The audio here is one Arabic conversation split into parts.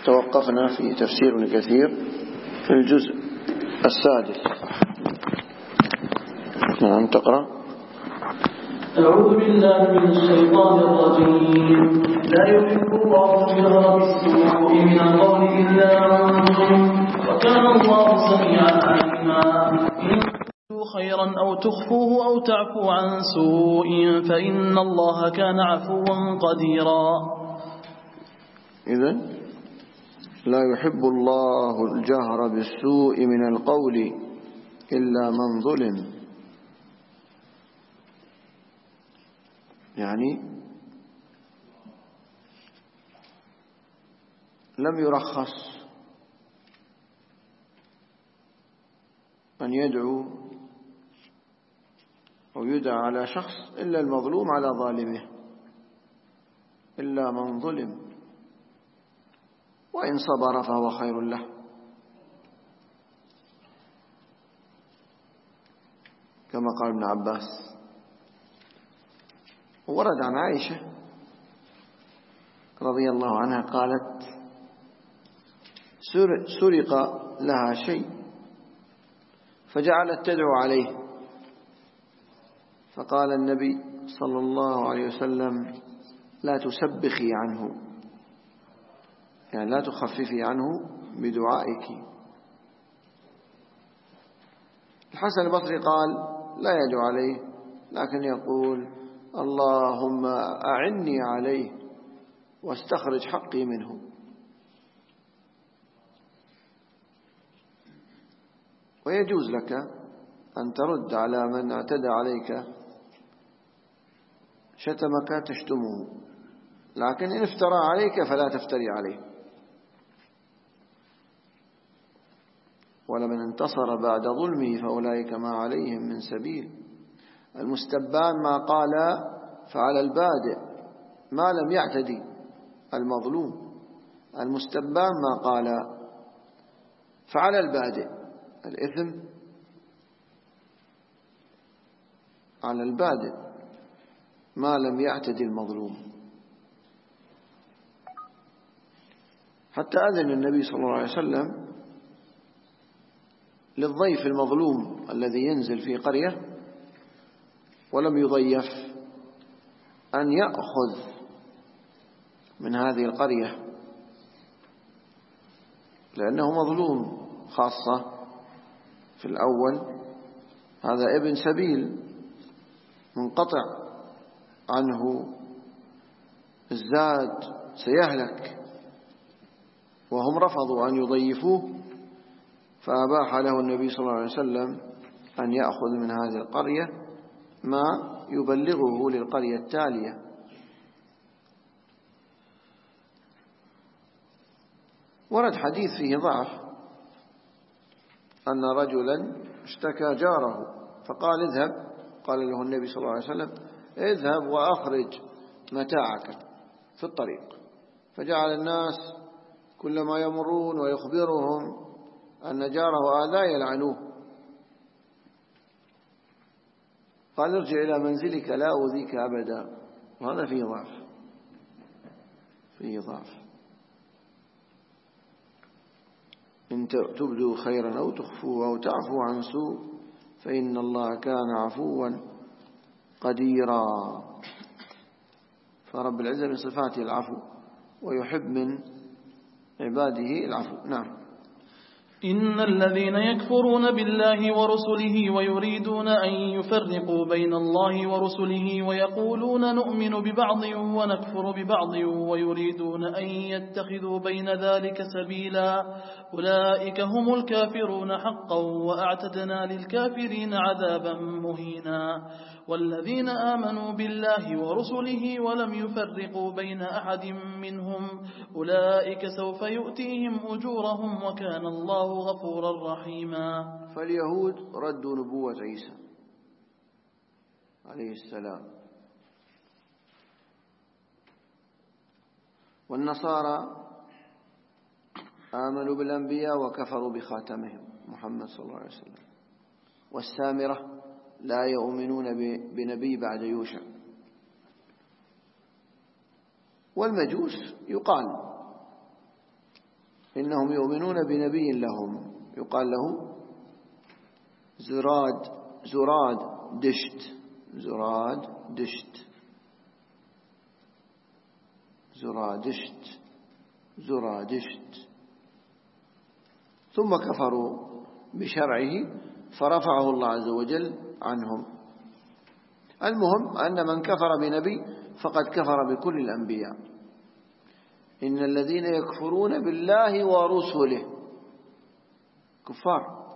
توقفنا في تفسير ابن كثير في الجزء السادس. نعم تقرأ. أعوذ بالله من الشيطان الرجيم. لا يحب الله الجهر بالسوء من القول إلا من ظلم وكان الله سميعا عليما. إن تبدوا خيرا أو تخفوه أو تعفو عن سوء فإن الله كان عفوا قديرا. إذن لا يحب الله الجهر بالسوء من القول إلا من ظلم، يعني لم يرخص أن يدعو أو يدعى على شخص إلا المظلوم على ظالمه، إلا من ظلم، وإن صبر فهو خير له. كما قال ابن عباس. ورد عن عائشة رضي الله عنها قالت: سرق لها شيء فجعلت تدعو عليه، فقال النبي صلى الله عليه وسلم: لا تسبخي عنه، يعني لا تخففي عنه بدعائك. الحسن البصري قال: لا يدعو عليه، لكن يقول: اللهم أعني عليه واستخرج حقي منه. ويجوز لك أن ترد على من اعتدى عليك، شتمك تشتمه، لكن إن افترى عليك فلا تفتري عليه. ولمن انتصر بعد ظلمه فأولئك ما عليهم من سبيل. المستبان ما قال فعلى البادئ ما لم يعتدي المظلوم. المستبان ما قال فعلى البادئ، الإثم على البادئ ما لم يعتدي المظلوم. حتى أذن النبي صلى الله عليه وسلم للضيف المظلوم الذي ينزل في قرية ولم يضيف أن يأخذ من هذه القرية، لأنه مظلوم، خاصة في الأول هذا ابن سبيل منقطع عنه الزاد، سيهلك، وهم رفضوا أن يضيفوه، فأباح له النبي صلى الله عليه وسلم أن يأخذ من هذه القرية ما يبلغه للقرية التالية. ورد حديث فيه ضعف أن رجلا اشتكى جاره فقال: اذهب، قال له النبي صلى الله عليه وسلم: اذهب وأخرج متاعك في الطريق. فجعل الناس كلما يمرون ويخبرهم أن جاره آذاه يلعنوه. قال: ارجع إلى منزلك لا أؤذيك أبدا. وهذا فيه ضعف، فيه ضعف. إن تبدوا خيرا أو تخفوه أو تعفو عن سوء فإن الله كان عفوا قديرا. فرب العزة من صفاته العفو، ويحب من عباده العفو. نعم. إن الذين يكفرون بالله ورسله ويريدون أن يفرقوا بين الله ورسله ويقولون نؤمن ببعض ونكفر ببعض ويريدون أن يتخذوا بين ذلك سبيلا أولئك هم الكافرون حقا وأعتدنا للكافرين عذابا مهينا. والذين آمنوا بالله ورسله ولم يفرقوا بين أحد منهم أولئك سوف يؤتيهم أجورهم وكان الله غفورا رحيما. فاليهود ردوا نبوة عيسى عليه السلام، والنصارى آمنوا بالأنبياء وكفروا بخاتمهم محمد صلى الله عليه وسلم. والسامرة لا يؤمنون بنبي بعد يوشع. والمجوس يقال إنهم يؤمنون بنبي لهم يقال له زرادشت ثم كفروا بشرعه فرفعه الله عز وجل عنهم. المهم أن من كفر بنبي فقد كفر بكل الأنبياء. إن الذين يكفرون بالله ورسله كفار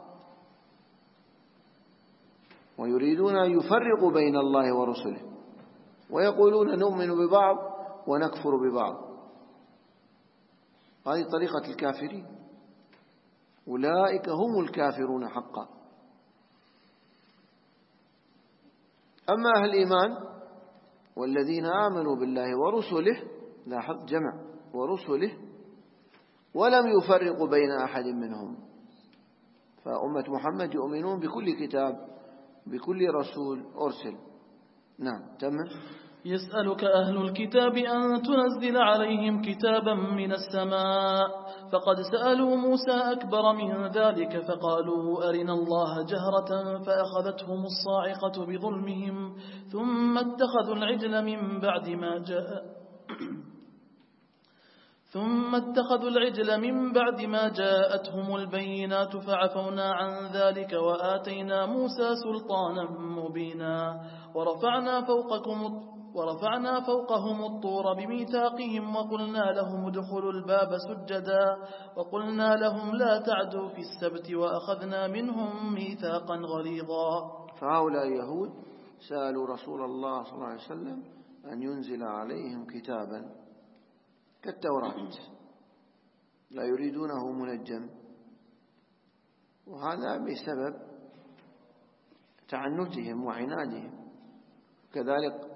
ويريدون أن يفرقوا بين الله ورسله ويقولون نؤمن ببعض ونكفر ببعض. هذه طريقة الكافرين، أولئك هم الكافرون حقا. أما أهل الإيمان والذين آمنوا بالله ورسله، لاحظ جمع ورسله، ولم يفرقوا بين أحد منهم، فأمة محمد يؤمنون بكل كتاب بكل رسول أرسل. نعم تمام. يسألك أهل الكتاب أن تنزل عليهم كتابا من السماء فقد سألوا موسى أكبر من ذلك فقالوا أرنا الله جهرة فأخذتهم الصاعقة بظلمهم ثم اتخذوا العجل من بعد ما جاءتهم البينات فعفونا عن ذلك وآتينا موسى سلطانا مبينا ورفعنا فوقهم الطور بميثاقهم وقلنا لهم ادخلوا الباب سجدا وقلنا لهم لا تعدوا في السبت وأخذنا منهم ميثاقا غليظا. فهؤلاء اليهود سألوا رسول الله صلى الله عليه وسلم أن ينزل عليهم كتابا كالتوراة، لا يريدونه منجم، وهذا بسبب تعنتهم وعنادهم. كذلك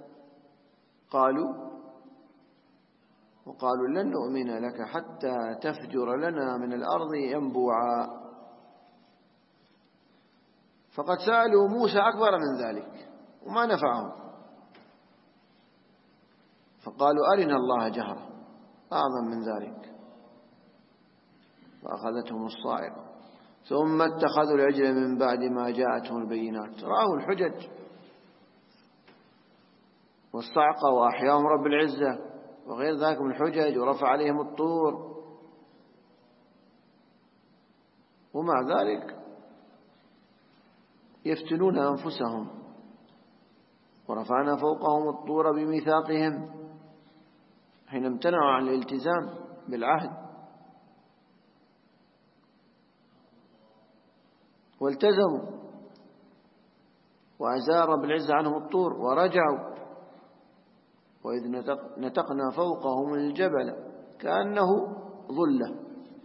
وقالوا لن نؤمن لك حتى تفجر لنا من الأرض ينبوعا. فقد سألوا موسى أكبر من ذلك وما نفعهم، فقالوا أرنا الله جهرة أعظم من ذلك فأخذتهم الصاعقة ثم اتخذوا العجل من بعد ما جاءتهم البينات. رأوا الحجج والصعقة وأحياهم رب العزة وغير ذلك من الحجج ورفع عليهم الطور، ومع ذلك يفتنون أنفسهم. ورفعنا فوقهم الطور بميثاقهم حين امتنعوا عن الالتزام بالعهد والتزموا، وأزال رب العزة عنهم الطور ورجعوا. وإذ نتقنا فوقهم الجبل كأنه ظلة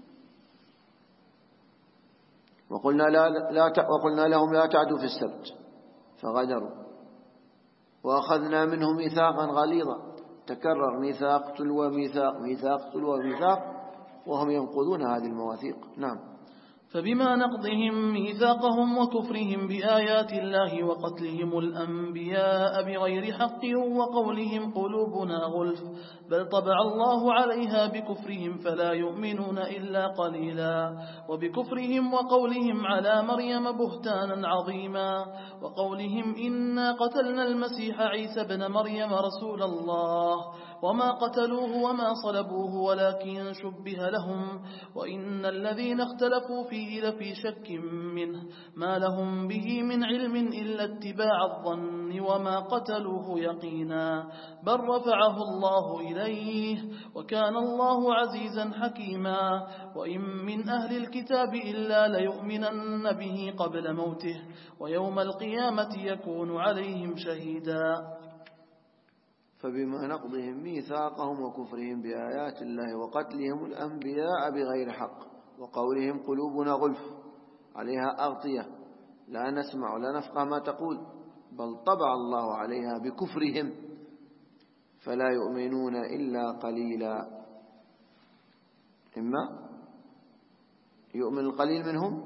وقلنا لهم لا تعدوا في السبت فغدروا وأخذنا منهم ميثاقا غليظا. تكرر ميثاق تلو ميثاق تلو ميثاق وهم ينقضون هذه المواثيق. نعم. فبما نقضهم ميثاقهم وكفرهم بآيات الله وقتلهم الأنبياء بغير حق وقولهم قلوبنا غلف بل طبع الله عليها بكفرهم فلا يؤمنون إلا قليلا. وبكفرهم وقولهم على مريم بهتانا عظيما وقولهم إنا قتلنا المسيح عيسى بن مريم رسول الله وما قتلوه وما صلبوه ولكن شبه لهم وإن الذين اختلفوا فيه لفي شك منه ما لهم به من علم إلا اتباع الظن وما قتلوه يقينا بل رفعه الله إليه وكان الله عزيزا حكيما. وإن من أهل الكتاب إلا ليؤمنن به قبل موته ويوم القيامة يكون عليهم شهيدا. فبما نقضهم ميثاقهم وكفرهم بآيات الله وقتلهم الأنبياء بغير حق وقولهم قلوبنا غلف عليها أغطية لا نسمع ولا نفقه ما تقول بل طبع الله عليها بكفرهم فلا يؤمنون إلا قليلا. إما يؤمن القليل منهم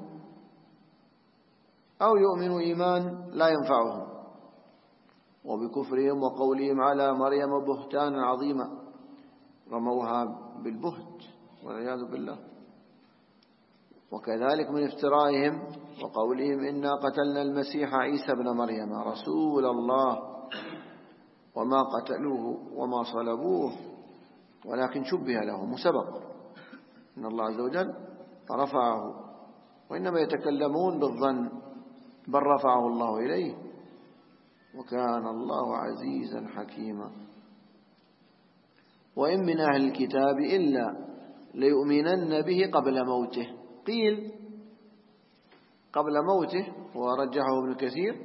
أو يؤمنوا إيمان لا ينفعهم. وبكفرهم وقولهم على مريم بهتانا عظيما، رموها بالبهت والعياذ بالله وكذلك من افترائهم وقولهم إنا قتلنا المسيح عيسى ابن مريم رسول الله وما قتلوه وما صلبوه ولكن شبه لهم وسبق إن الله عز وجل رفعه، وإنما يتكلمون بالظن، بل رفعه الله إليه وكان الله عزيزا حكيما. وإن من أهل الكتاب إلا ليؤمنن به قبل موته. قيل قبل موته، ورجحه ابن كثير،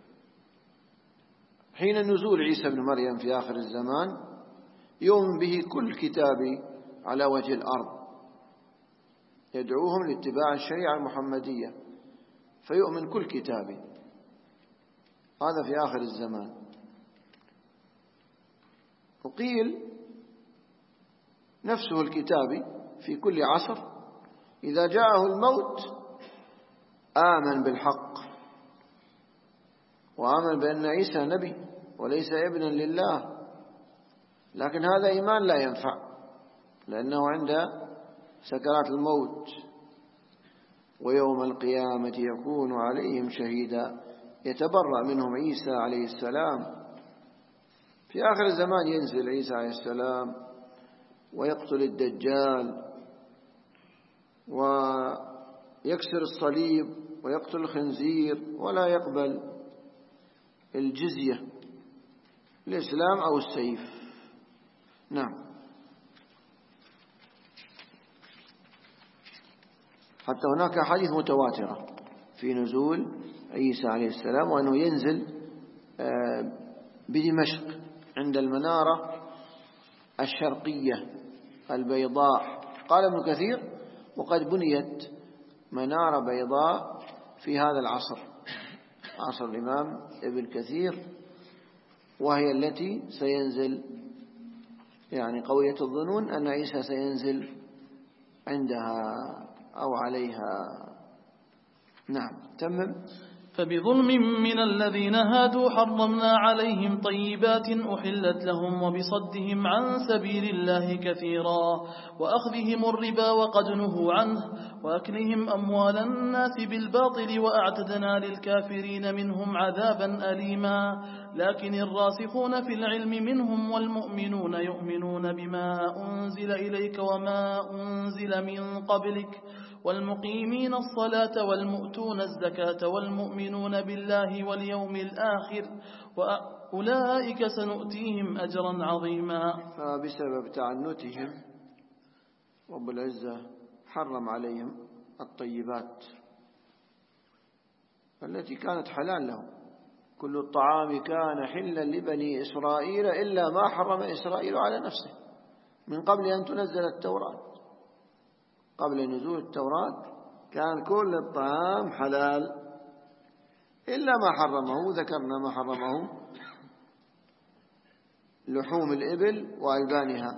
حين نزول عيسى بن مريم في آخر الزمان يؤمن به كل كتاب على وجه الأرض، يدعوهم لاتباع الشريعة المحمدية، فيؤمن كل كتاب. هذا في آخر الزمان. وقيل نفسه الكتابي في كل عصر إذا جاءه الموت آمن بالحق وآمن بأن عيسى نبي وليس ابنا لله، لكن هذا إيمان لا ينفع، لأنه عند سكرات الموت ويوم القيامة يكون عليهم شهيدا يتبرأ منهم عيسى عليه السلام. في آخر الزمان ينزل عيسى عليه السلام ويقتل الدجال ويكسر الصليب ويقتل الخنزير ولا يقبل الجزية، الإسلام أو السيف. نعم. حتى هناك أحاديث متواترة في نزول عيسى عليه السلام، وأنه ينزل بدمشق عند المنارة الشرقية البيضاء. قال ابن كثير وقد بنيت منارة بيضاء في هذا العصر، عصر الإمام ابن كثير، وهي التي سينزل، يعني قوية الظنون أن عيسى سينزل عندها أو عليها. نعم. تمم. فبظلم من الذين هادوا حرمنا عليهم طيبات أحلت لهم وبصدهم عن سبيل الله كثيرا وأخذهم الربا وقد نهوا عنه وأكلهم أموال الناس بالباطل وأعتدنا للكافرين منهم عذابا أليما. لكن الراسخون في العلم منهم والمؤمنون يؤمنون بما أنزل إليك وما أنزل من قبلك والمقيمين الصلاة والمؤتون الزكاة والمؤمنون بالله واليوم الآخر وأولئك سنؤتيهم أجرا عظيما. فبسبب تعنتهم رب العزة حرم عليهم الطيبات التي كانت حلال لهم. كل الطعام كان حلا لبني إسرائيل إلا ما حرم إسرائيل على نفسه من قبل أن تنزل التوراة. قبل نزول التوراة كان كل الطعام حلال إلا ما حرمه، ذكرنا ما حرمه: لحوم الإبل وألبانها.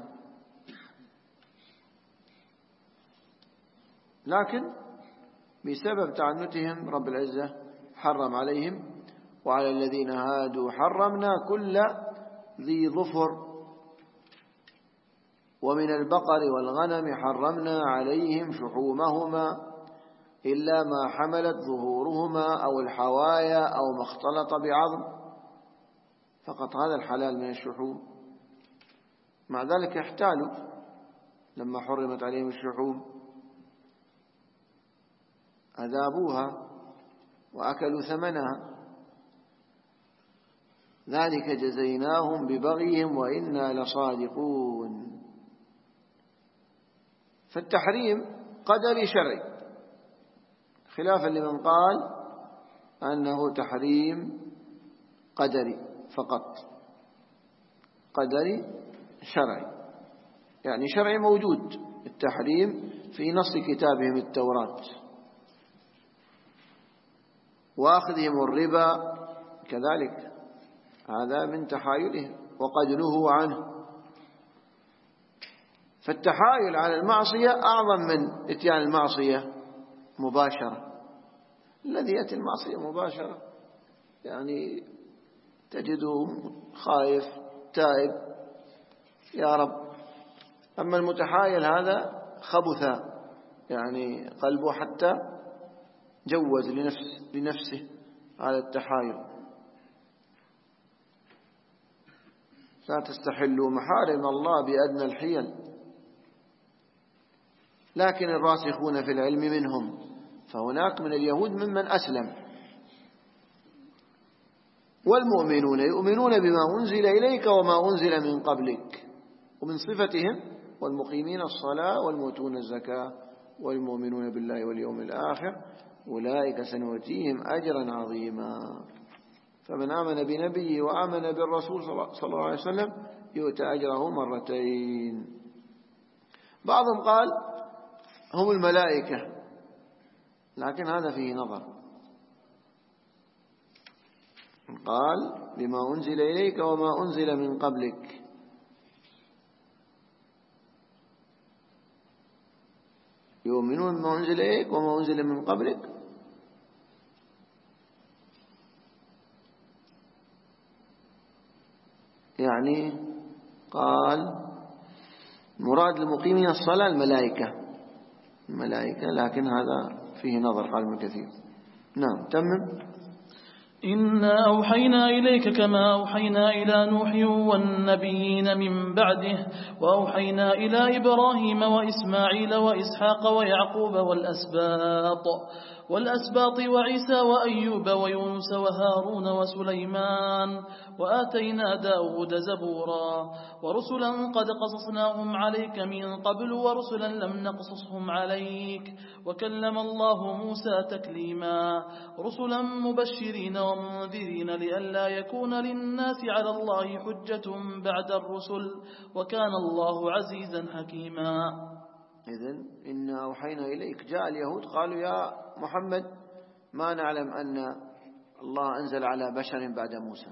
لكن بسبب تعنتهم رب العزة حرم عليهم. وعلى الذين هادوا حرمنا كل ذي ظفر، ومن البقر والغنم حرمنا عليهم شحومهما إلا ما حملت ظهورهما أو الحوايا أو ما اختلط بعظم، فقط هذا الحلال من الشحوم. مع ذلك احتالوا لما حرمت عليهم الشحوم، أذابوها وأكلوا ثمنها. ذلك جزيناهم ببغيهم وإنا لصادقون. فالتحريم قدري شرعي، خلافا لمن قال أنه تحريم قدري فقط. قدري شرعي، يعني شرعي موجود التحريم في نص كتابهم التوراة. وأخذهم الربا كذلك، هذا من تحايلهم وقد نهوا عنه. فالتحايل على المعصية أعظم من إتيان المعصية مباشرة. الذي يأتي المعصية مباشرة يعني تجده خائف تائب يا رب، أما المتحايل هذا خبث يعني قلبه حتى جوز لنفسه على التحايل. لا تستحلوا محارم الله بأدنى الحيل. لكن الراسخون في العلم منهم، فهناك من اليهود ممن أسلم، والمؤمنون يؤمنون بما أنزل إليك وما أنزل من قبلك، ومن صفتهم والمقيمين الصلاة والمؤتون الزكاة والمؤمنون بالله واليوم الآخر أولئك سنؤتيهم أجرا عظيما. فمن آمن بنبيه وآمن بالرسول صلى الله عليه وسلم يؤتى أجره مرتين. بعضهم قال هم الملائكة، لكن هذا فيه نظر. قال بما أنزل إليك وما أنزل من قبلك، يؤمنون بما أنزل إليك وما أنزل من قبلك، يعني قال مراد المقيمين الصلاة الملائكة، لكن هذا فيه نظر قال ابن كثير. نعم تمم. إنا أوحينا إليك كما أوحينا إلى نوح والنبيين من بعده، وأوحينا إلى إبراهيم وإسماعيل وإسحاق ويعقوب والأسباط وعيسى وأيوب ويونس وهارون وسليمان، وآتينا داود زبورا، ورسلا قد قصصناهم عليك من قبل ورسلا لم نقصصهم عليك، وكلم الله موسى تكليما، رسلا مبشرين ومنذرين لئلا يكون للناس على الله حجة بعد الرسل، وكان الله عزيزا حكيما. إذن إنا أوحينا إليك. جاء اليهود قالوا يا محمد ما نعلم أن الله أنزل على بشر بعد موسى،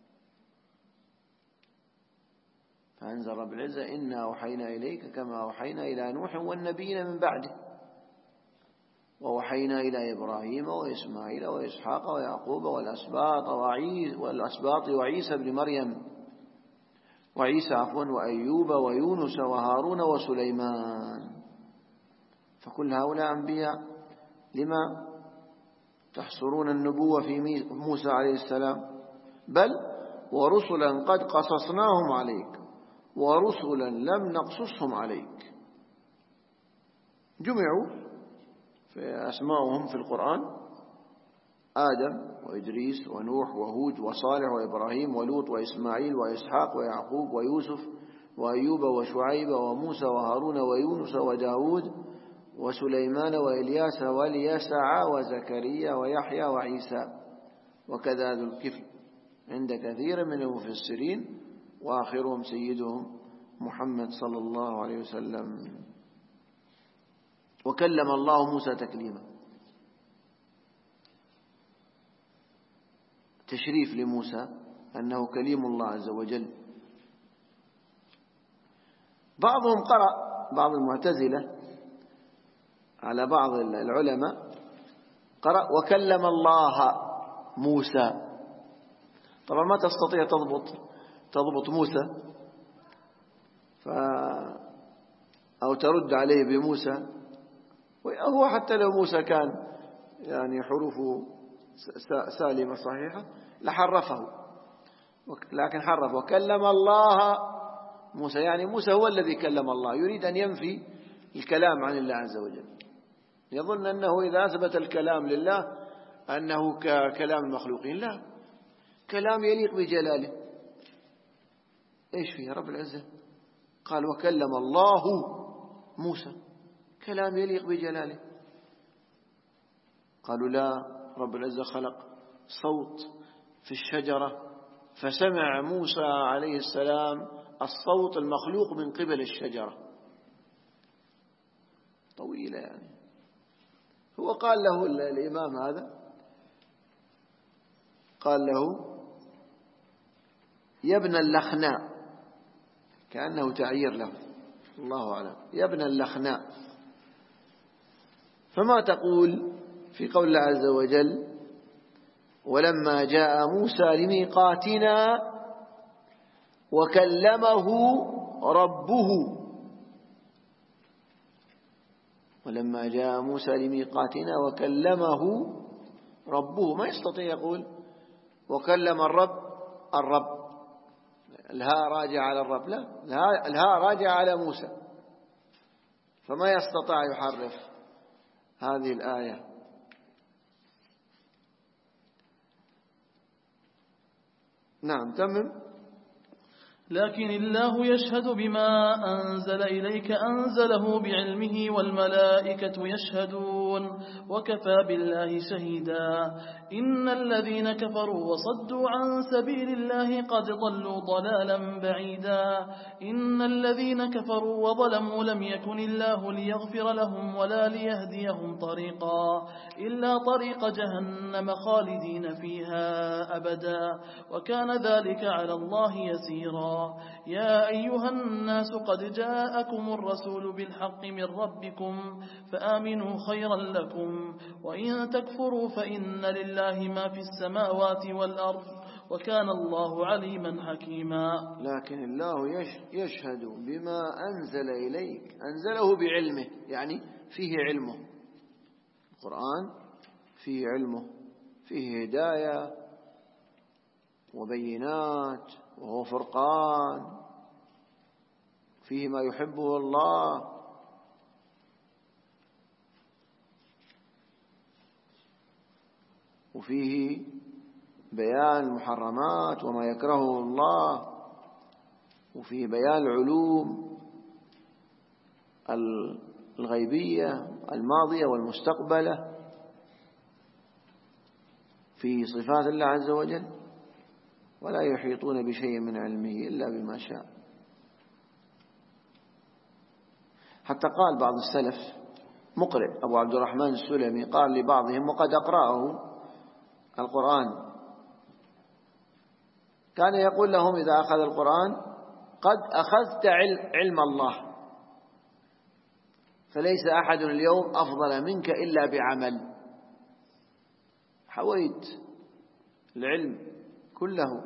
فأنزل رب العزة إنا أوحينا إليك كما أوحينا إلى نوح والنبيين من بعده، وأوحينا إلى إبراهيم وإسماعيل وإسحاق ويعقوب والأسباط وعيسى بن مريم وأيوب ويونس وهارون وسليمان. فكل هؤلاء أنبياء، لما تحصرون النبوة في موسى عليه السلام؟ بل ورسلا قد قصصناهم عليك ورسلا لم نقصصهم عليك. جمعوا في أسماؤهم في القرآن: آدم وإدريس ونوح وهود وصالح وإبراهيم ولوط وإسماعيل وإسحاق ويعقوب ويوسف وأيوب وشعيب وموسى وهارون ويونس وداود وسليمان وإلياس واليسع وزكريا ويحيى وعيسى، وكذا ذو الكفل عند كثير من المفسرين، وآخرهم سيدهم محمد صلى الله عليه وسلم. وكلم الله موسى تكليما، تشريف لموسى أنه كليم الله عز وجل. بعضهم قرأ، بعض المعتزلة على بعض العلماء قرأ وكلم الله موسى. طبعا ما تستطيع تضبط موسى أو ترد عليه بموسى، وهو حتى لو موسى كان يعني حروفه سالمة صحيحة لحرفه، لكن حرف وكلم الله موسى، يعني موسى هو الذي كلم الله، يريد أن ينفي الكلام عن الله عز وجل، يظن أنه إذا أثبت الكلام لله أنه ككلام المخلوقين. لا، كلام يليق بجلاله. إيش فيه رب العزة؟ قال وكلم الله موسى، كلام يليق بجلاله. قالوا لا، رب العزة خلق صوت في الشجرة فسمع موسى عليه السلام الصوت المخلوق من قبل الشجرة. طويلة يعني. هو قال له الإمام هذا، قال له يا ابن اللخناء، كأنه تعيير له، الله أعلم، يا ابن اللخناء، فما تقول في قول الله عز وجل ولما جاء موسى لميقاتنا وكلمه ربه. ولما جاء موسى لميقاتنا وكلمه ربه، ما يستطيع يقول وكلم الرب الهاء راجع على الرب، لا، الهاء راجع على موسى، فما يستطيع يحرف هذه الآية. نعم تمم. لكن الله يشهد بما أنزل إليك أنزله بعلمه والملائكة يشهدون وكفى بالله شهيدا. إن الذين كفروا وصدوا عن سبيل الله قد ضلوا ضلالا بعيدا. إن الذين كفروا وظلموا لم يكن الله ليغفر لهم ولا ليهديهم طريقا إلا طريق جهنم خالدين فيها أبدا وكان ذلك على الله يسيرا. يا أيها الناس قد جاءكم الرسول بالحق من ربكم فآمنوا خيرا لكم وإن تكفروا فإن لله ما في السماوات والأرض وكان الله عليما حكيما. لكن الله يشهد بما أنزل إليك، أنزله بعلمه، يعني فيه علمه. القرآن فيه علمه، فيه هداية وبينات، وهو فرقان، فيه ما يحبه الله، وفيه بيان المحرمات وما يكرهه الله، وفيه بيان العلوم الغيبية الماضية والمستقبلة، في صفات الله عز وجل، ولا يحيطون بشيء من علمه إلا بما شاء. حتى قال بعض السلف مقرئ أبو عبد الرحمن السلمي قال لبعضهم وقد أقرأه القرآن، كان يقول لهم إذا أخذ القرآن قد أخذت علم الله، فليس أحد اليوم أفضل منك إلا بعمل، حويت العلم كله،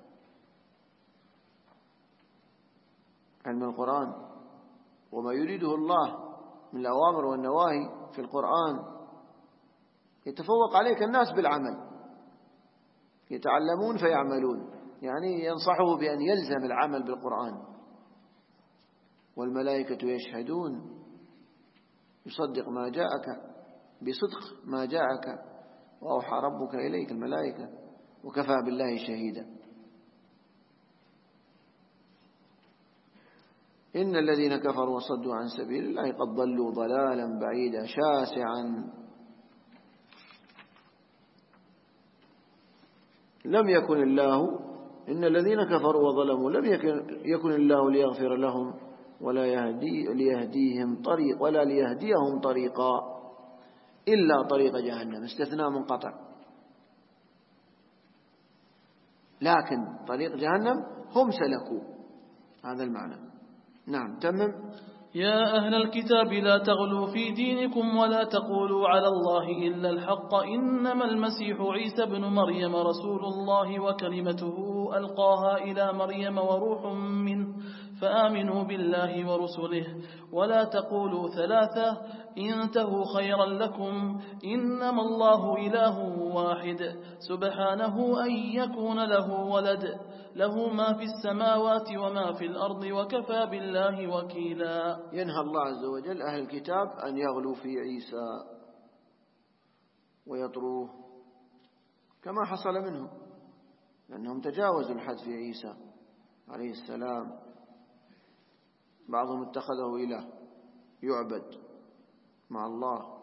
علم القرآن وما يريده الله من الأوامر والنواهي في القرآن. يتفوق عليك الناس بالعمل، يتعلمون فيعملون، يعني ينصحه بأن يلزم العمل بالقرآن. والملائكة يشهدون، يصدق ما جاءك بصدق ما جاءك، وأوحى ربك إليك الملائكة وكفى بالله شهيدا. إن الذين كفروا وصدوا عن سبيل الله قد ضلوا ضلالا بعيدا شاسعا. لم يكن الله، إن الذين كفروا وظلموا لم يكن الله ليغفر لهم ولا ليهديهم طريقا إلا طريق جهنم، استثناء منقطع، لكن طريق جهنم هم سلكوا، هذا المعنى. نعم تمم. يا أهل الكتاب لا تغلوا في دينكم ولا تقولوا على الله إلا الحق إنما المسيح عيسى بن مريم رسول الله وكلمته ألقاها إلى مريم وروح منه فآمنوا بالله ورسله ولا تقولوا ثلاثة انتهوا خيرا لكم إنما الله إله واحد سبحانه أن يكون له ولد له ما في السماوات وما في الأرض وكفى بالله وكيلا. ينهى الله عز وجل أهل الكتاب أن يغلوا في عيسى ويطروه كما حصل منهم، لأنهم تجاوزوا الحد في عيسى عليه السلام. بعضهم اتخذه إله يعبد مع الله،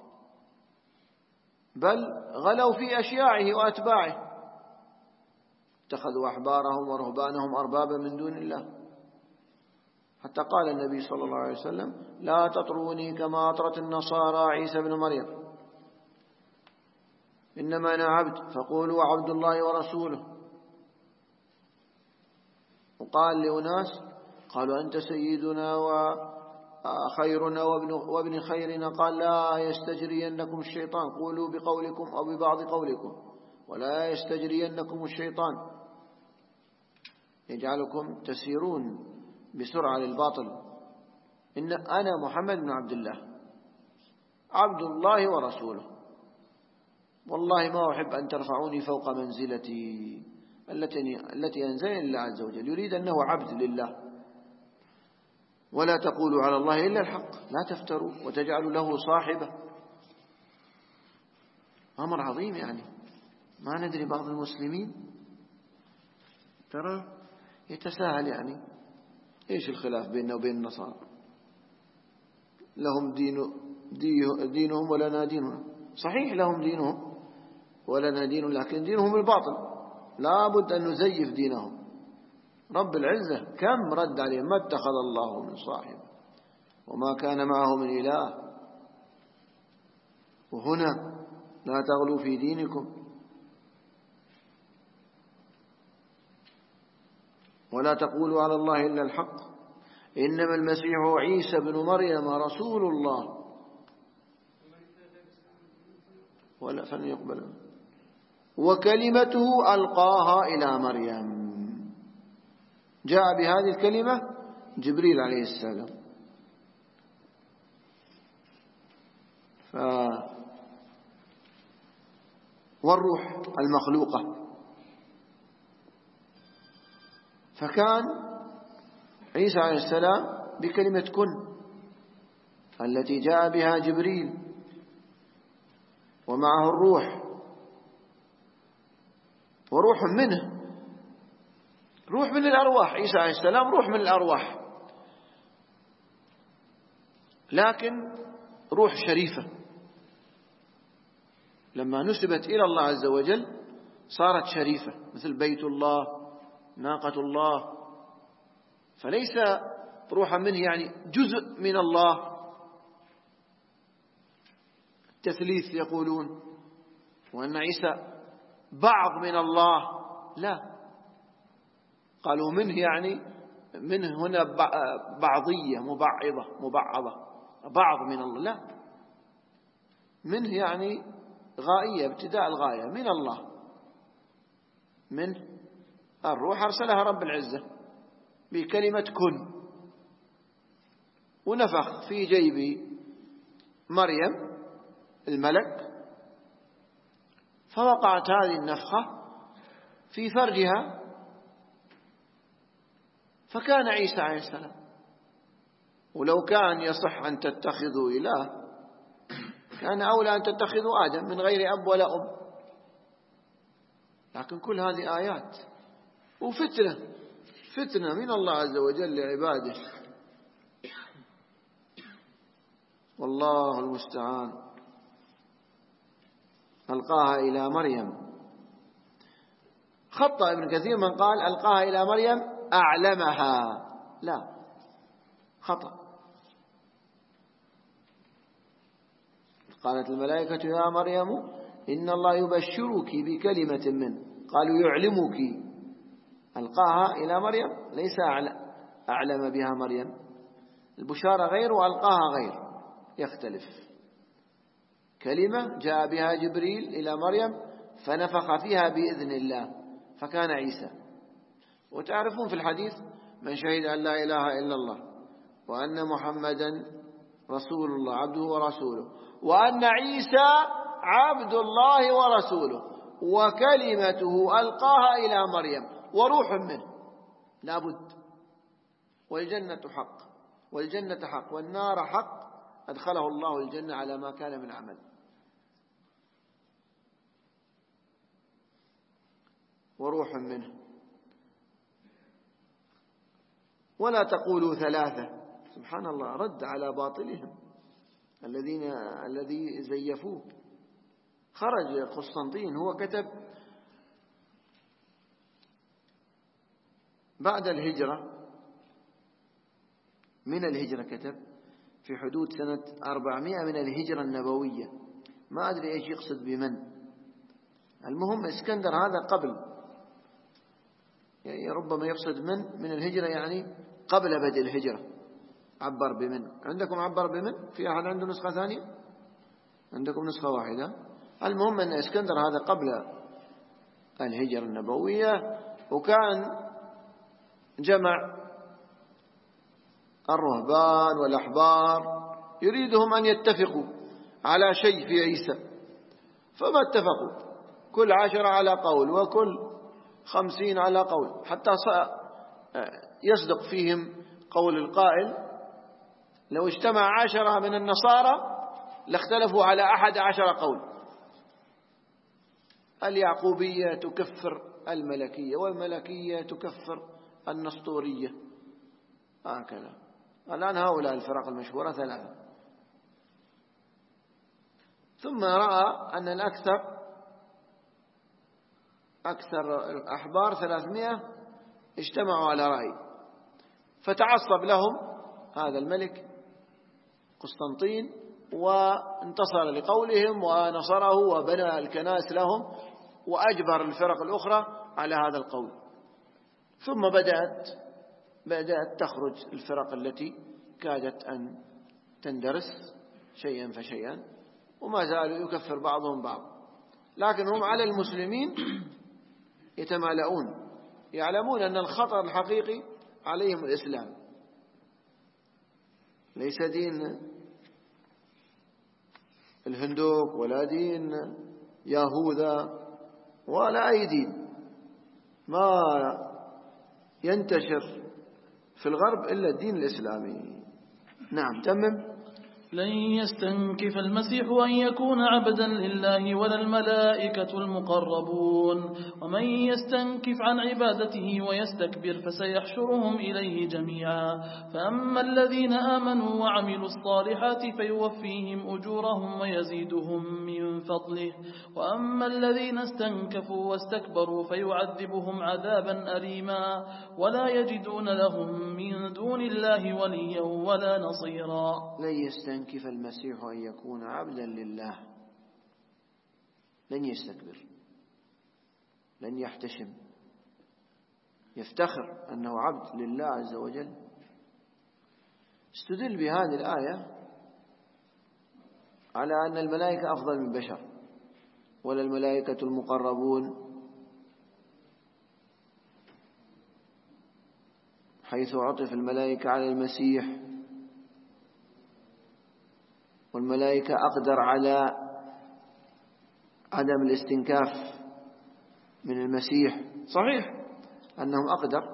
بل غلوا في أشياعه وأتباعه، اتخذوا أحبارهم ورهبانهم أربابا من دون الله، حتى قال النبي صلى الله عليه وسلم لا تطروني كما أطرت النصارى عيسى بن مريم إنما أنا عبد فقولوا عبد الله ورسوله. وقال لأناس قالوا أنت سيدنا وخيرنا وابن خيرنا، قال لا يستجرينكم الشيطان، قولوا بقولكم أو ببعض قولكم ولا يستجرينكم الشيطان يجعلكم تسيرون بسرعة للباطل. إن أنا محمد بن عبد الله عبد الله ورسوله. والله ما أحب أن ترفعوني فوق منزلتي التي أنزلني الله عز وجل. يريد أنه عبد لله. ولا تقولوا على الله إلا الحق، لا تفتروا وتجعلوا له صاحبة. أمر عظيم يعني. ما ندري بعض المسلمين ترى يتساهل يعني. إيش الخلاف بيننا وبين النصارى؟ لهم دينهم ولنا ديننا. صحيح لهم دينهم ولنا دين، لكن دينهم الباطل، لا بد أن نزيف دينهم. رب العزة كم رد عليهم: ما اتخذ الله من صاحب وما كان معه من إله. وهنا لا تغلوا في دينكم ولا تقولوا على الله إلا الحق إنما المسيح عيسى بن مريم رسول الله ولا فلن يقبل وكلمته ألقاها إلى مريم. جاء بهذه الكلمة جبريل عليه السلام. والروح المخلوقة. فكان عيسى عليه السلام بكلمة كن التي جاء بها جبريل ومعه الروح، وروح منه، روح من الأرواح. عيسى عليه السلام روح من الأرواح، لكن روح شريفة. لما نسبت إلى الله عز وجل صارت شريفة، مثل بيت الله، ناقة الله. فليس روحا منه يعني جزء من الله. التثليث يقولون وأن عيسى بعض من الله، لا، قالوا منه يعني منه هنا بعضية مبعضة بعض من الله، لا، منه يعني غائية، ابتداء الغاية من الله، من الروح أرسلها رب العزة بكلمة كن، ونفخ في جيب مريم الملك، فوقعت هذه النفخة في فرجها، فكان عيسى عليه السلام. ولو كان يصح أن تتخذوا إله كان أولى أن تتخذوا آدم من غير أب ولا أم. لكن كل هذه آيات فتنة من الله عز وجل لعباده، والله المستعان. ألقاها إلى مريم. خطأ ابن كثير من قال ألقاها إلى مريم أعلمها، لا، خطأ. قالت الملائكة يا مريم إن الله يبشرك بكلمة منه، قالوا يعلمك. ألقاها إلى مريم ليس أعلم بها مريم، البشارة غير وألقاها غير، يختلف. كلمة جاء بها جبريل إلى مريم فنفخ فيها بإذن الله فكان عيسى. وتعرفون في الحديث من شهد أن لا إله إلا الله وأن محمدا رسول الله عبده ورسوله وأن عيسى عبد الله ورسوله وكلمته ألقاها إلى مريم وروح منه، لابد. والجنة حق والنار حق، أدخله الله الجنة على ما كان من عمل. وروح منه. ولا تقولوا ثلاثة، سبحان الله، رد على باطلهم الذي زيفوه. خرج قسطنطين، هو كتب بعد الهجرة، من الهجرة، كتب في حدود سنة 400 من الهجرة النبوية، ما أدري إيش يقصد بمن. المهم اسكندر هذا قبل، يعني ربما يقصد من الهجرة يعني قبل بدء الهجرة. عبر بمن. عندكم عبر بمن؟ في أحد عنده نسخة ثانية؟ عندكم نسخة واحدة. المهم أن اسكندر هذا قبل الهجرة النبوية، وكان جمع الرهبان والأحبار يريدهم أن يتفقوا على شيء في عيسى، فما اتفقوا، كل 10 على قول وكل 50 على قول، حتى يصدق فيهم قول القائل: لو اجتمع 10 من النصارى لاختلفوا على 11 قول. اليعقوبية تكفر الملكية، والملكية تكفر النسطورية، هكذا. الآن هؤلاء الفرق المشهورة 3. ثم رأى أن أكثر الأحبار 300 اجتمعوا على رأي، فتعصب لهم هذا الملك قسطنطين وانتصر لقولهم ونصره وبنى الكنائس لهم وأجبر الفرق الأخرى على هذا القول. ثم بدأت تخرج الفرق التي كادت أن تندرس شيئا فشيئا، وما زالوا يكفر بعضهم بعض، لكن هم على المسلمين يتمالؤون، يعلمون أن الخطر الحقيقي عليهم الإسلام، ليس دين الهندوك ولا دين يهوذا ولا أي دين ما ينتشر في الغرب إلا الدين الإسلامي. نعم، تمم. لن يستنكف المسيح أن يكون عبدا لله ولا الملائكة المقربون، ومن يستنكف عن عبادته ويستكبر فسيحشرهم إليه جميعا. فأما الذين آمنوا وعملوا الصالحات فيوفيهم أجورهم ويزيدهم من فضله، وأما الذين استنكفوا واستكبروا فيعذبهم عذابا أليما ولا يجدون لهم من دون الله وليا ولا نصيرا. لن يستنكف المسيح أن يكون عبدا لله، لن يستكبر، لن يحتشم، يفتخر أنه عبد لله عز وجل. استدل بهذه الآية على أن الملائكة أفضل من البشر، ولا الملائكة المقربون، حيث عطف الملائكة على المسيح، والملائكة أقدر على عدم الاستنكاف من المسيح. صحيح أنهم أقدر،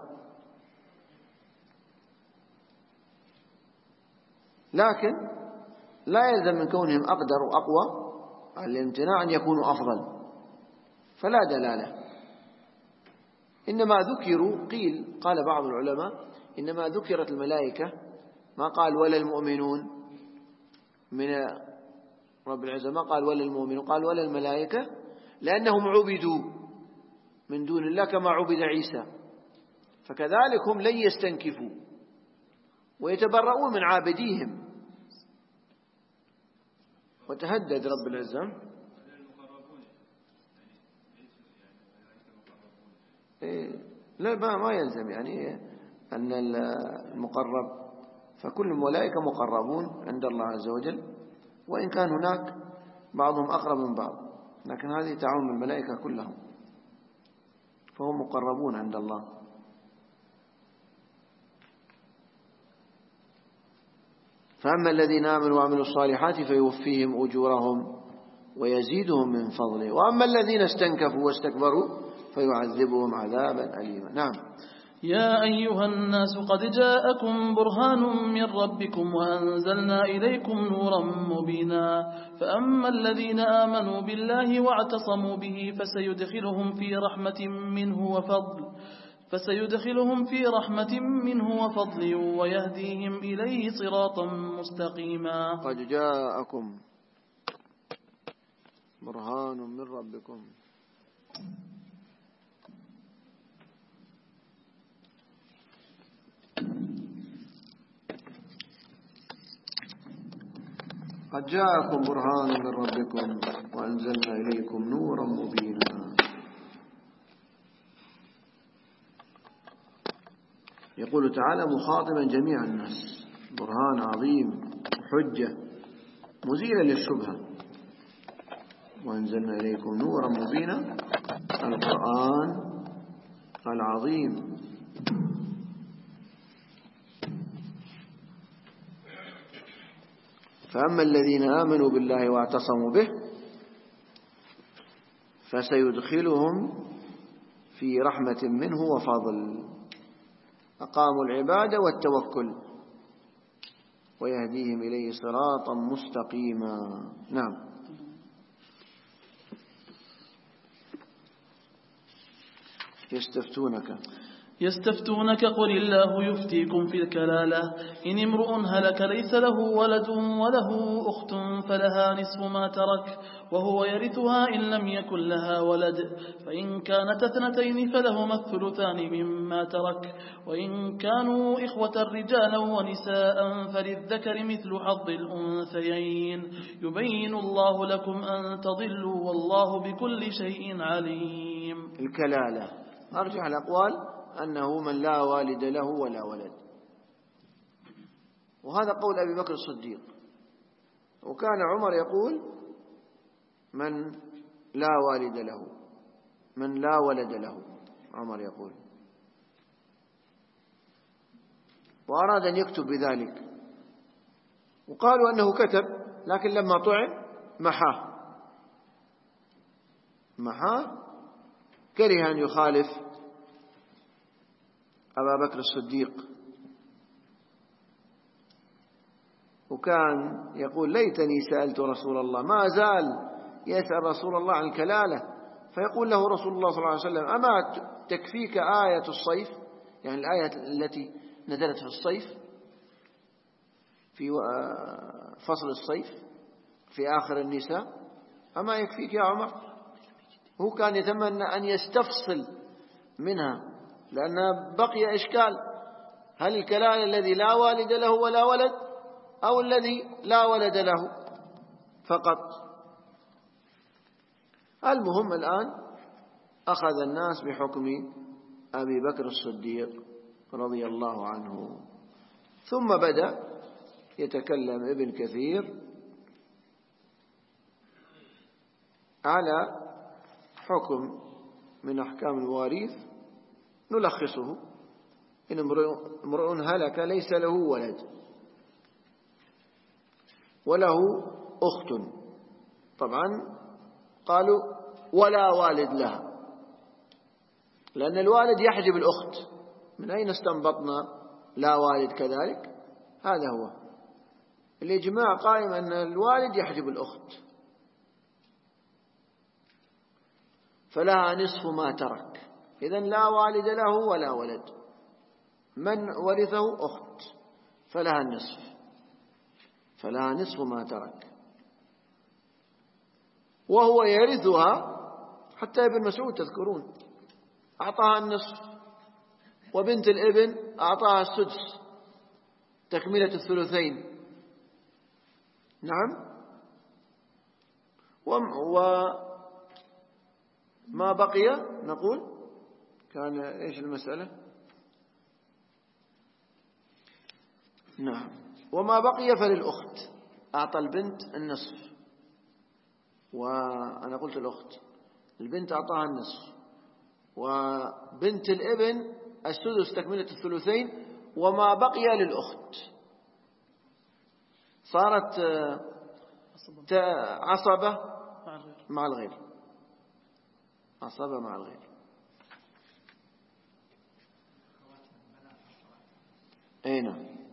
لكن لا يلزم من كونهم أقدر وأقوى على الامتناع أن يكونوا أفضل، فلا دلالة. إنما ذكروا، قال بعض العلماء إنما ذكرت الملائكة، ما قال ولا المؤمنون من رب العزة، ما قال ولا المؤمنون، قال ولا الملائكة، لأنهم عبدوا من دون الله كما عبد عيسى، فكذلك هم لن يستنكفوا ويتبرؤون من عابديهم. وتهدد رب العزة لا، ما يلزم يعني أن المقرب، فكل الملائكة مقربون عند الله عز وجل، وإن كان هناك بعضهم أقرب من بعض، لكن هذه تعم الملائكة كلهم، فهم مقربون عند الله. فأما الذين آمنوا وعملوا الصالحات فيوفيهم أجورهم ويزيدهم من فضله، وأما الذين استنكفوا واستكبروا فيعذبهم عذابا أليما. نعم. يا أيها الناس قد جاءكم برهان من ربكم وأنزلنا إليكم نورا مبينا. فأما الذين آمنوا بالله واعتصموا به فسيدخلهم في رحمة منه وفضل ويهديهم إليه صراطا مستقيما. قد جاءكم برهان من ربكم. قد جاءكم برهان من ربكم وأنزلنا إليكم نورا مبينا. يقول تعالى مخاطبا جميع الناس: برهان عظيم، حجة مزيلة للشبهة. وأنزلنا إليكم نورا مبينا، القرآن العظيم. فأما الذين آمنوا بالله واعتصموا به فسيدخلهم في رحمة منه وفضل، أقاموا العبادة والتوكل ويهديهم إليه صراطا مستقيما. نعم. يستفتونك قل الله يفتيكم في الكلالة إن امرؤ هلك ليس له ولد وله أخت فلها نصف ما ترك وهو يرثها إن لم يكن لها ولد، فإن كانت اثنتين فلهما الثلثان مما ترك، وإن كانوا إخوة رجالا ونساء فللذكر مثل حظ الأنثيين، يبين الله لكم أن تضلوا والله بكل شيء عليم. الكلالة أرجح الأقوال أنه من لا والد له ولا ولد، وهذا قول أبي بكر الصديق. وكان عمر يقول من لا والد له، من لا ولد له، عمر يقول، وأراد أن يكتب بذلك، وقالوا أنه كتب لكن لما طعن محاه، كره أن يخالف أبا بكر الصديق، وكان يقول ليتني سألت رسول الله، ما زال يسأل رسول الله عن الكلالة، فيقول له رسول الله صلى الله عليه وسلم أما تكفيك آية الصيف، يعني الآية التي نزلت في الصيف في فصل الصيف في آخر النساء، أما يكفيك يا عمر؟ هو كان يتمنى أن يستفصل منها، لأن بقي إشكال، هل الكلال الذي لا والد له ولا ولد أو الذي لا ولد له فقط؟ المهم الآن أخذ الناس بحكم أبي بكر الصديق رضي الله عنه. ثم بدأ يتكلم ابن كثير على حكم من أحكام المواريث نلخصه: إن امرؤ هلك ليس له ولد وله أخت، طبعا قالوا ولا والد لها، لأن الوالد يحجب الأخت. من أين استنبطنا لا والد كذلك؟ هذا هو الإجماع قائم أن الوالد يحجب الأخت، فلها نصف ما ترك. إذن لا والد له ولا ولد، من ورثه أخت فلها نصف ما ترك، وهو يرثها. حتى ابن مسعود تذكرون أعطاها النصف، وبنت الابن أعطاها السدس تكملة الثلثين. نعم. وما بقي نقول كان إيش المسألة؟ نعم. وما بقي فللأخت، أعطى البنت النصف، وأنا قلت الأخت، البنت أعطاها النصف، وبنت الابن السدس تكملة الثلثين، وما بقي للأخت. صارت عصبة مع الغير، عصبة مع الغير. أين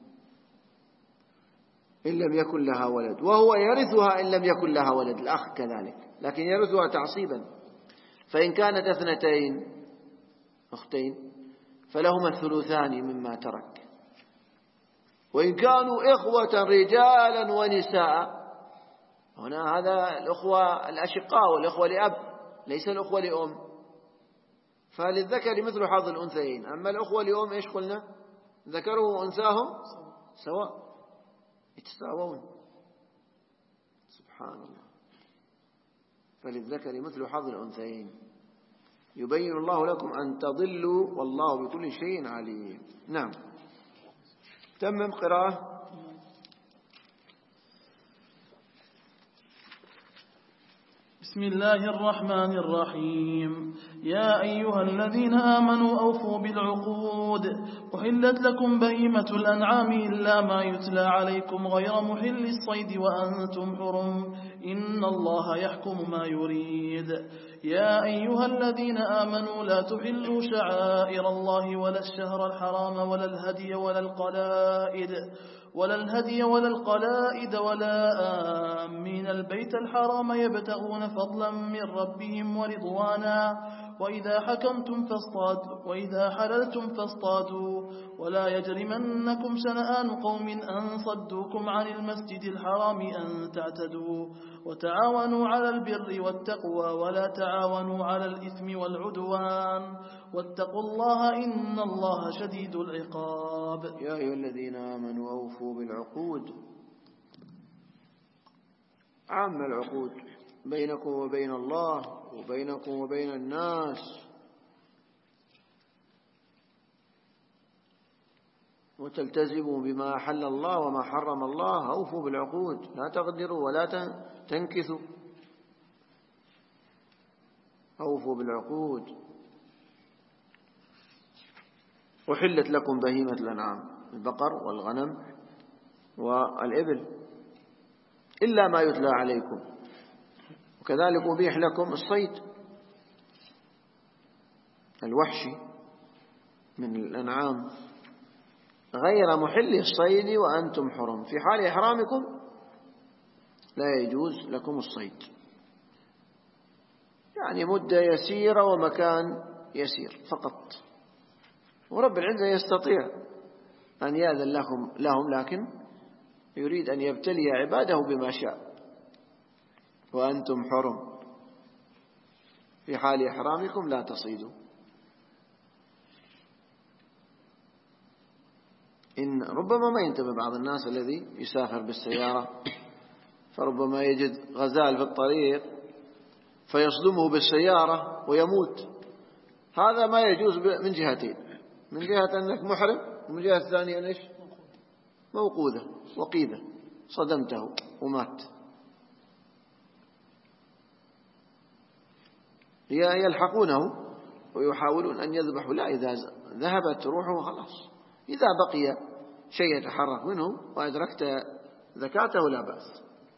إن لم يكن لها ولد، وهو يرثها إن لم يكن لها ولد، الأخ كذلك، لكن يرثها تعصيبا. فإن كانت اثنتين أختين فلهما الثلثان مما ترك، وإن كانوا إخوة رجالا ونساء، هنا هذا الأخوة الأشقاء والأخوة لأب، ليس الأخوة لأم، فللذكر مثل حظ الأنثيين. أما الأخوة لأم إيش قلنا؟ ذكره وأنثاهم سواء، يتساوون. سبحان الله. فللذكر مثل حظ الأنثيين، يبين الله لكم أن تضلوا والله بكل شيء عليم. نعم. تمم قراءة. بسم الله الرحمن الرحيم. يا أيها الذين آمنوا أوفوا بالعقود. أحلت لكم بهيمة الأنعام إلا ما يتلى عليكم غير محل الصيد وأنتم حرم، إن الله يحكم ما يريد. يا أيها الذين آمنوا لا تحلوا شعائر الله ولا الشهر الحرام ولا الهدي ولا القلائد ولا آمين البيت الحرام يبتغون فضلا من ربهم ورضوانا، وإذا حللتم فاصطادوا، ولا يجرمنكم شنآن قوم أن صدوكم عن المسجد الحرام أن تعتدوا، وتعاونوا على البر والتقوى ولا تعاونوا على الإثم والعدوان، واتقوا الله إن الله شديد العقاب. يا أيها الذين آمنوا أوفوا بالعقود. عام العقود بينكم وبين الله وبينكم وبين الناس، وتلتزموا بما أحل الله وما حرم الله. أوفوا بالعقود، لا تغدروا ولا تنكثوا. أوفوا بالعقود. أحلت لكم بهيمة الأنعام، البقر والغنم والإبل، إلا ما يتلى عليكم، وكذلك أبيح لكم الصيد الوحشي من الأنعام غير محل الصيد وأنتم حرم. في حال إحرامكم لا يجوز لكم الصيد، يعني مدة يسيرة ومكان يسير فقط، ورب العزة يستطيع أن يأذن لهم، لكن يريد أن يبتلي عباده بما شاء. وأنتم حرم، في حال إحرامكم لا تصيدوا. إن ربما ما ينتبه بعض الناس الذي يسافر بالسيارة، فربما يجد غزال في الطريق فيصدمه بالسيارة ويموت. هذا ما يجوز من جهتين: من جهة أنك محرم، ومن جهة الثانية أنك موقوذة وقيدة، صدمته ومات. يلحقونه ويحاولون أن يذبحوا، لا، إذا ذهبت روحه خلاص. إذا بقي شيء يتحرك منه وأدركت ذكاته لا بأس.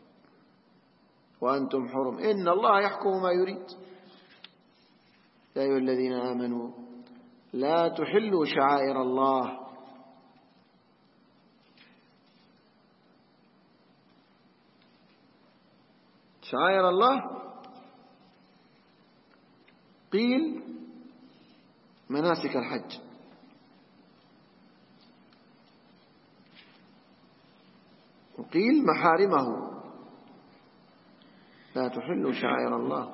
وأنتم حرم، إن الله يحكم ما يريد. يا أيها الذين آمنوا لا تحلوا شعائر الله. شعائر الله قيل مناسك الحج، وقيل محارمه. لا تحلوا شعائر الله،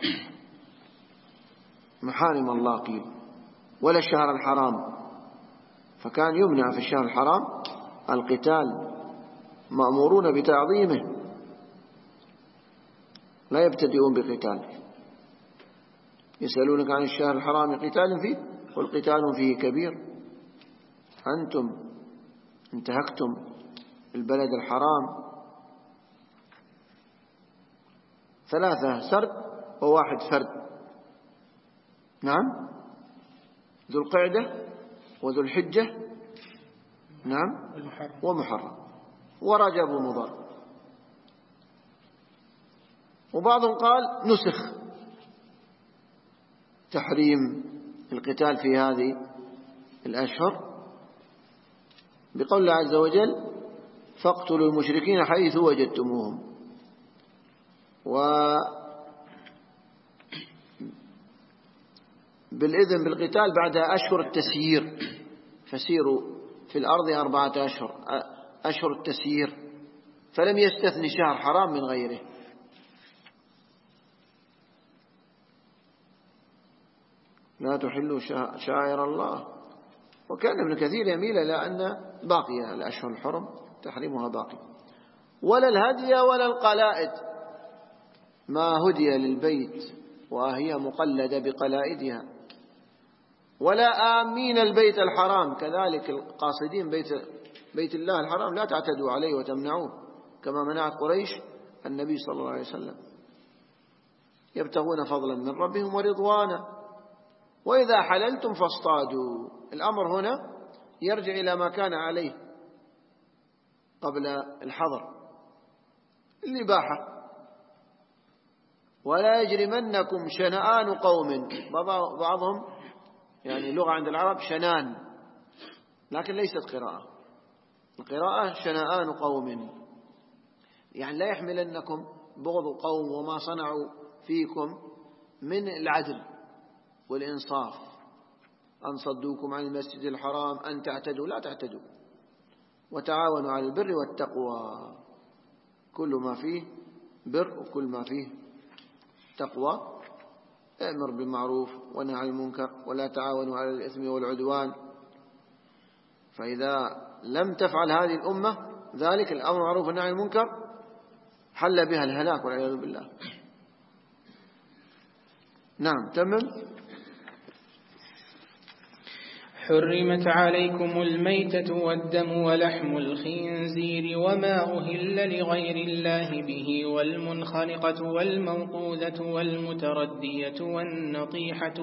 محارم الله قيل، ولا الشهر الحرام، فكان يمنع في الشهر الحرام القتال، مأمورون بتعظيمه، لا يبتدئون بقتال. يسألونك عن الشهر الحرام قتال فيه، قل قتال فيه كبير. أنتم انتهكتم البلد الحرام، 3 سرد و1 فرد. نعم، ذو القعدة وذو الحجة، نعم، ومحرم ورجب ومضر. وبعضهم قال نسخ تحريم القتال في هذه الأشهر بقول الله عز وجل: فاقتلوا المشركين حيث وجدتموهم. وبالإذن بالقتال بعد أشهر التسيير، فسيروا في الأرض 4 أشهر، أشهر التسيير، فلم يستثني شهر حرام من غيره. لا تحلوا شعائر الله. وكان ابن كثير يميل إلى أن باقية الأشهر الحرم تحريمها باقي. ولا الهدي ولا القلائد، ما هدي للبيت وهي مقلدة بقلائدها، ولا آمين البيت الحرام، كذلك القاصدين بيت الله الحرام لا تعتدوا عليه وتمنعوه، كما منعت قريش النبي صلى الله عليه وسلم. يبتغون فضلا من ربهم ورضوانا وإذا حللتم فاصطادوا. الأمر هنا يرجع إلى ما كان عليه قبل الحظر، الإباحة. ولا يجرمنكم شنآن قوم، بعضهم يعني لغة عند العرب شنان، لكن ليست قراءة. القراءة شنآن قوم، يعني لا يحملنكم بغض قوم وما صنعوا فيكم من العدل والإنصاف، أن صدوكم عن المسجد الحرام أن تعتدوا، لا تعتدوا. وتعاونوا على البر والتقوى، كل ما فيه بر وكل ما فيه تقوى. امر بالمعروف ونهى عن المنكر، ولا تعاونوا على الإثم والعدوان. فإذا لم تفعل هذه الأمة ذلك الأمر بالمعروف والنهي عن المنكر حل بها الهلاك والعياذ بالله. نعم تمم. حرمت عليكم الميتة والدم ولحم الخنزير وما أهل لغير الله به والمنخنقة والموقوذة والمتردية والنطيحة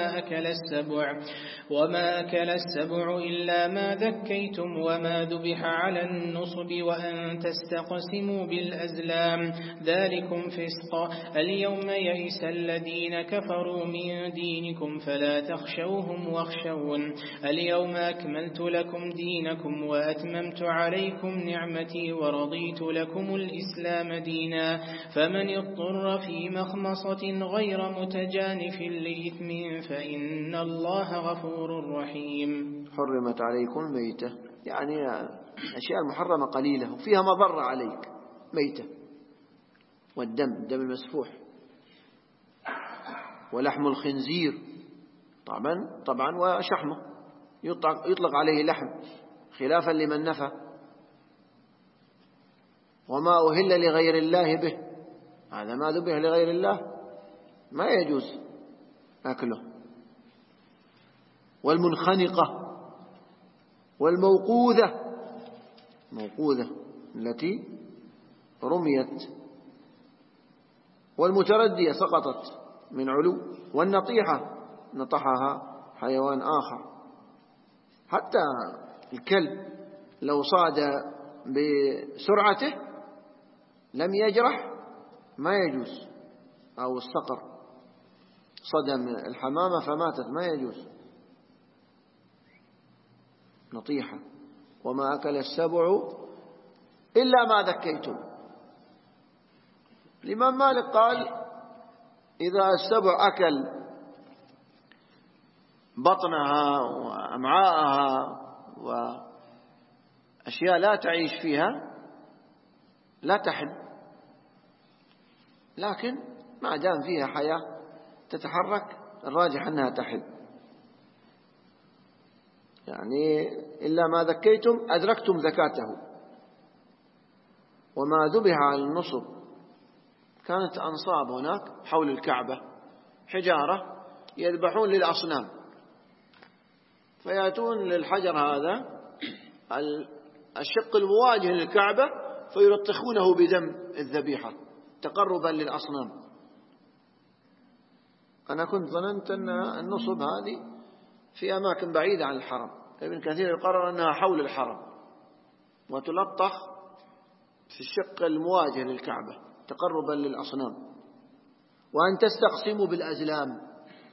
وما أكل السبع إلا ما ذكيتم وما ذبح على النصب وأن تستقسموا بالأزلام ذلكم فسق. اليوم يئس الذين كفروا من دينكم فلا تخشوهم واخشون. اليوم أكملت لكم دينكم وأتممت عليكم نعمتي ورضيت لكم الإسلام دينا. فمن اضطر في مخمصة غير متجانف لإثم فإن الله غفور رحيم. حرمت عليكم الميتة، يعني أشياء المحرمة قليلة وفيها مضرة عليك، ميتة والدم، دم المسفوح، ولحم الخنزير طبعا وشحمه يطلق عليه لحم خلافا لمن نفى. وما أهل لغير الله به، هذا ما ذبح لغير الله ما يجوز أكله. والمنخنقة والموقوذة، موقوذة التي رميت، والمتردية سقطت من علو، والنطيحة نطحها حيوان آخر. حتى الكلب لو صاد بسرعته لم يجرح ما يجوز، أو الصقر صدم الحمامة فماتت ما يجوز. نطيحة. وما أكل السبع إلا ما ذكيتم. الإمام مالك قال إذا السبع أكل بطنها وأمعاءها وأشياء لا تعيش فيها لا تحل، لكن ما دام فيها حياة تتحرك الراجح أنها تحل. يعني إلا ما ذكيتم أدركتم زكاته. وما ذبح على النصب، كانت أنصاب هناك حول الكعبة حجارة يذبحون للأصنام، فيأتون للحجر هذا الشق المواجه للكعبة فيلطخونه بدم الذبيحة تقربا للأصنام. أنا كنت ظننت أن النصب هذه في أماكن بعيدة عن الحرم، ابن كثير قرر أنها حول الحرم وتلطخ في الشق المواجه للكعبة تقربا للأصنام. وأن تستقسموا بالأزلام.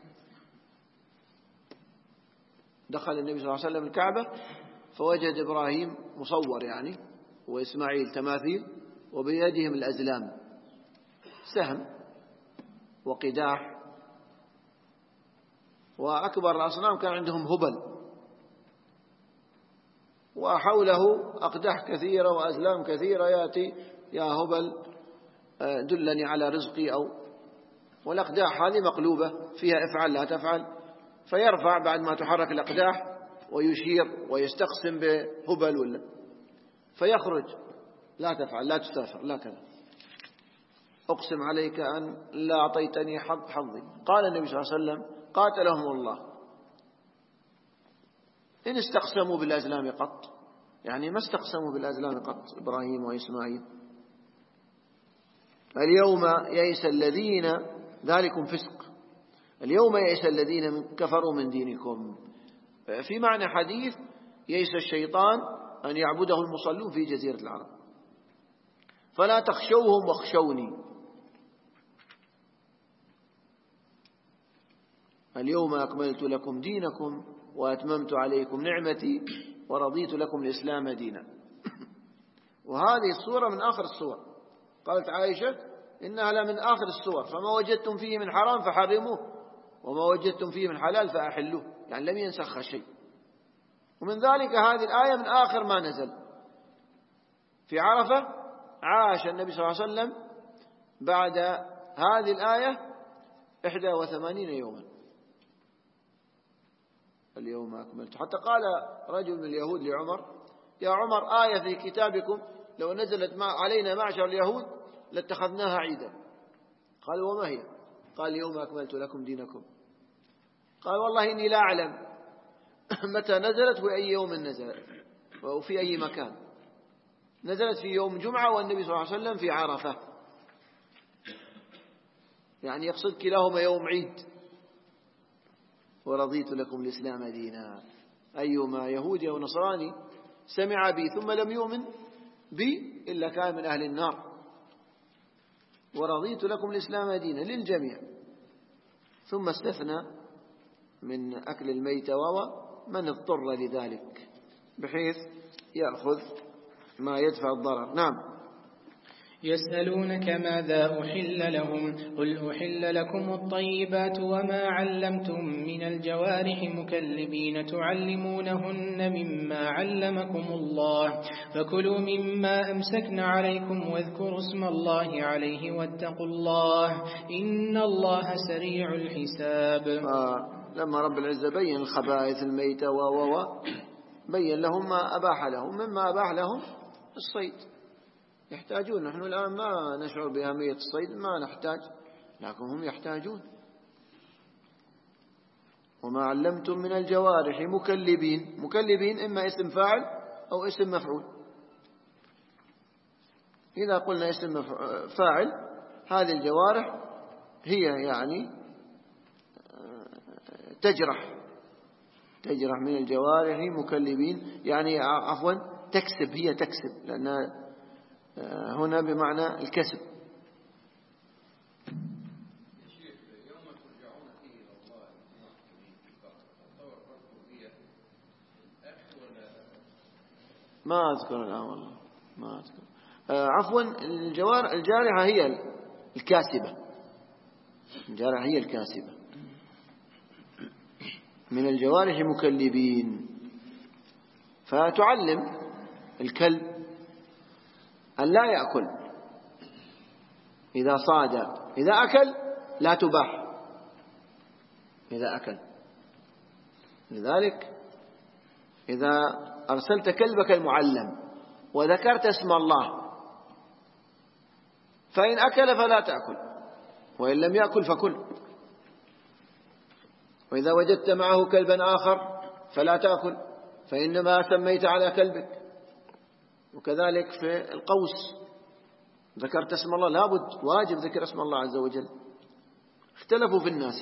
دخل النبي صلى الله عليه وسلم الكعبة فوجد إبراهيم مصور يعني وإسماعيل تماثيل وبيدهم الأزلام، سهم وقداح، وأكبر الأصنام كان عندهم هبل، وحوله أقداح كثيرة وأزلام كثيرة يأتي يا هبل دلني على رزقي، والأقداح هذه مقلوبة فيها افعل لا تفعل، فيرفع بعد ما تحرك الأقداح ويشير ويستقسم بهبل ولا، فيخرج لا تفعل لا تسافر لا كذا، أقسم عليك أن لا أعطيتني حظي. قال النبي صلى الله عليه وسلم قاتلهم الله إن استقسموا بالأزلام قط، يعني ما استقسموا بالأزلام قط إبراهيم وإسماعيل. اليوم يئس الذين ذلكم فسق. اليوم يئس الذين كفروا من دينكم. في معنى حديث يئس الشيطان أن يعبده المصلون في جزيرة العرب، فلا تخشوهم واخشوني. اليوم أكملت لكم دينكم وأتممت عليكم نعمتي ورضيت لكم الإسلام دينا. وهذه الصورة من آخر الصور. قالت عائشة إنها لمن آخر الصور، فما وجدتم فيه من حرام فحرموه وما وجدتم فيه من حلال فأحلوه، يعني لم ينسخ شيء. ومن ذلك هذه الآية من آخر ما نزل في عرفة. عاش النبي صلى الله عليه وسلم بعد هذه الآية 81 يوما. اليوم أكملت. حتى قال رجل من اليهود لعمر: يا عمر، آية في كتابكم لو نزلت علينا معشر اليهود لاتخذناها عيدا. قال: وما هي؟ قال: اليوم أكملت لكم دينكم. قال: والله إني لا أعلم متى نزلت وأي يوم نزلت وفي أي مكان. نزلت في يوم جمعة والنبي صلى الله عليه وسلم في عرفة، يعني يقصد كلاهما يوم عيد. ورضيت لكم الإسلام دينا. أيما يهودي أو نصراني سمع بي ثم لم يؤمن بي إلا كان من أهل النار. ورضيت لكم الإسلام دينا للجميع. ثم استثنى من أكل الميت ومن اضطر لذلك بحيث يأخذ ما يدفع الضرر. نعم. يسألونك ماذا أحل لهم قل أحل لكم الطيبات وما علمتم من الجوارح مكلبين تعلمونهن مما علمكم الله فكلوا مما أمسكن عليكم واذكروا اسم الله عليه واتقوا الله إن الله سريع الحساب. لما رب العزة بين الخبائث الميتة بين لهم ما أباح لهم. مما أباح لهم الصيد. يحتاجون. نحن الآن ما نشعر بأهمية الصيد، ما نحتاج، لكن هم يحتاجون. وما علمتم من الجوارح مكلبين. مكلبين إما اسم فاعل أو اسم مفعول. إذا قلنا اسم فاعل هذه الجوارح هي يعني تجرح من الجوارح مكلبين، يعني عفوا تكسب. هي تكسب، لأن هنا بمعنى الكسب. ما أذكر الآن والله، ما أذكر. عفوا الجارحة هي الكاسبة. الجارحة هي الكاسبة. من الجوارح مكلبين، فتعلم الكلب أن لا يأكل إذا صاد. إذا أكل لا تباح إذا أكل. لذلك إذا أرسلت كلبك المعلم وذكرت اسم الله فإن أكل فلا تأكل، وإن لم يأكل فكل. وإذا وجدت معه كلبا آخر فلا تأكل، فإنما سميت على كلبك. وكذلك في القوس ذكرت اسم الله، لابد واجب ذكر اسم الله عز وجل. اختلفوا في الناس.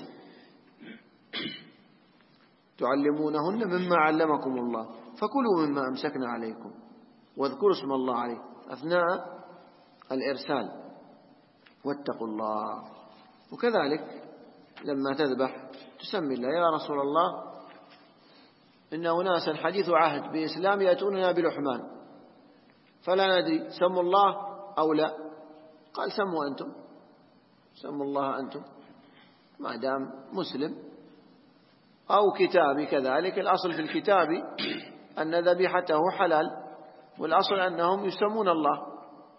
تعلمونهن مما علمكم الله فكلوا مما أمسكنا عليكم واذكروا اسم الله عليه أثناء الإرسال واتقوا الله. وكذلك لما تذبح تسمي الله: يا رسول الله إن أناسا حديث عهد بإسلام يأتوننا بلحمان فلا ندري سموا الله أو لا. قال: سموا أنتم، سموا الله أنتم، ما دام مسلم أو كتابي. كذلك الأصل في الكتاب أن ذبيحته حلال، والأصل أنهم يسمون الله.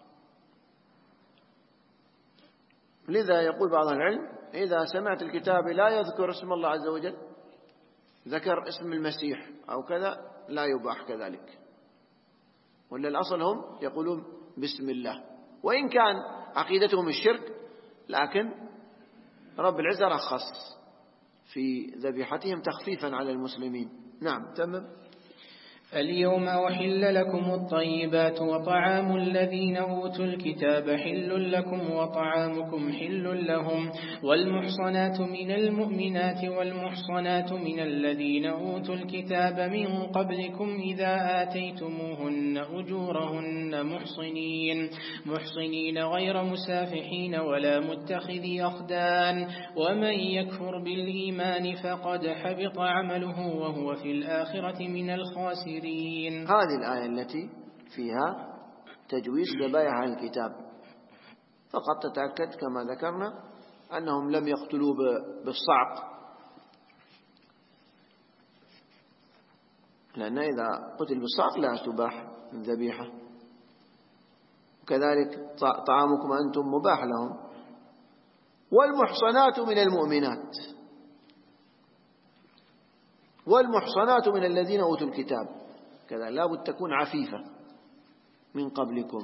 لذا يقول بعض العلم: إذا سمعت الكتاب لا يذكر اسم الله عز وجل، ذكر اسم المسيح أو كذا، لا يباح كذلك. ولا الأصل هم يقولون بسم الله، وإن كان عقيدتهم الشرك، لكن رب العزة رخص في ذبيحتهم تخفيفا على المسلمين. نعم. تمام. اليوم أحل لكم الطيبات وطعام الذين أوتوا الكتاب حل لكم وطعامكم حل لهم والمحصنات من المؤمنات والمحصنات من الذين أوتوا الكتاب من قبلكم إذا آتيتموهن أجورهن محصنين غير مسافحين ولا متخذي أخدان ومن يكفر بالإيمان فقد حبط عمله وهو في الآخرة من الخاسرين. هذه الآية التي فيها تجويز ذبائح أهل الكتاب فقط تتأكد كما ذكرنا أنهم لم يقتلوا بالصعق، لأن إذا قتل بالصعق لا تباح الذبيحة، وكذلك طعامكم أنتم مباح لهم. والمحصنات من المؤمنات والمحصنات من الذين أوتوا الكتاب كذا لا بد تكون عفيفة من قبلكم.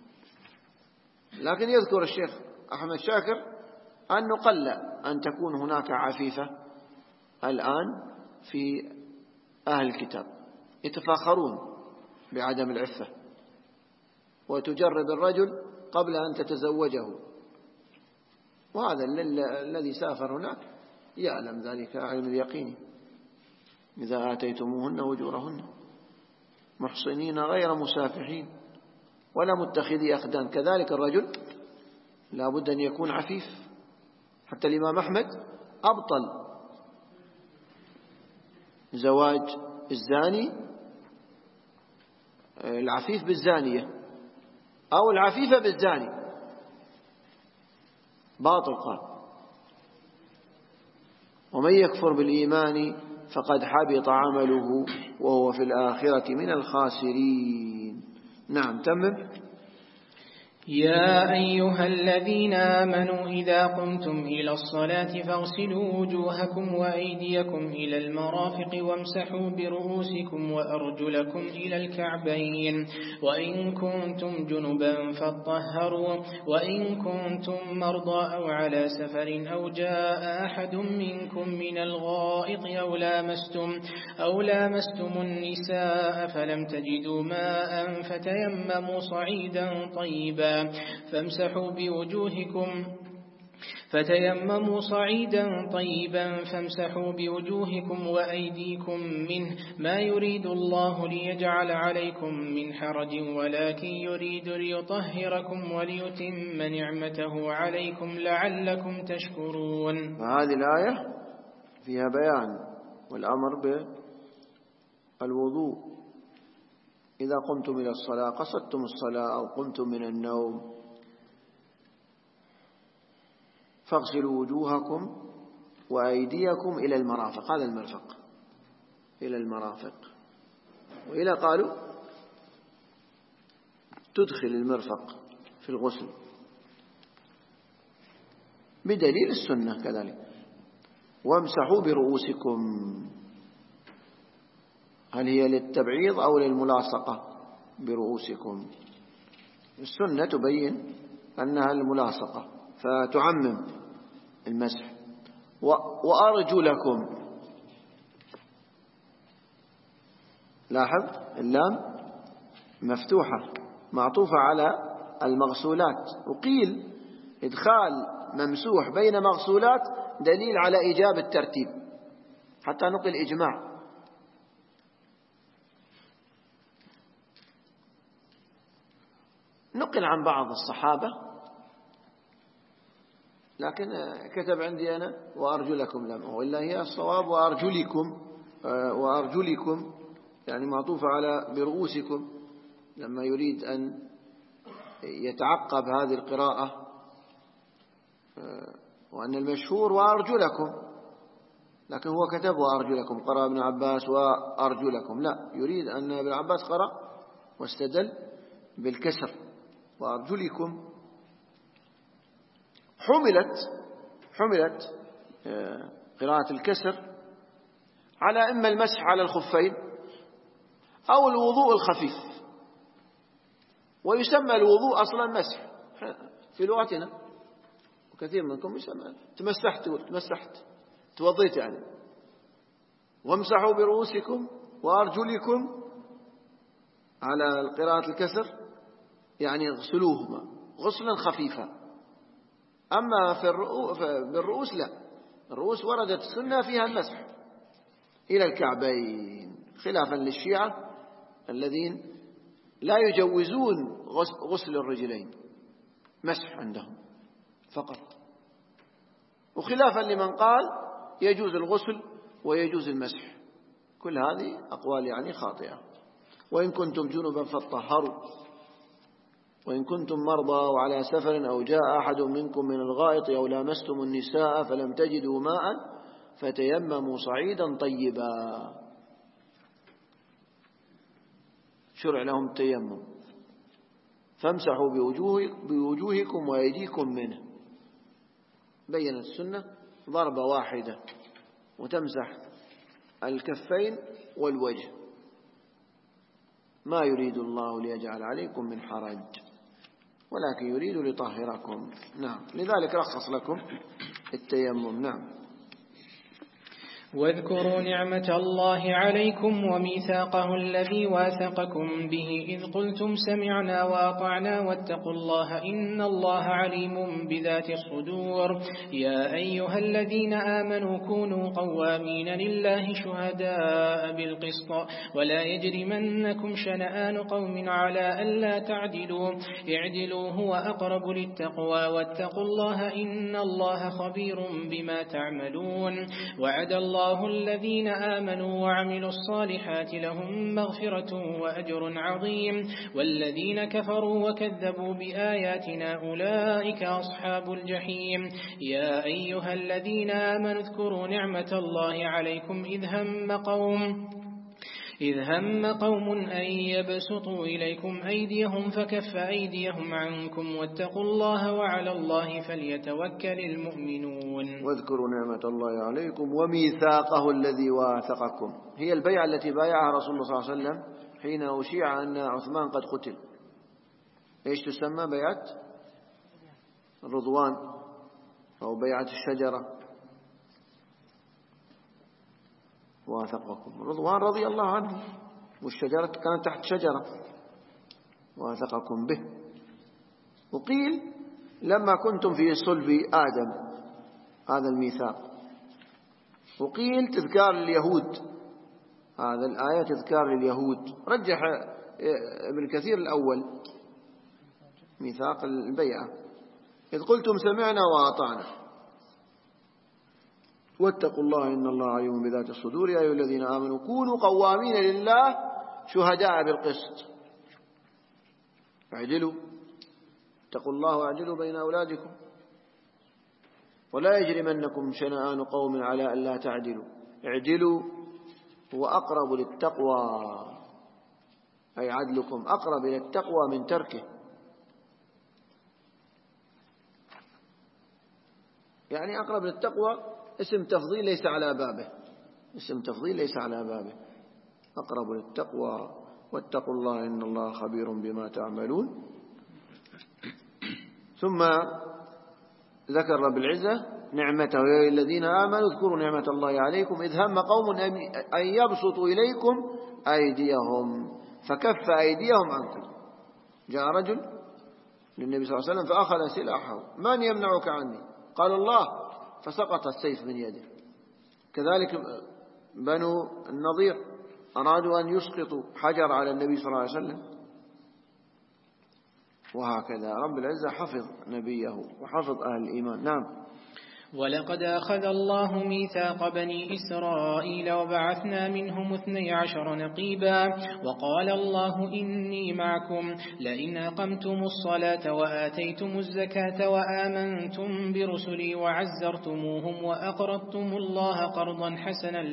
لكن يذكر الشيخ أحمد شاكر أنه قل أن تكون هناك عفيفة الآن في أهل الكتاب، يتفاخرون بعدم العفة، وتجرب الرجل قبل أن تتزوجه، وهذا الذي سافر هناك يعلم ذلك علم اليقين. إذا آتيتموهن أجورهن محصنين غير مسافحين ولا متخذي أخدان، كذلك الرجل لا بد أن يكون عفيف. حتى الإمام أحمد أبطل زواج الزاني العفيف بالزانية أو العفيفة بالزاني، باطل قال. ومن يكفر بالإيمان فقد حبط عمله وهو في الآخرة من الخاسرين. نعم تمم. يا أيها الذين آمنوا إذا قمتم إلى الصلاة فاغسلوا وجوهكم وأيديكم إلى المرافق وامسحوا برؤوسكم وأرجلكم إلى الكعبين وإن كنتم جنبا فاطهروا وإن كنتم مرضى أو على سفر أو جاء أحد منكم من الغائط أو لامستم النساء فلم تجدوا ماء فتيمموا صعيدا طيبا فامسحوا بوجوهكم وأيديكم منه ما يريد الله ليجعل عليكم من حرج ولكن يريد ليطهركم وليتم نعمته عليكم لعلكم تشكرون. هذه الآية فيها بيان والأمر بالوضوء. إذا قمتم إلى الصلاة قصدتم الصلاة أو قمتم من النوم فاغسلوا وجوهكم وأيديكم إلى المرافق، هذا المرفق إلى المرافق. وإلى قالوا تدخل المرفق في الغسل بدليل السنة كذلك. وامسحوا برؤوسكم، هل هي للتبعيض أو للملاصقة برؤوسكم؟ السنة تبين أنها الملاصقة فتعمم المسح. وأرجلكم، لاحظ اللام مفتوحة معطوفة على المغسولات، وقيل إدخال ممسوح بين مغسولات دليل على إيجاب الترتيب، حتى نقل إجماع. نقل عن بعض الصحابة، لكن كتب عندي أنا وأرجلكم لم، وإلا هي الصواب وأرجلكم يعني معطوفة على برؤوسكم، لما يريد أن يتعقب هذه القراءة، وأن المشهور وأرجلكم، لكن هو كتب وأرجلكم، قرأ ابن عباس وأرجلكم، لا، يريد أن ابن عباس قرأ واستدل بالكسر وأرجلكم. حملت قراءة الكسر على إما المسح على الخفين أو الوضوء الخفيف، ويسمى الوضوء أصلا مسح في لغتنا، وكثير منكم يسمى تمسحت توضيت يعني. وامسحوا برؤوسكم وأرجلكم على القراءة الكسر يعني اغسلوهما غسلا خفيفا. أما بالرؤوس لا، الرؤوس وردت السنة فيها المسح إلى الكعبين، خلافا للشيعة الذين لا يجوزون غسل الرجلين، مسح عندهم فقط، وخلافا لمن قال يجوز الغسل ويجوز المسح. كل هذه أقوال يعني خاطئة. وإن كنتم جنبا فاطهروا، وإن كنتم مرضى وعلى سفر أو جاء أحد منكم من الغائط أو لامستم النساء فلم تجدوا ماء فتيمموا صعيدا طيبا. شرع لهم التيمم، فامسحوا بوجوهكم وأيديكم منه. بيّنت السنة ضربة واحدة وتمسح الكفين والوجه. ما يريد الله ليجعل عليكم من حرج ولكن يريد ليطهركم. نعم، لذلك رخص لكم التيمم. نعم. واذكروا نعمة الله عليكم وميثاقه الذي واثقكم به إذ قلتم سمعنا وأطعنا واتقوا الله إن الله عليم بذات الصدور. يا أيها الذين آمنوا كونوا قوامين لله شهداء بالقسط ولا يجرمنكم شنآن قوم على ألا تعدلوا اعدلوا هو أقرب للتقوى واتقوا الله إن الله خبير بما تعملون. وعد الله الذين آمنوا وعملوا الصالحات لهم مغفرة وأجر عظيم والذين كفروا وكذبوا بآياتنا أولئك أصحاب الجحيم. يا أيها الذين آمنوا اذكروا نعمة الله عليكم إذ هم قوم أن يبسطوا إليكم أيديهم فكف أيديهم عنكم واتقوا الله وعلى الله فليتوكل المؤمنون. واذكروا نعمة الله عليكم وميثاقه الذي واثقكم. هي البيعة التي بايعها رسول الله صلى الله عليه وسلم حين أشيع أن عثمان قد قتل. إيش تسمى؟ بيعة الرضوان أو بيعة الشجرة. واثقكم، رضوان رضي الله عنه، والشجرة كانت تحت شجرة واثقكم به. وقيل لما كنتم في صلب آدم هذا الميثاق. وقيل تذكار لليهود، هذا الآية تذكار لليهود. رجح ابن كثير الأول ميثاق البيعة إذ قلتم سمعنا وأطعنا واتقوا الله إن الله عليم بذات الصدور. يا أيها الذين آمنوا كونوا قوامين لله شهداء بالقسط اعدلوا اتقوا الله واعدلوا بين أولادكم ولا يجرمنكم شنآن قوم على ألا تعدلوا اعدلوا هو أقرب للتقوى، أي عدلكم أقرب إلى التقوى من تركه. يعني أقرب للتقوى اسم تفضيل ليس على بابه، اسم تفضيل ليس على بابه. أقرب للتقوى واتقوا الله إن الله خبير بما تعملون. ثم ذكر رب العزة نعمته. يا الذين آمنوا اذكروا نعمة الله عليكم إذ هم قوم أن يبسطوا إليكم أيديهم فكف أيديهم عنكم. جاء رجل للنبي صلى الله عليه وسلم فأخذ سلاحه. من يمنعك عني؟ قال الله، فسقط السيف من يده. كذلك بنو النضير أرادوا أن يسقطوا حجر على النبي صلى الله عليه وسلم. وهكذا رب العزة حفظ نبيه وحفظ أهل الإيمان. نعم. ولقد أخذ الله ميثاق بني إسرائيل وبعثنا منهم 12 نقيبا وقال الله إني معكم لئن أقمتم الصلاة وآتيتم الزكاة وآمنتم برسلي وعزرتموهم وأقرضتم الله قرضا حسنا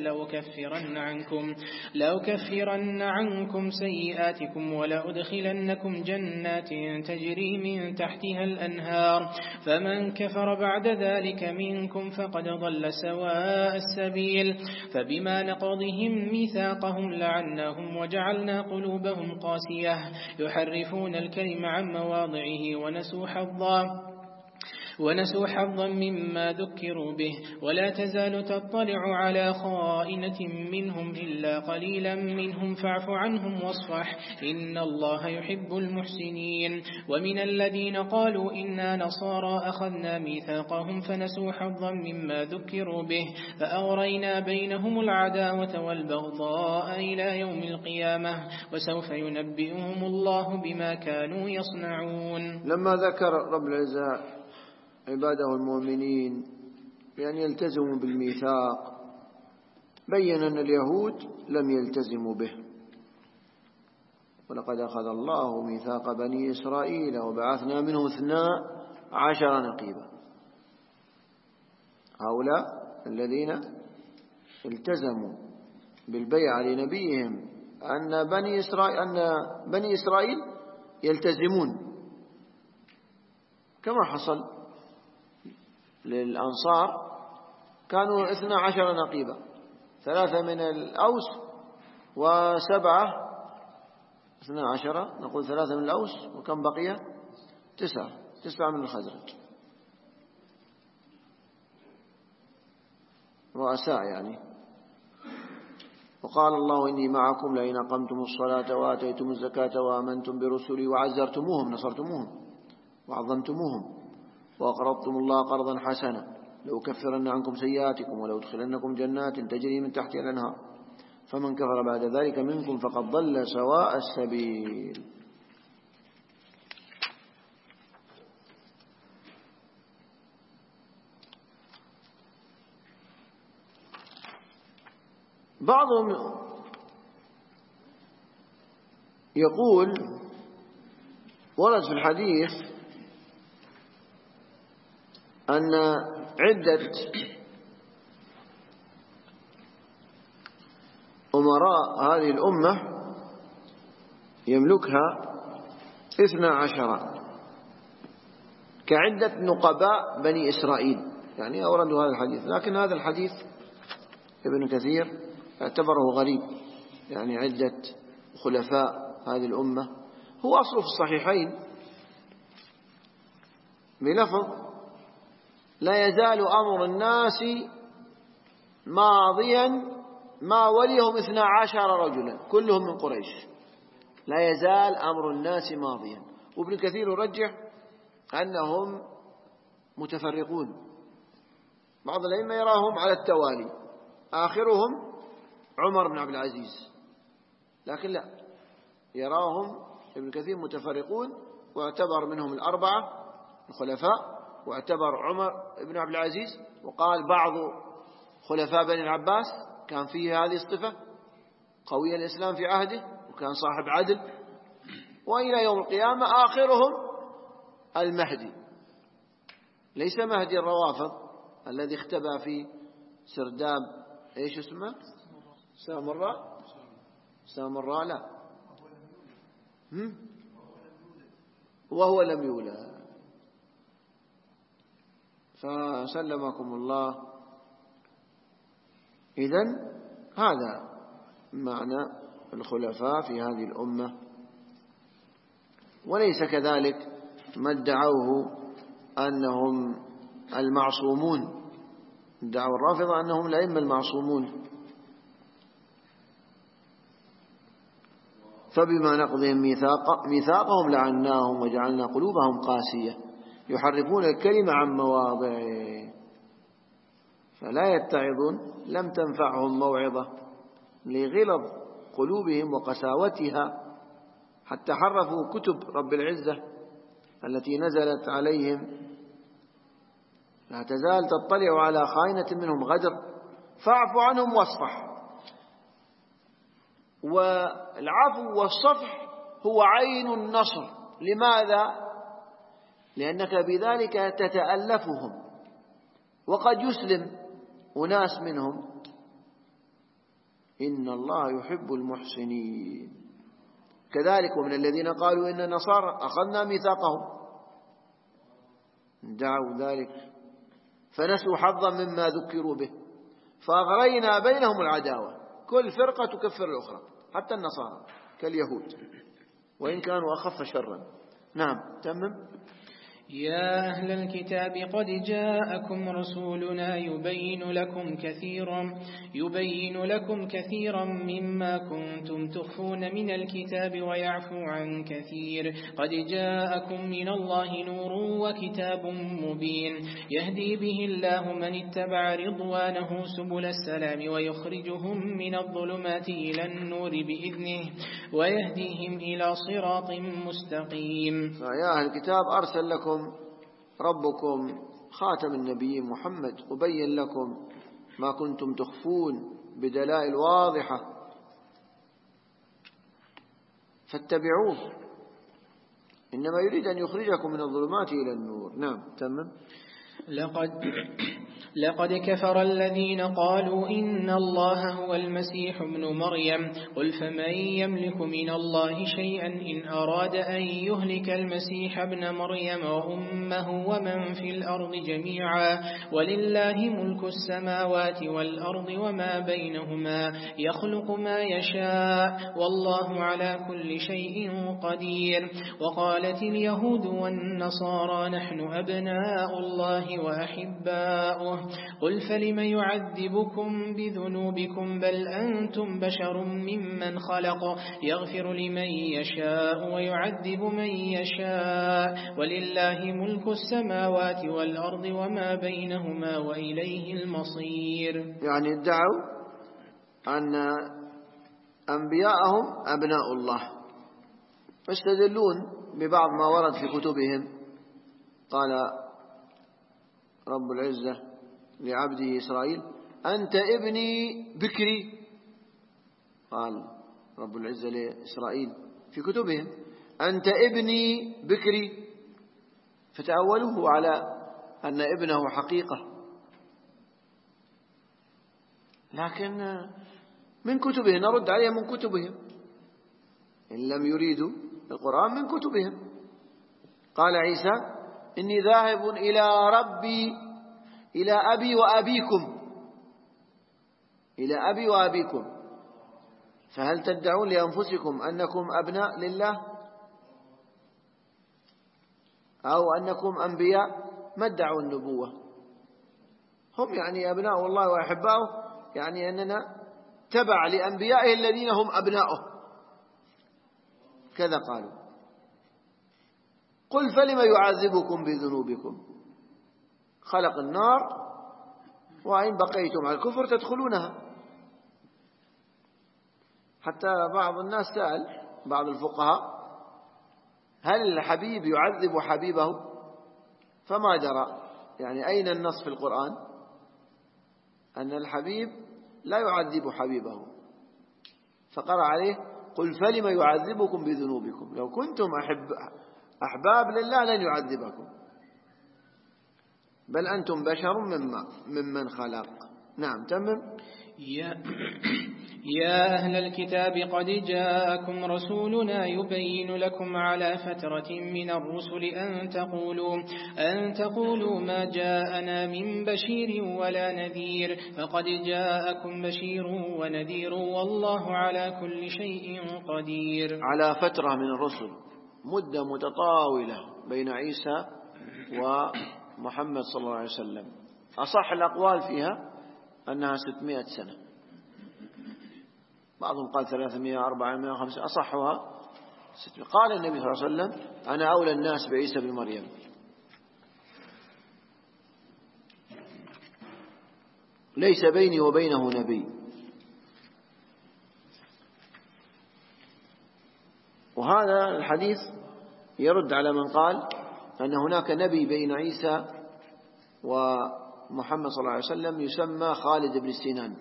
لأكفرن عنكم سيئاتكم ولأدخلنكم جنات تجري من تحتها الأنهار فمن كفر بعد ذلك منكم فقد ضل سواء السبيل. فبما نقضهم ميثاقهم لعناهم وجعلنا قلوبهم قاسية يحرفون الكلم عن مواضعه ونسوا حظا مما ذكروا به ولا تزال تطلع على خائنة منهم إلا قليلا منهم فاعف عنهم واصفح إن الله يحب المحسنين ومن الذين قالوا إنا نصارى أخذنا ميثاقهم فنسوا حظا مما ذكروا به فأغرينا بينهم العداوة والبغضاء إلى يوم القيامة وسوف ينبئهم الله بما كانوا يصنعون. لما ذكر رب العزة عباده المؤمنين بأن يلتزموا بالميثاق بين أن اليهود لم يلتزموا به. ولقد أخذ الله ميثاق بني إسرائيل وبعثنا منهم 12 نقيبا. هؤلاء الذين التزموا بالبيعة لنبيهم أن بني إسرائيل يلتزمون، كما حصل للأنصار كانوا 12 نقيبا، 3 من الأوس و7 12، نقول 3 من الأوس وكم بقي 9 من الخزرج، رؤساء يعني. وقال الله إني معكم لئن أقمتم الصلاة وآتيتم الزكاة وآمنتم برسلي وعزرتموهم نصرتموهم وعظمتموهم وأقرضتم الله قرضا حسنا لأكفرن عنكم سيئاتكم ولأدخلنكم جنات تجري من تحتها الأنهار فمن كفر بعد ذلك منكم فقد ضل سواء السبيل. بعضهم يقول ورد في الحديث أن عدة أمراء هذه الأمة يملكها 12 كعدة نقباء بني إسرائيل، يعني أوردوا هذا الحديث. لكن هذا الحديث ابن كثير اعتبره غريب، يعني عدة خلفاء هذه الأمة. هو أصله في الصحيحين بلفظ لا يزال أمر الناس ماضيا ما وليهم 12 رجلا كلهم من قريش. لا يزال أمر الناس ماضيا. وابن كثير يرجح أنهم متفرقون، بعض الأئمة يراهم على التوالي، آخرهم عمر بن عبد العزيز، لكن لا، يراهم ابن كثير متفرقون، واعتبر منهم 4 الخلفاء، واعتبر عمر بن عبد العزيز. وقال بعض خلفاء بني العباس كان فيه هذه الصفة، قوي الإسلام في عهده وكان صاحب عدل، وإلى يوم القيامة آخرهم المهدي، ليس مهدي الروافض الذي اختبى في سرداب ايش اسمه سامراء لا وهو لم يولد. فسلمكم الله. إذن هذا معنى الخلفاء في هذه الأمة، وليس كذلك ما ادعوه أنهم المعصومون، ادعوا الرافضة أنهم الأئمة المعصومون. فبما نقضهم ميثاقهم لعناهم وجعلنا قلوبهم قاسية يحرفون الكلمة عن مواضعه فلا يتعظون. لم تنفعهم موعظة لغلظ قلوبهم وقساوتها، حتى حرفوا كتب رب العزة التي نزلت عليهم. لا تزال تطلع على خائنة منهم غدر فاعف عنهم واصفح. والعفو والصفح هو عين النصر. لماذا؟ لأنك بذلك تتألفهم، وقد يسلم أناس منهم. إن الله يحب المحسنين. كذلك ومن الذين قالوا إن النصارى أخذنا ميثاقهم دعوا ذلك فنسوا حظا مما ذكروا به فأغرينا بينهم العداوة. كل فرقة تكفر الأخرى، حتى النصارى كاليهود وإن كانوا أخف شرا. نعم تمم. يا أهل الكتاب قد جاءكم رسولنا يبين لكم كثيرا مما كنتم تخفون من الكتاب ويعفو عن كثير. قد جاءكم من الله نور وكتاب مبين يهدي به الله من اتبع رضوانه سبل السلام ويخرجهم من الظلمات إلى النور بإذنه ويهديهم إلى صراط مستقيم. يا أهل الكتاب أرسل لكم ربكم خاتم النبي محمد وبين لكم ما كنتم تخفون بدلائل واضحة فاتبعوه إنما يريد أن يخرجكم من الظلمات إلى النور. نعم تمام. لقد كفر الذين قالوا إن الله هو المسيح ابن مريم قل فمن يملك من الله شيئا إن أراد أن يهلك المسيح ابن مريم وأمه ومن في الأرض جميعا ولله ملك السماوات والأرض وما بينهما يخلق ما يشاء والله على كل شيء قدير. وقالت اليهود والنصارى نحن أبناء الله وأحباؤه قل فلم يعذبكم بذنوبكم بل أنتم بشر ممن خلق يغفر لمن يشاء ويعذب من يشاء ولله ملك السماوات والأرض وما بينهما وإليه المصير. يعني ادعوا أن أنبياءهم أبناء الله فاستدلون ببعض ما ورد في كتبهم. قال رب العزة لعبده إسرائيل أنت ابني بكري. قال رب العزة لإسرائيل في كتبهم أنت ابني بكري فتأولوه على أن ابنه حقيقة. لكن من كتبهم نرد عليهم من كتبهم إن لم يريدوا القرآن من كتبهم. قال عيسى إني ذاهب إلى ربي إلى أبي وأبيكم فهل تدعون لأنفسكم أنكم أبناء لله أو أنكم أنبياء؟ ما ادعوا النبوة هم يعني أبناء الله وأحباؤه يعني أننا تبع لأنبيائه الذين هم أبناؤه كذا قالوا. قل فلم يعذبكم بذنوبكم خلق النار وإن بقيتم على الكفر تدخلونها. حتى بعض الناس سأل بعض الفقهاء هل الحبيب يعذب حبيبه فما درى يعني أين النص في القرآن أن الحبيب لا يعذب حبيبه فقرأ عليه قل فلم يعذبكم بذنوبكم لو كنتم أحباب لله لن يعذبكم بل أنتم بشر ممن خلق. نعم تمام. يا أهل الكتاب قد جاءكم رسولنا يبين لكم على فترة من الرسل أن تقولوا ما جاءنا من بشير ولا نذير فقد جاءكم بشير ونذير والله على كل شيء قدير. على فترة من الرسل مدة متطاولة بين عيسى ومحمد صلى الله عليه وسلم. أصح الأقوال فيها أنها 600 سنة بعضهم قال 300 400 500 أصحها 600. قال النبي صلى الله عليه وسلم أنا أولى الناس بعيسى بن مريم. ليس بيني وبينه نبي. وهذا الحديث يرد على من قال أن هناك نبي بين عيسى ومحمد صلى الله عليه وسلم يسمى خالد بن سنان.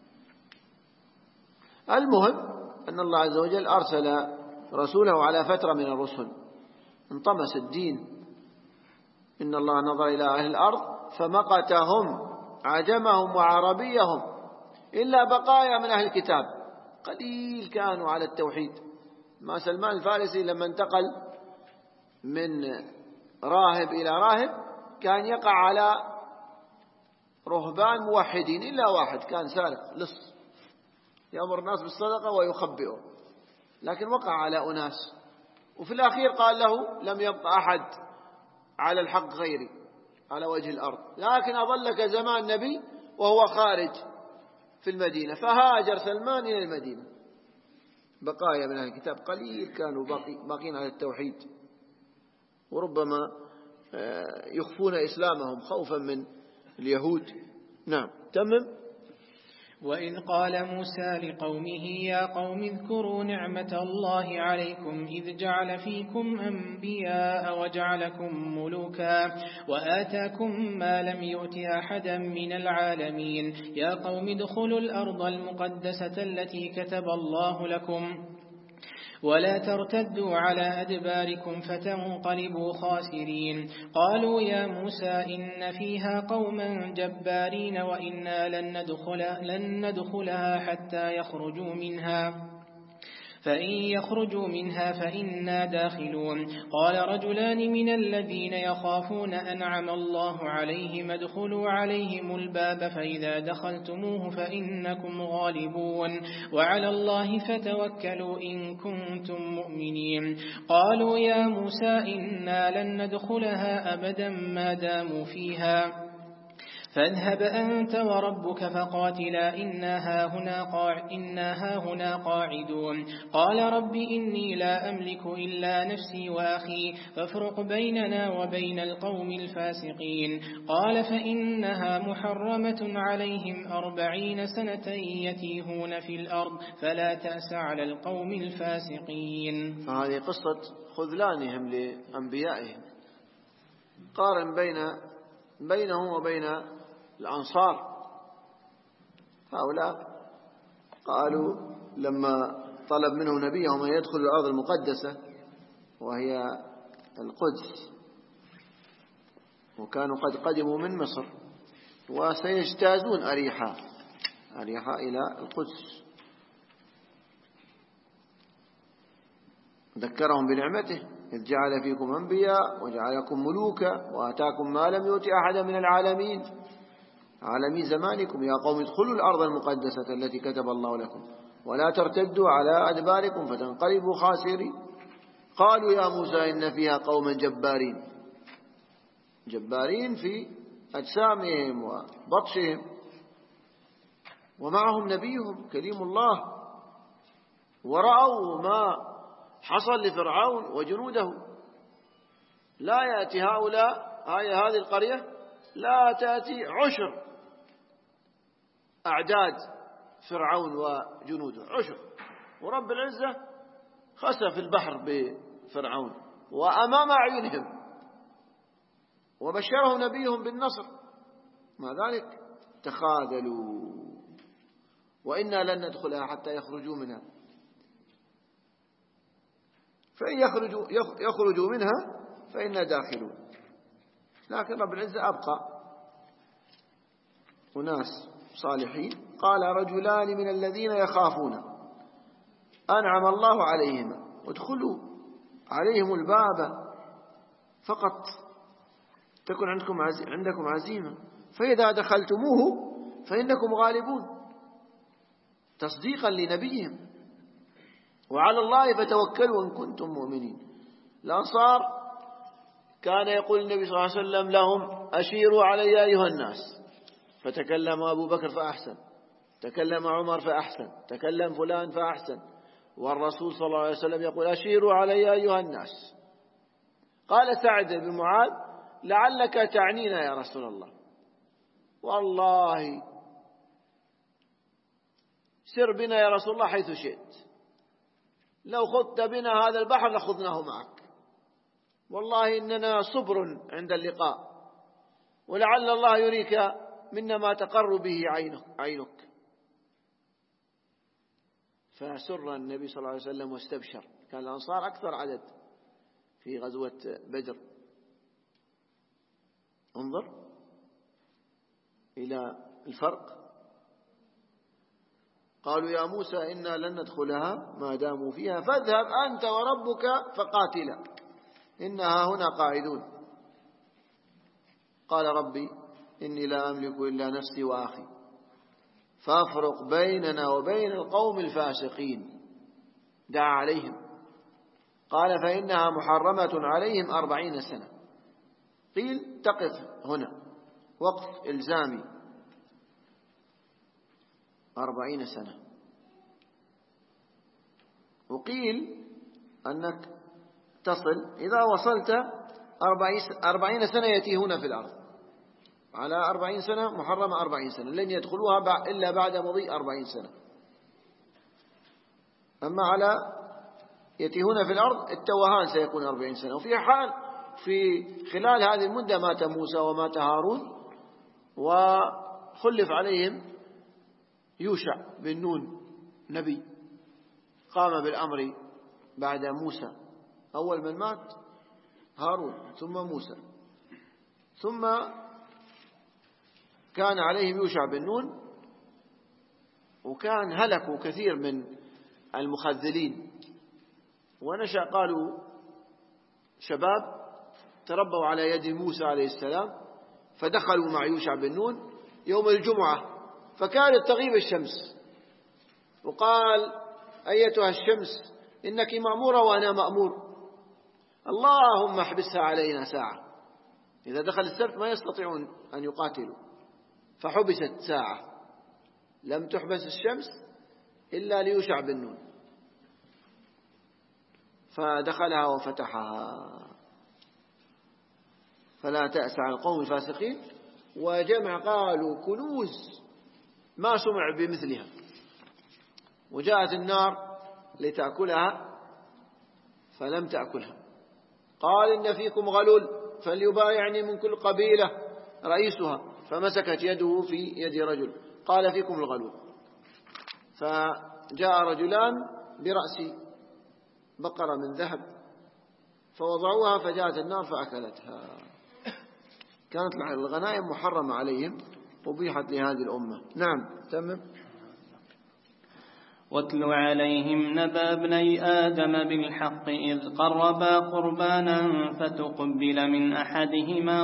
المهم أن الله عز وجل أرسل رسوله على فترة من الرسل انطمس الدين. إن الله نظر إلى أهل الأرض فمقتهم عجمهم وعربيهم إلا بقايا من أهل الكتاب قليل كانوا على التوحيد. ما سلمان الفارسي لما انتقل من راهب إلى راهب كان يقع على رهبان موحدين إلا واحد كان سارق لص يأمر الناس بالصدقة ويخبئه لكن وقع على أناس وفي الأخير قال له لم يبقى أحد على الحق غيري على وجه الأرض، لكن أظل زمان نبي وهو خارج في المدينة، فهاجر سلمان إلى المدينة. بقايا من أهل الكتاب قليل كانوا باقين على التوحيد، وربما يخفون إسلامهم خوفا من اليهود. نعم تمم. وإذ قال موسى لقومه يا قوم اذكروا نعمة الله عليكم إذ جعل فيكم أنبياء وجعلكم ملوكا وآتاكم ما لم يؤت أحدا من العالمين يا قوم ادخلوا الأرض المقدسة التي كتب الله لكم ولا ترتدوا على أدباركم فتنقلبوا خاسرين. قالوا يا موسى إن فيها قوما جبارين وإنا لن ندخلها حتى يخرجوا منها فإن يخرجوا منها فإنا داخلون. قال رجلان من الذين يخافون أنعم الله عليهم ادخلوا عليهم الباب فإذا دخلتموه فإنكم غالبون وعلى الله فتوكلوا إن كنتم مؤمنين. قالوا يا موسى إنا لن ندخلها أبدا ما داموا فيها فاذهب أنت وربك فقاتلا إنا هاهنا قاعدون. قال رب إني لا أملك إلا نفسي وأخي فافرق بيننا وبين القوم الفاسقين. قال فإنها محرمة عليهم 40 سنة يتيهون في الأرض فلا تأس على القوم الفاسقين. فهذه قصة خذلانهم لأنبيائهم. قارن بينهم وبين الأنصار. هؤلاء قالوا لما طلب منه نبيهم أن يدخل الأرض المقدسة وهي القدس، وكانوا قد قدموا من مصر وسيجتازون أريحا إلى القدس، ذكرهم بنعمته إذ جعل فيكم أنبياء وجعلكم ملوكا وآتاكم ما لم يؤت أحدا من العالمين عالمي زمانكم يا قوم ادخلوا الأرض المقدسة التي كتب الله لكم ولا ترتدوا على أدباركم فتنقلبوا خاسرين. قالوا يا موسى إن فيها قوما جبارين في أجسامهم وبطشهم ومعهم نبيهم كليم الله، ورأوا ما حصل لفرعون وجنوده. لا يأتي هؤلاء هذه القرية لا تأتي 10 أعداد فرعون وجنوده 10، ورب العزة خسف البحر بفرعون وأمام أعينهم وبشرهم نبيهم بالنصر، مع ذلك تخاذلوا وإنا لن ندخلها حتى يخرجوا منها فإن يخرجوا منها فإنا داخلون. لكن رب العزة أبقى أناس صالحين. قال رجلان من الذين يخافون أنعم الله عليهم وادخلوا عليهم الباب فقط تكن عندكم عزيمة فإذا دخلتموه فإنكم غالبون، تصديقا لنبيهم وعلى الله فتوكلوا إن كنتم مؤمنين. الأنصار كان يقول النبي صلى الله عليه وسلم لهم أشيروا علي أيها الناس، فتكلم أبو بكر فأحسن، تكلم عمر فأحسن، تكلم فلان فأحسن، والرسول صلى الله عليه وسلم يقول أشيروا علي أيها الناس. قال سعد بن معاذ لعلك تعنينا يا رسول الله، والله سر بنا يا رسول الله حيث شئت، لو خضت بنا هذا البحر لخضناه معك، والله إننا صبر عند اللقاء، ولعل الله يريك منا ما تقر به عينك. فسر النبي صلى الله عليه وسلم واستبشر. كان الأنصار أكثر عدد في غزوة بدر. انظر إلى الفرق. قالوا يا موسى إنا لن ندخلها ما داموا فيها فاذهب أنت وربك فقاتلا إنها هنا قاعدون. قال ربي إني لا أملك إلا نفسي وأخي فافرق بيننا وبين القوم الفاسقين. دعا عليهم. قال فإنها محرمة عليهم 40 سنة قيل تقف هنا وقف إلزامي 40 سنة، وقيل أنك تصل إذا وصلت 40 سنة يتيهون في الأرض، على 40 سنة محرمة 40 سنة لن يدخلوها إلا بعد مضي 40 سنة. أما على يتيهون في الأرض التوهان سيكون 40 سنة. وفي حال في خلال هذه المدة مات موسى ومات هارون وخلف عليهم يوشع بن نون نبي قام بالأمر بعد موسى، أول من مات هارون ثم موسى، ثم كان عليهم يوشع بن نون، وكان هلكوا كثير من المخذلين، ونشأ قالوا شباب تربوا على يد موسى عليه السلام، فدخلوا مع يوشع بن نون يوم الجمعة فكانت تغيب الشمس، وقال أيتها الشمس إنك مأمورة وأنا مأمور، اللهم احبسها علينا ساعة. إذا دخل السبت ما يستطيعون أن يقاتلوا، فحبست ساعة، لم تحبس الشمس إلا ليوشع بن نون، فدخلها وفتحها. فلا تأس على القوم الفاسقين. وجمع قالوا كنوز ما سمع بمثلها. وجاءت النار لتأكلها فلم تأكلها. قال إن فيكم غلول فليبايعني من كل قبيلة رئيسها، فمسكت يده في يد رجل قال فيكم الغلول. فجاء رجلان برأس بقرة من ذهب فوضعوها فجاءت النار فأكلتها. كانت الغنائم محرمة عليهم وبيحت لهذه الأمة. نعم تمام. واتل عليهم نبأ ابني آدم بالحق إذ قربا قربانا فتقبل من أحدهما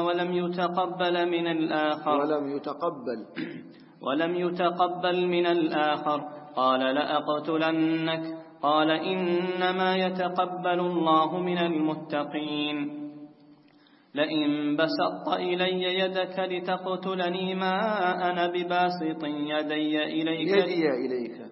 ولم يتقبل من الآخر قال لأقتلنك قال إنما يتقبل الله من المتقين. لئن بسطت إلي يدك لتقتلني ما أنا بباسط يدي إليك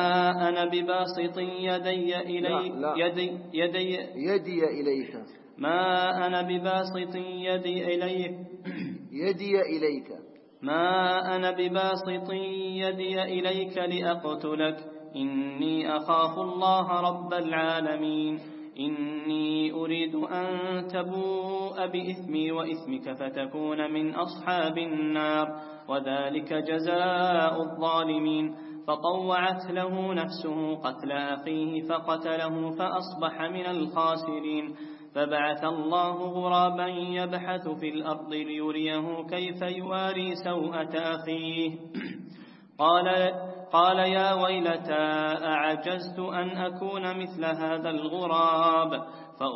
لأقتلك إني أخاف الله رب العالمين. إني أريد أن تبوء بإثمي وإثمك فتكون من أصحاب النار وذلك جزاء الظالمين. فطوعت له نفسه قتل أخيه فقتله فأصبح من الخاسرين. فبعث الله غرابا يبحث في الأرض ليريه كيف يواري سوءة أخيه قال يا ويلتى أعجزت أن أكون مثل هذا الغراب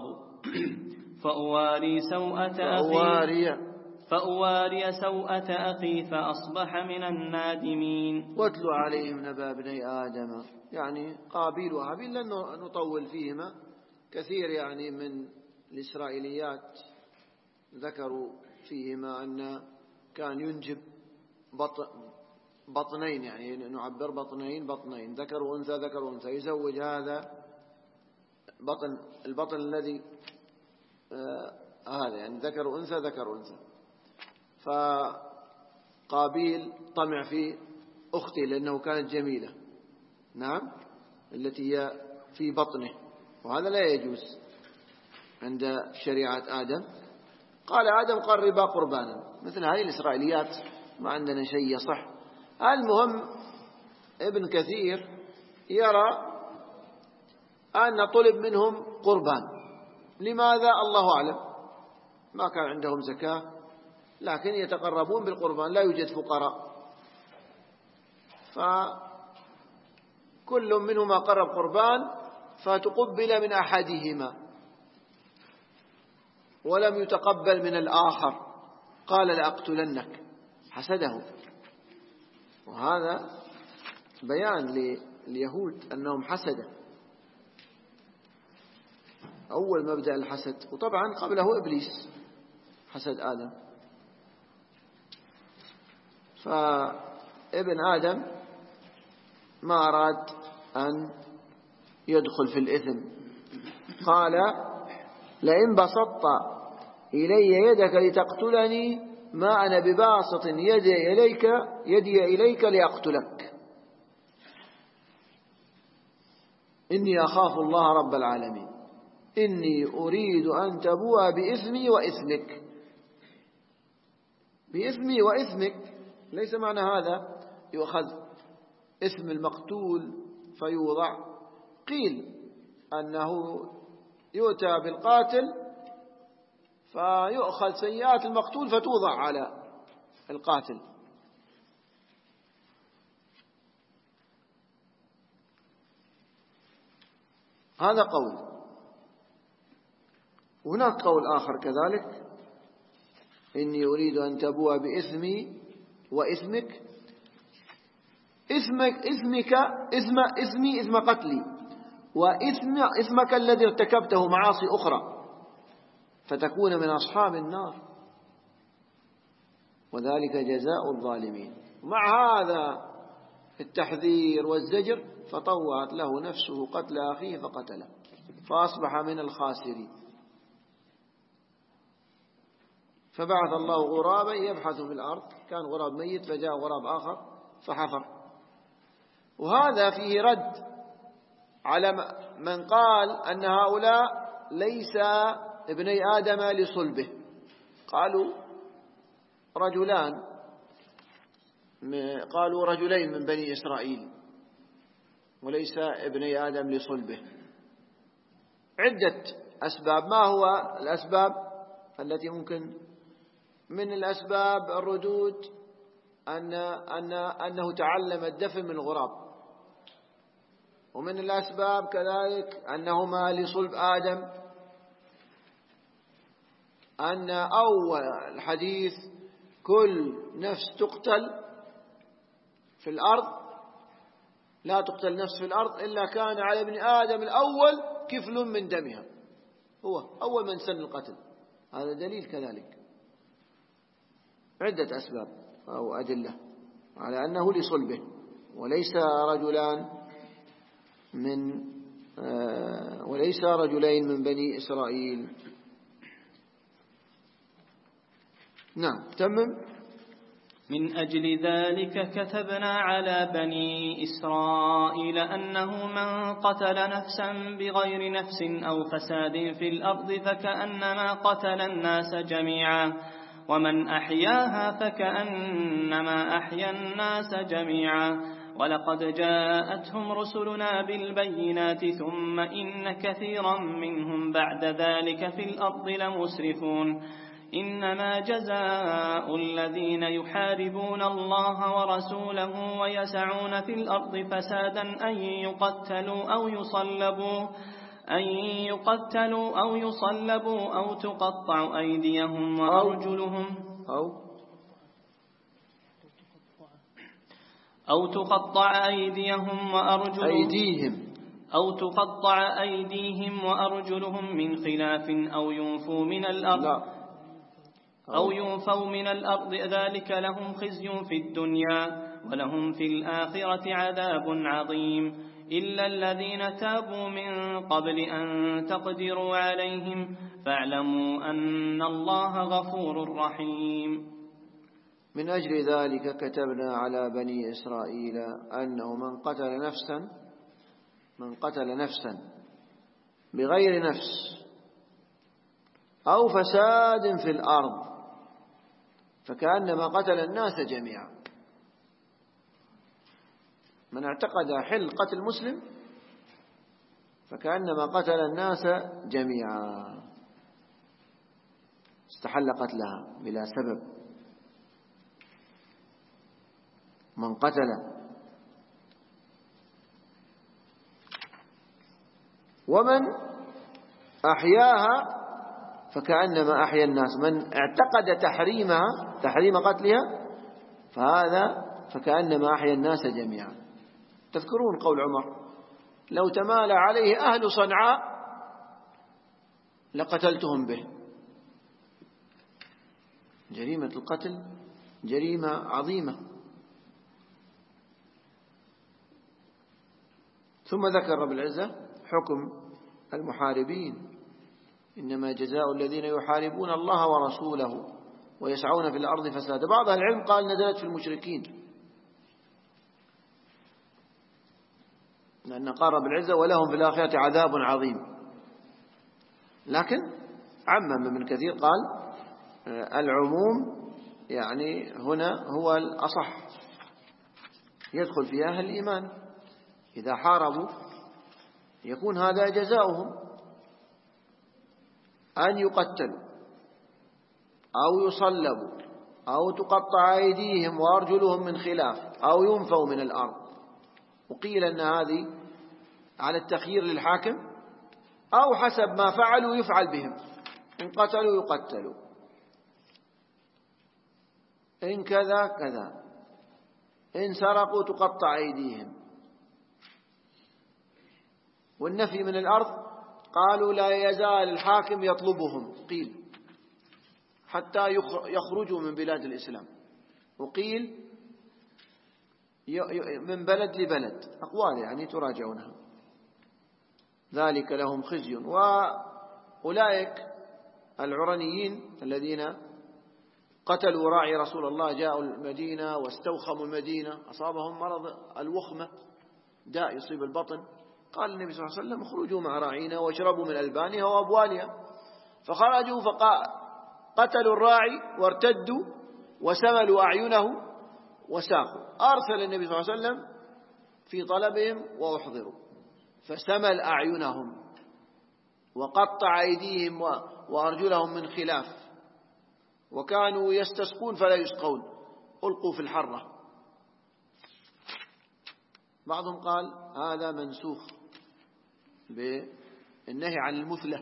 فأواري سوءة أخي فأصبح من النادمين. واتل عليهم نبأ ابني آدم، يعني قابيل وهابيل، لن نطول فيهما كثير، يعني من الإسرائيليات ذكروا فيهما أن كان ينجب بطنين، يعني نعبر بطنين ذكر وأنثى، يزوج هذا البطن الذي هذا يعني ذكر وأنثى. فقابيل طمع في أخته لأنه كانت جميلة، نعم، التي هي في بطنه، وهذا لا يجوز عند شريعة آدم. قال آدم قربا قربانا. مثل هذه الإسرائيليات ما عندنا شيء يصح. المهم ابن كثير يرى أن طلب منهم قربان. لماذا؟ الله أعلم. ما كان عندهم زكاة، لكن يتقربون بالقربان، لا يوجد فقراء، فكل منهما قرب قربان فتقبل من أحدهما ولم يتقبل من الآخر قال لأقتلنك، حسده. وهذا بيان لليهود أنهم حسده، أول مبدأ الحسد، وطبعا قبله إبليس حسد آدم. فابن آدم ما أراد أن يدخل في الإثم، قال لئن بسطت إلي يدك لتقتلني ما أنا بباسط يدي إليك لأقتلك إني أخاف الله رب العالمين إني أريد أن تبوء بإثمي وإثمك. بإثمي وإثمك ليس معنى هذا يؤخذ إثم المقتول فيوضع، قيل أنه يؤتى بالقاتل فيؤخذ سيئات المقتول فتوضع على القاتل. هذا قول. وهناك قول آخر كذلك إني أريد أن تبوء بإثمي وإثمك. إثمي إثم قتلي، وإثمك الذي ارتكبته معاصي أخرى فتكون من أصحاب النار وذلك جزاء الظالمين. مع هذا التحذير والزجر فطوعت له نفسه قتل أخيه فقتله فأصبح من الخاسرين. فبعث الله غرابا يبحث في الأرض، كان غراب ميت فجاء غراب آخر فحفر. وهذا فيه رد على من قال أن هؤلاء ليس ابني آدم لصلبه. قالوا رجلين من بني إسرائيل وليس ابني آدم لصلبه. عدة أسباب. ما هو الأسباب التي ممكن؟ من الأسباب الردود أنه تعلم الدفن من الغراب، ومن الأسباب كذلك أنهما لصلب آدم، أن أول الحديث كل نفس تقتل في الأرض لا تقتل نفس في الأرض إلا كان على ابن آدم الأول كفل من دمها، هو أول من سن القتل. هذا دليل كذلك. عدة أسباب أو أدلة على أنه لصلبه وليس رجلين من بني إسرائيل. نعم تمم. من أجل ذلك كتبنا على بني إسرائيل أنه من قتل نفسا بغير نفس أو فساد في الأرض فكأنما قتل الناس جميعا ومن أحياها فكأنما أحيا الناس جميعا ولقد جاءتهم رسلنا بالبينات ثم إن كثيرا منهم بعد ذلك في الأرض لمسرفون إنما جزاء الذين يحاربون الله ورسوله ويسعون في الأرض فسادا أن يقتلوا أو يصلبوا أو تقطع أيديهم وأرجلهم أو تقطع أيديهم وأرجلهم من خلاف أو ينفوا من الأرض ذلك لهم خزي في الدنيا ولهم في الآخرة عذاب عظيم إلا الذين تابوا من قبل أن تقدروا عليهم فاعلموا أن الله غفور رحيم. من أجل ذلك كتبنا على بني إسرائيل أنه من قتل نفسا بغير نفس أو فساد في الأرض فكأنما قتل الناس جميعا. من اعتقد حل قتل مسلم فكأنما قتل الناس جميعا، استحل قتلها بلا سبب. من قتل ومن أحياها فكأنما أحيا الناس. من اعتقد تحريم قتلها فهذا فكأنما أحيا الناس جميعا. تذكرون قول عمر لو تمالى عليه أهل صنعاء لقتلتهم به. جريمة القتل جريمة عظيمة. ثم ذكر رب العزة حكم المحاربين: إنما جزاء الذين يحاربون الله ورسوله ويسعون في الأرض فسادا. بعض العلم قال نزلت في المشركين، لأن قال رب العزة: ولهم في الآخرة عذاب عظيم. لكن عمم من كثير قال العموم يعني هنا هو الأصح، يدخل في أهل الإيمان إذا حاربوا يكون هذا جزاؤهم، أن يقتلوا أو يصلبوا أو تقطع أيديهم وأرجلهم من خلاف أو ينفوا من الأرض. وقيل أن هذه على التخيير للحاكم، أو حسب ما فعلوا يفعل بهم، إن قتلوا يقتلوا، إن كذا كذا، إن سرقوا تقطع أيديهم. والنفي من الأرض قالوا لا يزال الحاكم يطلبهم، قيل حتى يخرجوا من بلاد الإسلام، وقيل من بلد لبلد، أقوال يعني تراجعونها. ذلك لهم خزي. وأولئك العرنيين الذين قتلوا راعي رسول الله، جاءوا المدينة واستوخموا المدينة، أصابهم مرض الوخمة، داء يصيب البطن، قال النبي صلى الله عليه وسلم: اخرجوا مع راعينا واشربوا من ألبانها وأبوالها. فخرجوا فقتلوا الراعي وارتدوا وسملوا أعينه وساقوا. أرسل النبي صلى الله عليه وسلم في طلبهم وأحضروا، فسمل أعينهم وقطع أيديهم وأرجلهم من خلاف، وكانوا يستسقون فلا يسقون، ألقوا في الحرة. بعضهم قال هذا منسوخ بالنهي عن المثلة،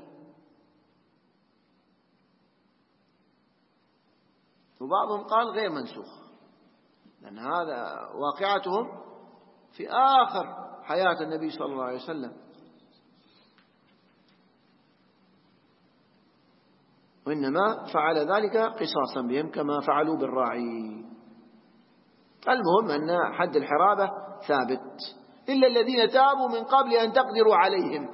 وبعضهم قال غير منسوخ، لأن هذا واقعتهم في آخر حياة النبي صلى الله عليه وسلم، وإنما فعل ذلك قصاصا بهم كما فعلوا بالراعي. المهم أن حد الحرابة ثابت، إلا الذين تابوا من قبل أن تقدروا عليهم.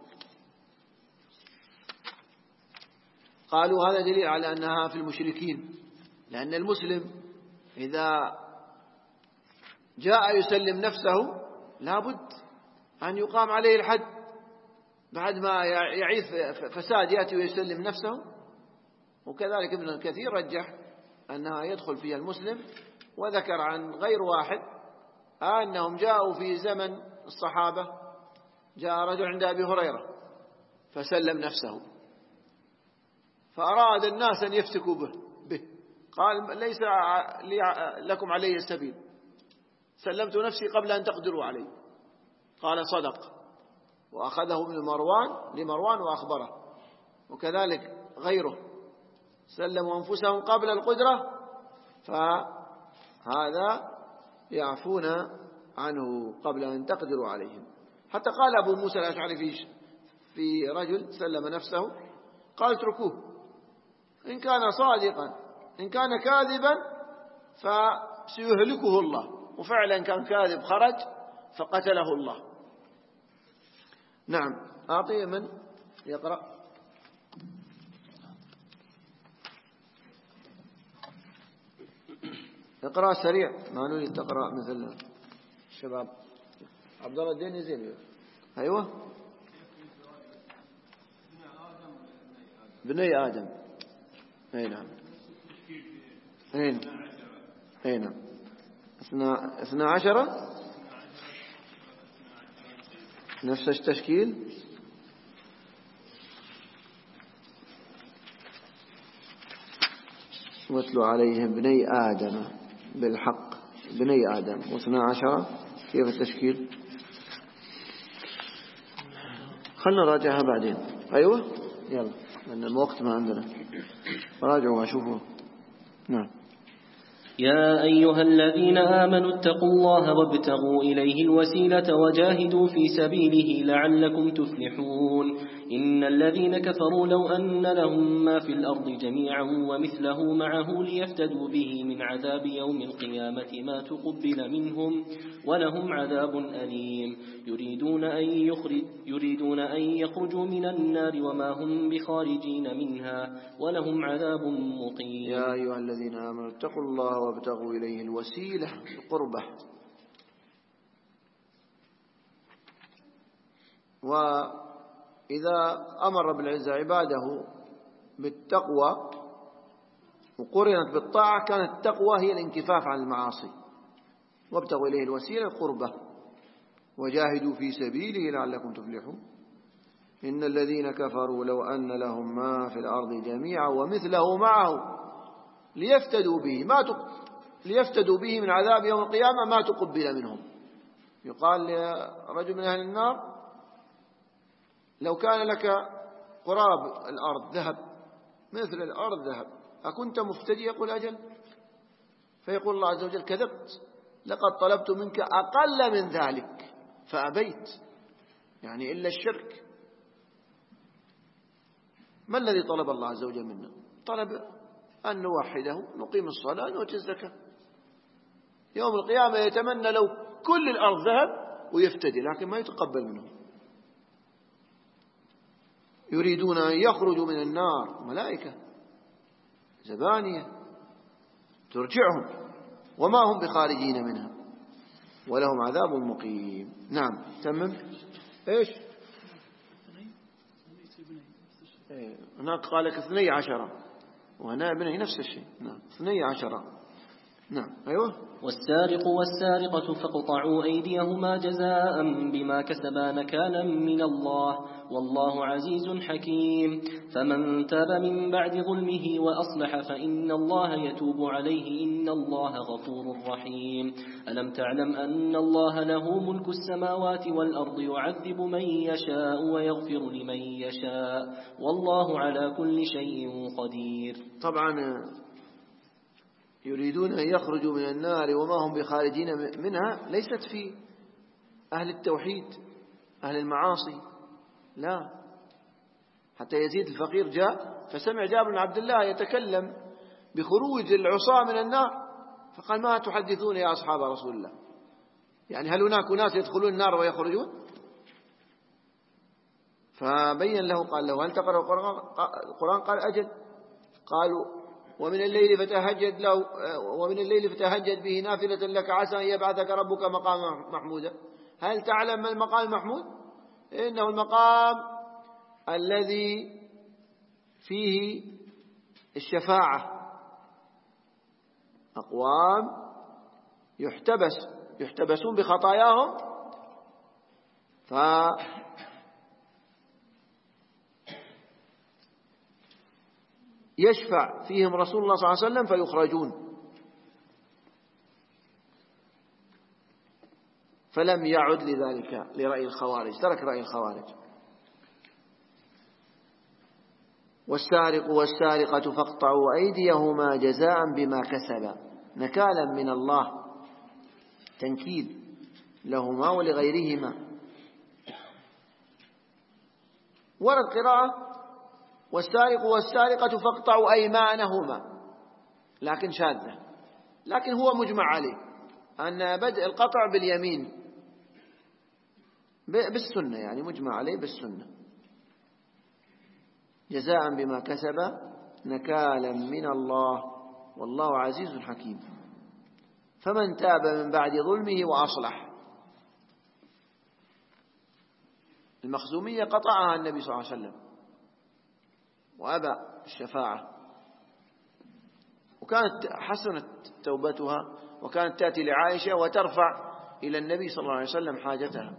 قالوا هذا دليل على أنها في المشركين، لأن المسلم إذا جاء يسلم نفسه لابد أن يقام عليه الحد، بعد ما يعيث فساد يأتي ويسلم نفسه. وكذلك ابن كثير رجح أنها يدخل فيها المسلم، وذكر عن غير واحد أنهم جاءوا في زمن الصحابة، جاء رجل عند أبي هريرة فسلم نفسه، فأراد الناس أن يفتكوا به، قال ليس لكم علي سبيل، سلمت نفسي قبل أن تقدروا علي. قال صدق، وأخذه ابن لمروان وأخبره. وكذلك غيره سلموا أنفسهم قبل القدرة، فهذا يعفون عنه قبل أن تقدروا عليهم. حتى قال أبو موسى الأشعري في رجل سلم نفسه، قال اتركوه إن كان صادقا، إن كان كاذبا فسيهلكه الله. وفعلا كان كاذب، خرج فقتله الله. نعم. أعطي من يقرأ. اقرأ سريع، ما نريد تقرأ مثل الشباب. عبد الله الدين يزين. أيوة، بني آدم. أي نعم، أي نعم. 12 نفس التشكيل. واتلوا عليهم بني آدم بالحق، بني آدم. 12 كيف التشكيل؟ خلنا نراجعها بعدين. أيوة يلا، لأن الوقت ما عندنا. راجعوا وشوفوا. نعم. يا أيها الذين آمنوا اتقوا الله وابتغوا إليه الوسيلة وجاهدوا في سبيله لعلكم تفلحون. إن الذين كفروا لو أن لهم ما في الأرض جميعا ومثله معه ليفتدوا به من عذاب يوم القيامة ما تقبل منهم ولهم عذاب أليم. يريدون أن يخرجوا من النار وما هم بخارجين منها ولهم عذاب مقيم. يا أيها الذين آمنوا اتقوا الله وابتغوا إليه الوسيلة القربة. وإذا أمر رب العزة عباده بالتقوى وقرنت بالطاعة كانت التقوى هي الانكفاف عن المعاصي. وابتغوا إليه الوسيلة القربة وجاهدوا في سبيله لعلكم تفلحون. إن الذين كفروا لو أن لهم ما في الأرض جميعا ومثله معه ليفتدوا به من عذاب يوم القيامة ما تقبل منهم. يقال لرجل من أهل النار لو كان لك قراب الأرض ذهب مثل الأرض ذهب أكنت مفتدي؟ يقول أجل. فيقول الله عز وجل كذبت، لقد طلبت منك أقل من ذلك فأبيت، يعني إلا الشرك. ما الذي طلب الله عز وجل منا؟ طلب أن نوحده، نقيم الصلاة، نؤتي الزكاة. يوم القيامة يتمنى لو كل الأرض ذهب ويفتدي، لكن ما يتقبل منهم. يريدون أن يخرجوا من النار، ملائكة زبانية ترجعهم وما هم بخارجين منها ولهم عذاب مقيم. نعم تمم. إيش هناك قال لك 12 وهنا ابنه نفس الشيء. نعم 12. نعم أيوة. والسارق والسارقة فاقطعوا أيديهما جزاء بما كسبا نكالا من الله والله عزيز حكيم. فمن تاب من بعد ظلمه وأصلح فإن الله يتوب عليه إن الله غفور رحيم. ألم تعلم أن الله له ملك السماوات والأرض يعذب من يشاء ويغفر لمن يشاء والله على كل شيء قدير. طبعا يريدون أن يخرجوا من النار وما هم بخارجين منها ليست في أهل التوحيد أهل المعاصي، لا. حتى يزيد الفقير جاء فسمع جابر بن عبد الله يتكلم بخروج العصاة من النار فقال ما تحدثون يا أصحاب رسول الله؟ يعني هل هناك ناس يدخلون النار ويخرجون؟ فبين له قال له هل تقرأ القرآن؟ قال أجل. قالوا ومن الليل فتهجد به نافلة لك عسى أن يبعثك ربك مقاما محمودا. هل تعلم ما المقام المحمود؟ إنه المقام الذي فيه الشفاعة. أقوام يحتبسون بخطاياهم يشفع فيهم رسول الله صلى الله عليه وسلم فيخرجون. فلم يعد لذلك لرأي الخوارج، ترك رأي الخوارج. والسارق والسارقة فاقطعوا أيديهما جزاء بما كسبا نكالا من الله، تنكيل لهما ولغيرهما. ورد قراءة والسارق والسارقة فاقطعوا أيمانهما، لكن شاذة، لكن هو مجمع عليه أن بدء القطع باليمين بالسنة، يعني مجمع عليه بالسنة. جزاء بما كسب نكالا من الله والله عزيز حكيم. فمن تاب من بعد ظلمه وأصلح. المخزومية قطعها النبي صلى الله عليه وسلم وأبى الشفاعة، وكانت حسنت توبتها، وكانت تأتي لعائشة وترفع إلى النبي صلى الله عليه وسلم حاجتها.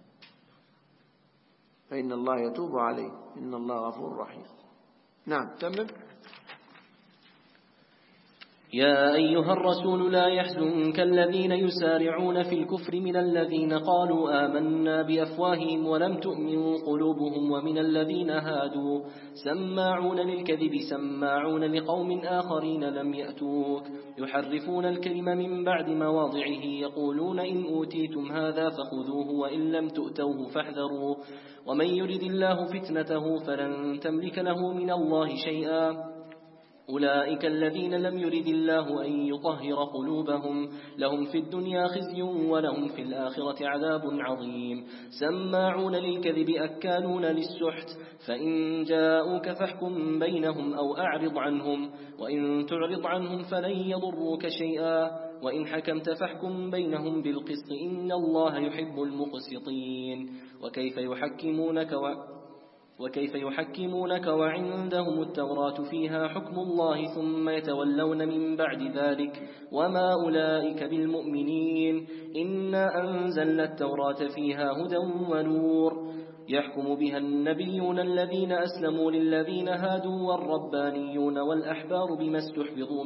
فإن الله يتوب عليه إن الله غفور رحيم. نعم تمام. يا أيها الرسول لا يحزنك الذين يسارعون في الكفر من الذين قالوا آمنا بأفواههم ولم تؤمن قلوبهم ومن الذين هادوا سماعون للكذب سماعون لقوم آخرين لم يأتوك يحرفون الكلم من بعد مواضعه يقولون إن أوتيتم هذا فخذوه وإن لم تؤتوه فاحذروا ومن يرد الله فتنته فلن تملك له من الله شيئا أولئك الذين لم يرد الله أن يطهر قلوبهم لهم في الدنيا خزي ولهم في الآخرة عذاب عظيم سماعون للكذب أكالون للسحت فإن جاءوك فاحكم بينهم أو أعرض عنهم وإن تعرض عنهم فلن يضروك شيئا وإن حكمت فاحكم بينهم بالقسط إن الله يحب المقسطين وكيف يحكمونك وعندهم التوراة فيها حكم الله ثم يتولون من بعد ذلك وما أولئك بالمؤمنين إنا أنزلنا التوراة فيها هدى ونور يحكم بها النبيون الذين أسلموا للذين هادوا والربانيون والأحبار بما استحفظوا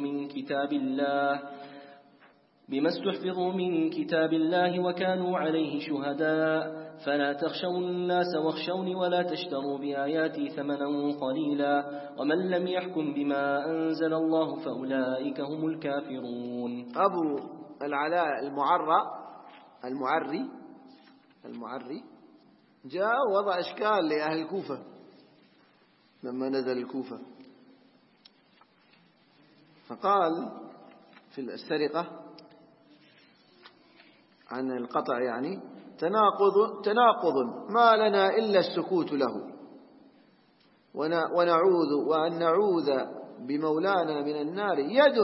من كتاب الله وكانوا عليه شهداء فلا تخشوا الناس واخشوني ولا تشتروا بآياتي ثمنا قليلا ومن لم يحكم بما أنزل الله فأولئك هم الكافرون. أبو العلاء المعري جاء ووضع إشكال لأهل الكوفة لما نزل الكوفة فقال في السرقة عن القطع يعني تناقض ما لنا إلا السكوت له وأن نعوذ بمولانا من النار يد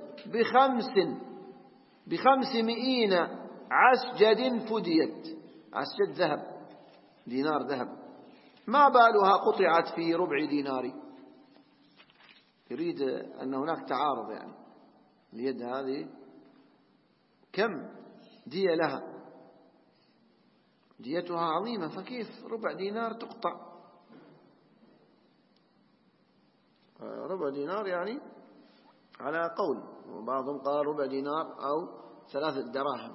ب500 عسجد فديت عسجد ذهب دينار ذهب ما بالها قطعت في ربع دينار يريد أن هناك تعارض يعني اليد هذه كم دية لها ديتها عظيمة فكيف ربع دينار تقطع ربع دينار يعني على قول وبعضهم قال ربع دينار أو 3 دراهم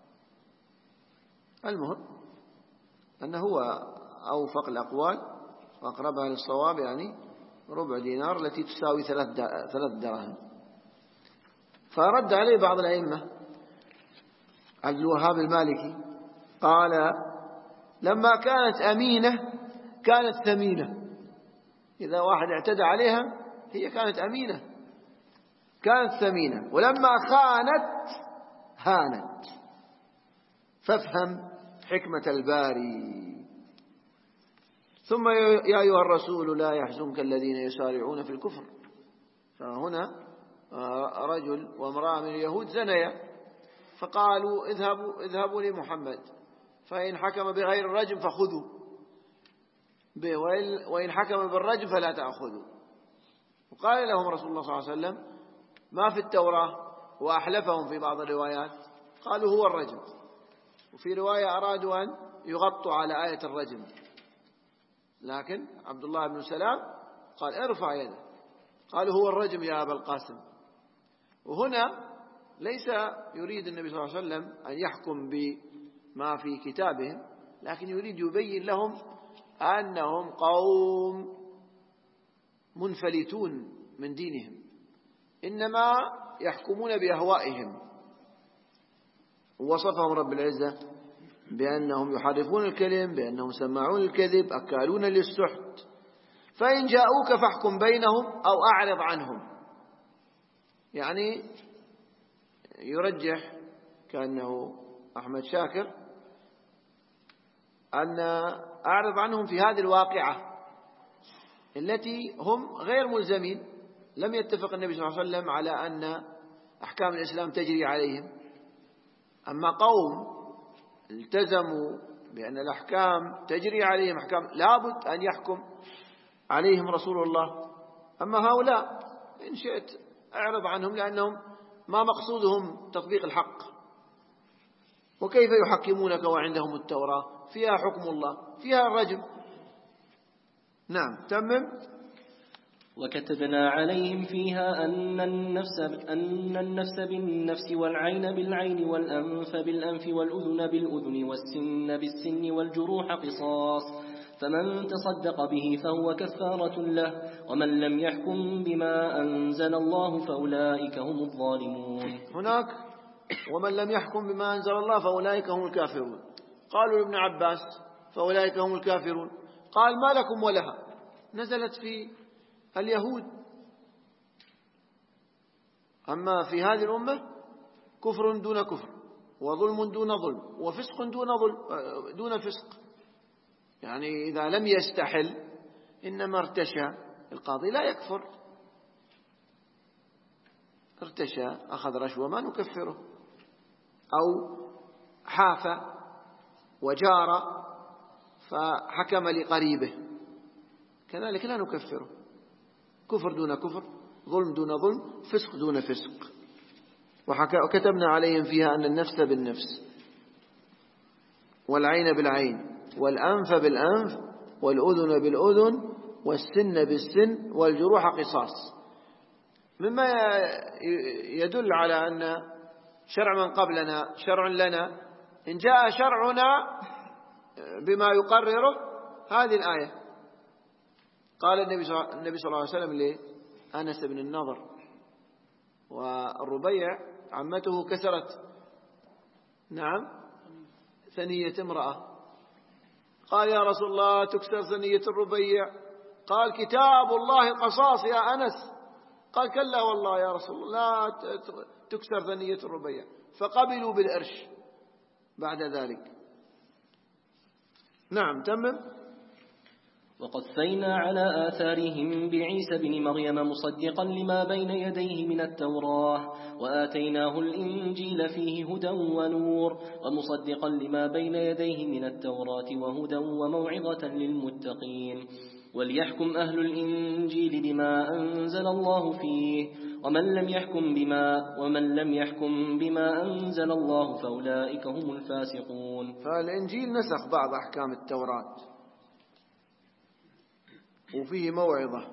المهم أنه هو أوفق الأقوال وأقربها للصواب يعني ربع دينار التي تساوي 3 دراهم فرد عليه بعض الأئمة عبد الوهاب المالكي قال لما كانت أمينة كانت ثمينة إذا واحد اعتدى عليها هي كانت أمينة كانت ثمينة ولما خانت هانت فافهم حكمة الباري ثم يا أيها الرسول لا يحزنك الذين يسارعون في الكفر فهنا رجل وامرأة من اليهود زنيا فقالوا اذهبوا لمحمد فإن حكم بغير الرجم فخذوا وإن حكم بالرجم فلا تأخذوا وقال لهم رسول الله صلى الله عليه وسلم ما في التوراة وأحلفهم في بعض الروايات قالوا هو الرجم وفي رواية أرادوا أن يغطوا على آية الرجم لكن عبد الله بن سلام قال ارفع يده قالوا هو الرجم يا أبا القاسم وهنا ليس يريد النبي صلى الله عليه وسلم أن يحكم بما في كتابهم لكن يريد يبين لهم أنهم قوم منفلتون من دينهم إنما يحكمون بأهوائهم ووصفهم رب العزة بأنهم يحرفون الكلم بأنهم سماعون الكذب أكالون للسحت فإن جاءوك فاحكم بينهم أو أعرض عنهم يعني يرجح كأنه أحمد شاكر أن أعرض عنهم في هذه الواقعة التي هم غير ملزمين لم يتفق النبي صلى الله عليه وسلم على أن أحكام الإسلام تجري عليهم أما قوم التزموا بأن الأحكام تجري عليهم أحكام لابد أن يحكم عليهم رسول الله أما هؤلاء إن شئت أعرض عنهم لأنهم ما مقصودهم تطبيق الحق وكيف يحكمونك وعندهم التوراة فيها حكم الله فيها الرجم نعم تمم وكتبنا عليهم فيها أن النفس بالنفس والعين بالعين والأنف بالأنف والأذن بالأذن والسن بالسن والجروح قصاص، فمن تصدق به فهو كفارة له، ومن لم يحكم بما أنزل الله فأولئك هم الظالمون. هناك ومن لم يحكم بما أنزل الله فأولئك هم الكافرون. قالوا لابن عباس فأولئك هم الكافرون، قال ما لكم ولها، نزلت في اليهود. أما في هذه الأمة كفر دون كفر، وظلم دون ظلم، وفسق دون فسق. يعني إذا لم يستحل إنما ارتشى، القاضي لا يكفر، ارتشى أخذ رشوة ما نكفره، أو حاف وجار فحكم لقريبه كذلك لا نكفره. كفر دون كفر، ظلم دون ظلم، فسق دون فسق. وكتبنا عليهم فيها أن النفس بالنفس والعين بالعين والأنف بالأنف والأذن بالأذن والسن بالسن والجروح قصاص، مما يدل على أن شرع من قبلنا شرع لنا. إن جاء شرعنا بما يقرره هذه الآية. قال النبي صلى الله عليه وسلم لأنس بن النضر، والربيع عمته كسرت ثنية امرأة، قال يا رسول الله تكسر ثنية الربيع؟ قال كتاب الله قصاص يا أنس. قال كلا والله يا رسول الله لا تكسر ثنية الربيع، فقبلوا بالإرش بعد ذلك. نعم تمم. وقفينا على آثارهم بعيسى بن مريم مصدقا لما بين يديه من التوراة، وآتيناه الإنجيل فيه هدى ونور، ومصدقا لما بين يديه من التوراة وهدى وموعظة للمتقين. وليحكم أهل الإنجيل بما أنزل الله فيه، ومن لم يحكم بما أنزل الله فأولئك هم الفاسقون. فالإنجيل نسخ بعض أحكام التوراة وفيه موعظة.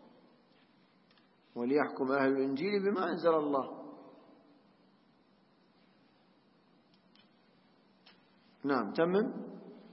وليحكم أهل الإنجيل بما أنزل الله. نعم تمم.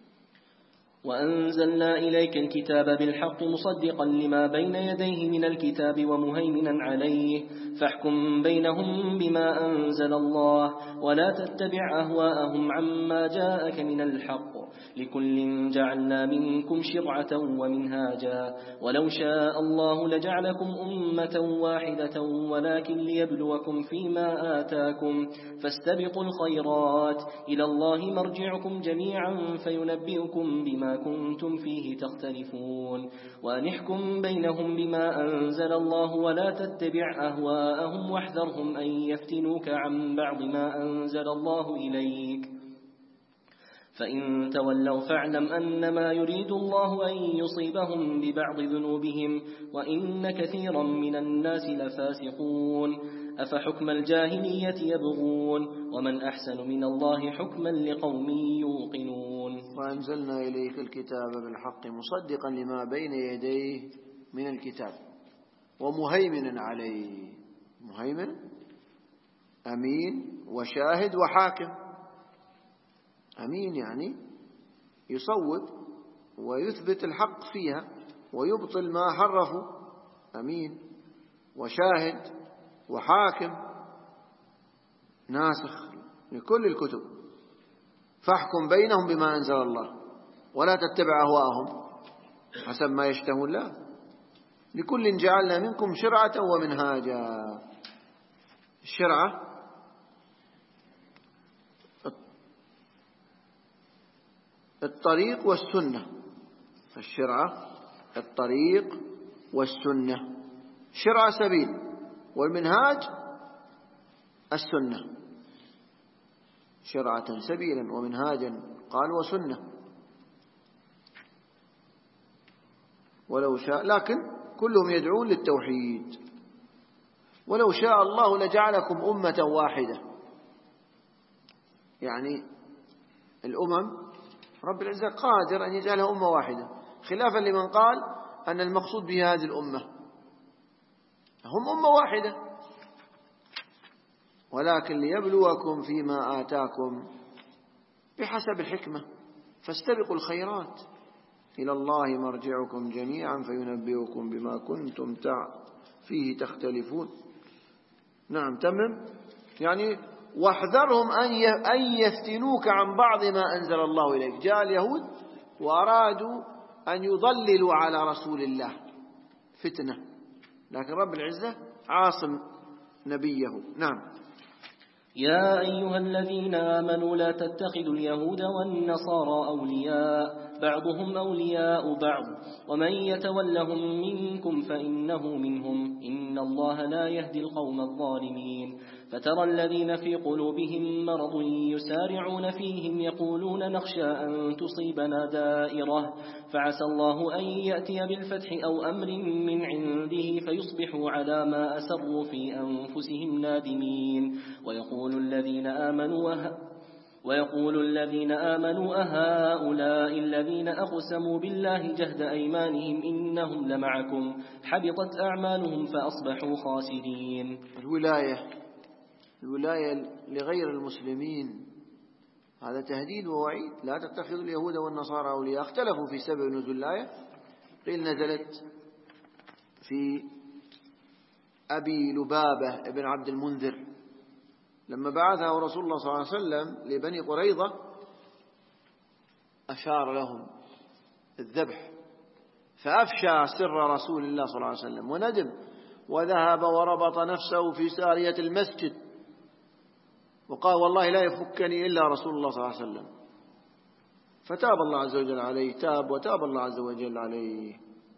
وأنزلنا إليك الكتاب بالحق مصدقا لما بين يديه من الكتاب ومهيمنا عليه، فاحكم بينهم بما أنزل الله، ولا تتبع أهواءهم عما جاءك من الحق، لكل جعلنا منكم شرعة ومنهاجا، ولو شاء الله لجعلكم أمة واحدة ولكن ليبلوكم فيما آتاكم، فاستبقوا الخيرات، إلى الله مرجعكم جميعا فينبئكم بما كنتم فيه تختلفون. وأنحكم بينهم بما أنزل الله ولا تتبع أهواءهم واحذرهم أن يفتنوك عن بعض ما أنزل الله إليك، فإن تولوا فاعلم أنما يريد الله أن يصيبهم ببعض ذنوبهم وإن كثيرا من الناس لفاسقون. أفحكم الجاهلية يبغون ومن أحسن من الله حكما لقوم يوقنون. وأنزلنا إليك الكتاب بالحق مصدقا لما بين يديه من الكتاب ومهيمنا عليه. مهيمن أمين وشاهد وحاكم. أمين يعني يصوب ويثبت الحق فيها ويبطل ما حرفوا، أمين. وشاهد وحاكم ناسخ لكل الكتب. فاحكم بينهم بما أنزل الله ولا تتبع أهواءهم حسب ما يشتهون، لا، لكل جعلنا منكم شرعة ومنهاجا. الشرعة الطريق والسنة، فالشرعة الطريق والسنة. شرع سبيل، والمنهاج السنة. شرعة سبيلا ومنهاجا قال وسنة. ولو شاء، لكن كلهم يدعون للتوحيد. ولو شاء الله لجعلكم أمة واحدة، يعني الأمم رب العزة قادر أن يجعلها أمة واحدة، خلافا لمن قال أن المقصود بها هذه الأمة هم أمة واحدة، ولكن ليبلوكم فيما آتاكم بحسب الحكمة، فاستبقوا الخيرات، إلى الله مرجعكم جميعا فينبئكم بما كنتم فيه تختلفون. نعم تمام. يعني واحذرهم أن يفتنوك عن بعض ما أنزل الله إليك. جاء اليهود وأرادوا أن يضللوا على رسول الله فتنة، لكن رب العزة عاصم نبيه. نعم. يا أيها الذين آمنوا لا تتخذوا اليهود والنصارى أولياء بعضهم أولياء بعض ومن يتولهم منكم فإنه منهم إن الله لا يهدي القوم الظالمين. فترى الذين في قلوبهم مرض يسارعون فيهم يقولون نخشى أن تصيبنا دائرة فعسى الله أن يأتي بالفتح أو أمر من عنده فيصبحوا على ما أسروا في أنفسهم نادمين. ويقول الذين آمنوا أهؤلاء الذين أقسموا بالله جهد أيمانهم إنهم لمعكم حبطت أعمالهم فأصبحوا خاسرين. الولاية لغير المسلمين هذا تهديد ووعيد. لا تتخذوا اليهود والنصارى أولياء. اختلفوا في سبب نزول الآية، قيل نزلت في أبي لبابة ابن عبد المنذر لما بعثه رسول الله صلى الله عليه وسلم لبني قريظة أشار لهم الذبح، فأفشى سر رسول الله صلى الله عليه وسلم وندم وذهب وربط نفسه في سارية المسجد وقال والله لا يفكني إلا رسول الله صلى الله عليه وسلم، فتاب الله عز وجل عليه، تاب وتاب الله عز وجل عليه.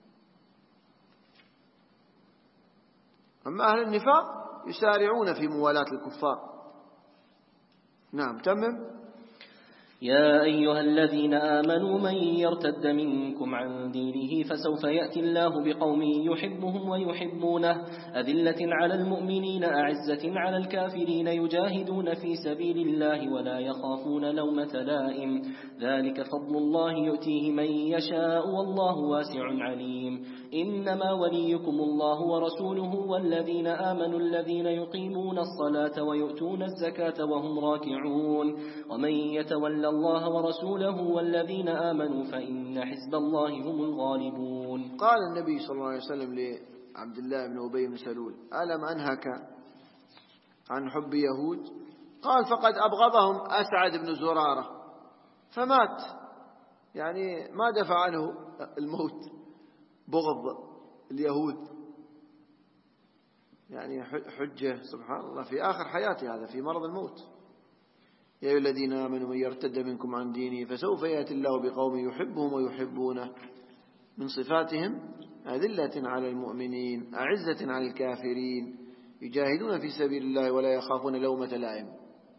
أما أهل النفاق يسارعون في موالاة الكفار. نعم تمم. يا أيها الذين آمنوا من يرتد منكم عن دينه فسوف يأتي الله بقوم يحبهم ويحبونه أذلة على المؤمنين أعزة على الكافرين يجاهدون في سبيل الله ولا يخافون لومة لائم ذلك فضل الله يؤتيه من يشاء والله واسع عليم. إنما وليكم الله ورسوله والذين آمنوا الذين يقيمون الصلاة ويؤتون الزكاة وهم راكعون ومن يتولى الله ورسوله والذين آمنوا فإن حزب الله هم الغالبون. قال النبي صلى الله عليه وسلم لعبد الله بن أبي بن سلول ألم أنهك عن حب يهود؟ قال فقد أبغضهم أسعد بن زرارة فمات، يعني ما دفع عنه الموت بغض اليهود، يعني حجة سبحان الله في آخر حياته، هذا في مرض الموت. يا أيها الذين آمنوا من يرتد منكم عن دينه فسوف يأتي الله بقوم يحبهم ويحبونه من صفاتهم أذلة على المؤمنين أعزة على الكافرين يجاهدون في سبيل الله ولا يخافون لومة لائم.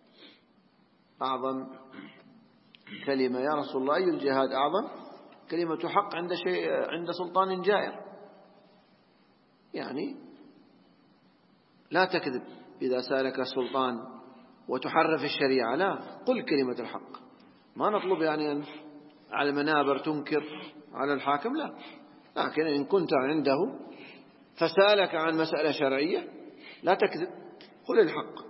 أعظم كلمة يا رسول الله، أي الجهاد أعظم؟ كلمة حق عند سلطان جائر، يعني لا تكذب إذا سألك السلطان وتحرف الشريعة، لا، قل كلمة الحق. ما نطلب يعني أن على المنابر تنكر على الحاكم، لا، لكن إن كنت عنده فسألك عن مسألة شرعية لا تكذب، قل الحق.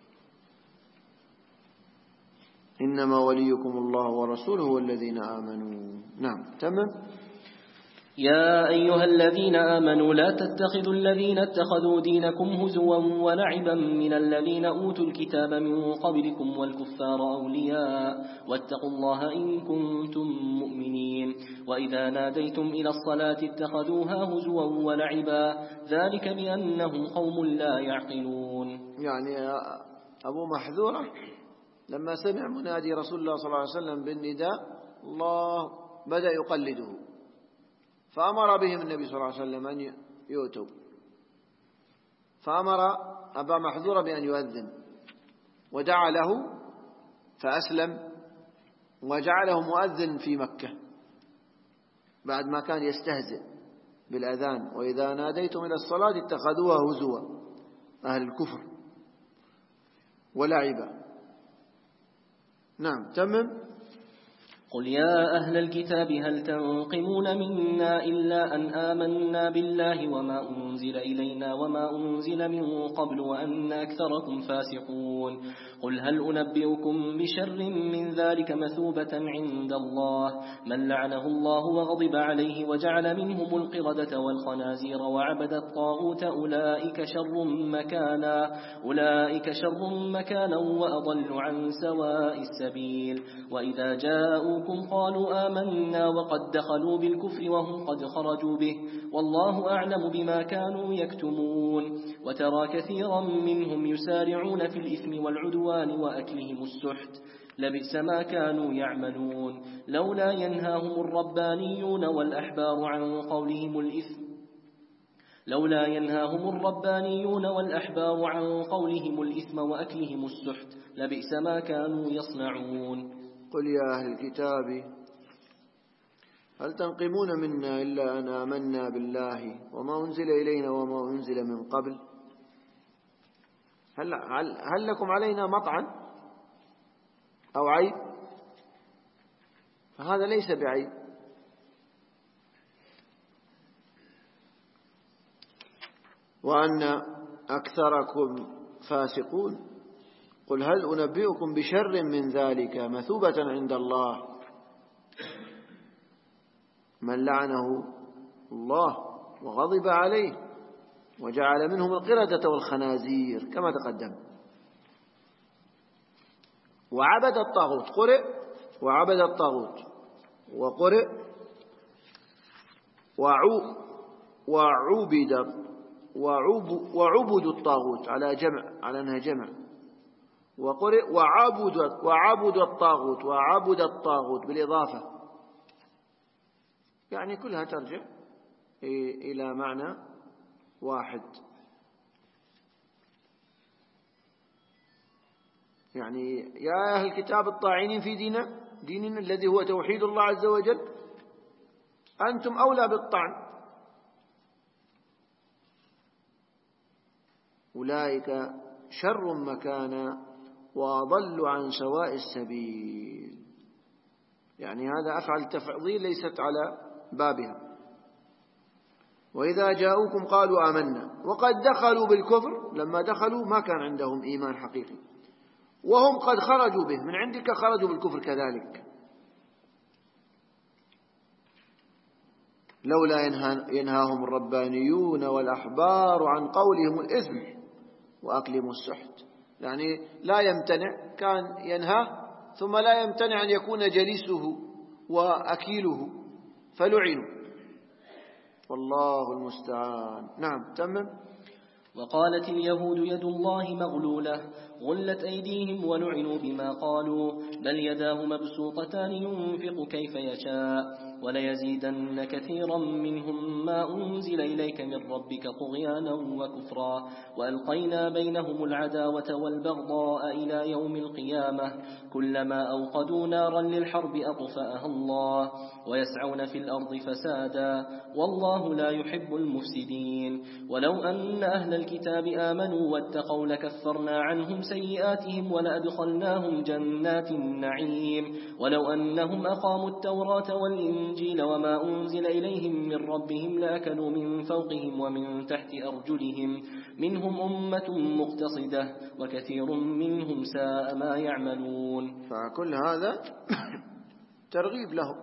إنما وليكم الله ورسوله والذين آمنوا. نعم تمام. يا أيها الذين آمنوا لا تتخذوا الذين اتخذوا دينكم هزوا ولعبا من الذين أوتوا الكتاب من قبلكم والكفار أولياء واتقوا الله إن كنتم مؤمنين. وإذا ناديتم إلى الصلاة اتخذوها هزوا ولعبا ذلك بأنهم قوم لا يعقلون. يعني أبو محذورة لما سمع منادي رسول الله صلى الله عليه وسلم بالنداء الله بدأ يقلده، فأمر بهم النبي صلى الله عليه وسلم أن يؤتوا، فأمر أبا محذورة بأن يؤذن ودعا له فأسلم وجعله مؤذن في مكة بعد ما كان يستهزئ بالأذان. وإذا ناديتم إلى الصلاة اتخذوها هزوا، أهل الكفر ولعبا. نعم تمم. قل يا أهل الكتاب هل تنقمون منا إلا أن آمنا بالله وما أنزل إلينا وما أنزل من قبل وأن أكثركم فاسقون قل هل أنبئكم بشر من ذلك مثوبة عند الله من لعنه الله وغضب عليه وجعل منهم القردة والخنازير وعبد الطاغوت أولئك شر مكانا وأضل عن سواء السبيل وإذا جاءوكم قالوا آمنا وقد دخلوا بالكفر وهم قد خرجوا به والله أعلم بما كانوا يكتمون وترى كثيرا منهم يسارعون في الإثم والعدوان وأكلهم السحت لبئس ما كانوا يعملون لولا ينهاهم الربانيون والأحبار عن قولهم الإثم وأكلهم السحت لبئس ما كانوا يصنعون قل يا أهل الكتاب هل تنقمون منا إلا أن آمنا بالله وما أنزل إلينا وما أنزل من قبل هل لكم علينا مطعن أو عيب؟ فهذا ليس بعيب. وأن أكثركم فاسقون قل هل أنبئكم بشر من ذلك مثوبة عند الله من لعنه الله وغضب عليه وجعل منهم القردة والخنازير كما تقدم وعبد الطاغوت قرئ وعبد الطاغوت وقرئ وعبد الطاغوت على أنها جمع وقرئ وعبد الطاغوت بالإضافة يعني كلها ترجع إلى معنى واحد يعني يا أهل الكتاب الطاعنين في ديننا الذي هو توحيد الله عز وجل أنتم أولى بالطعن أولئك شر مكانا وأضل عن سواء السبيل يعني هذا أفعل تفضيل ليست على بابها. وإذا جاءوكم قالوا آمنا وقد دخلوا بالكفر لما دخلوا ما كان عندهم إيمان حقيقي وهم قد خرجوا به من عندك خرجوا بالكفر كذلك لولا ينهاهم الربانيون والأحبار عن قولهم الإثم وأكلهم السحت يعني لا يمتنع كان ينهى ثم لا يمتنع أن يكون جليسه وأكيله فلعنوا والله المستعان. نعم تمم. وقالت اليهود يد الله مغلولة غلت أيديهم ولعنوا بما قالوا بل يداه مبسوطتان ينفق كيف يشاء وليزيدن كثيرا منهم ما أنزل إليك من ربك طغيانا وكفرا وألقينا بينهم العداوة والبغضاء إلى يوم القيامة كلما أوقدوا نارا للحرب أطفأها الله ويسعون في الأرض فسادا والله لا يحب المفسدين ولو أن أهل الكتاب آمنوا واتقوا لكفرنا عنهم سيئاتهم ولأدخلناهم جنات النعيم ولو أنهم أقاموا التوراة والإنجيل وما أنزل إليهم من ربهم لأكلوا من فوقهم ومن تحت أرجلهم منهم أمة مقتصدة وكثير منهم ساء ما يعملون. فكل هذا ترغيب لهم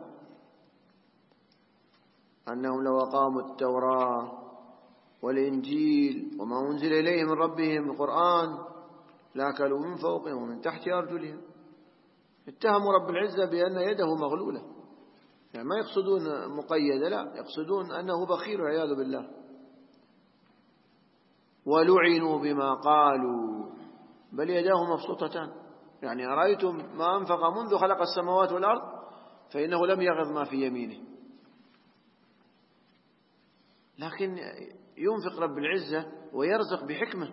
أنهم لو أقاموا التوراة والإنجيل وما أنزل إليهم من ربهم القرآن لأكلوا من فوقهم ومن تحت أرجلهم. اتهموا رب العزة بأن يده مغلولة يعني ما يقصدون مقيدة لا يقصدون أنه بخيل والعياذ بالله. ولعنوا بما قالوا بل يداه مبسوطتان يعني أرأيتم ما أنفق منذ خلق السماوات والأرض فإنه لم يغض ما في يمينه لكن ينفق رب العزة ويرزق بحكمة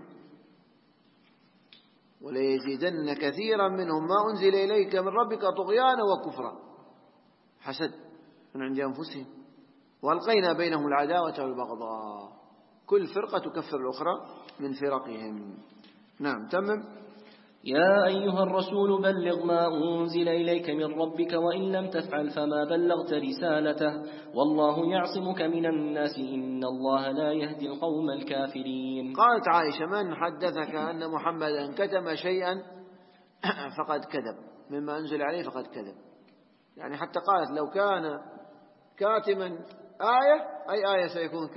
وليزيدن كثيرا منهم ما أنزل إليك من ربك طغيانا وكفرا حسد من عند أنفسهم وألقينا بينهم العداوة والبغضاء كل فرقة تكفر الأخرى من فرقهم. نعم تمم. يا أيها الرسول بلغ ما أنزل إليك من ربك وإن لم تفعل فما بلغت رسالته والله يعصمك من الناس إن الله لا يهدي القوم الكافرين. قالت عائشة: من حدثك أن محمدا كتم شيئا فقد كذب، مما أنزل عليه فقد كذب. يعني حتى قالت: لو كان كاتما آية أي آية سيكون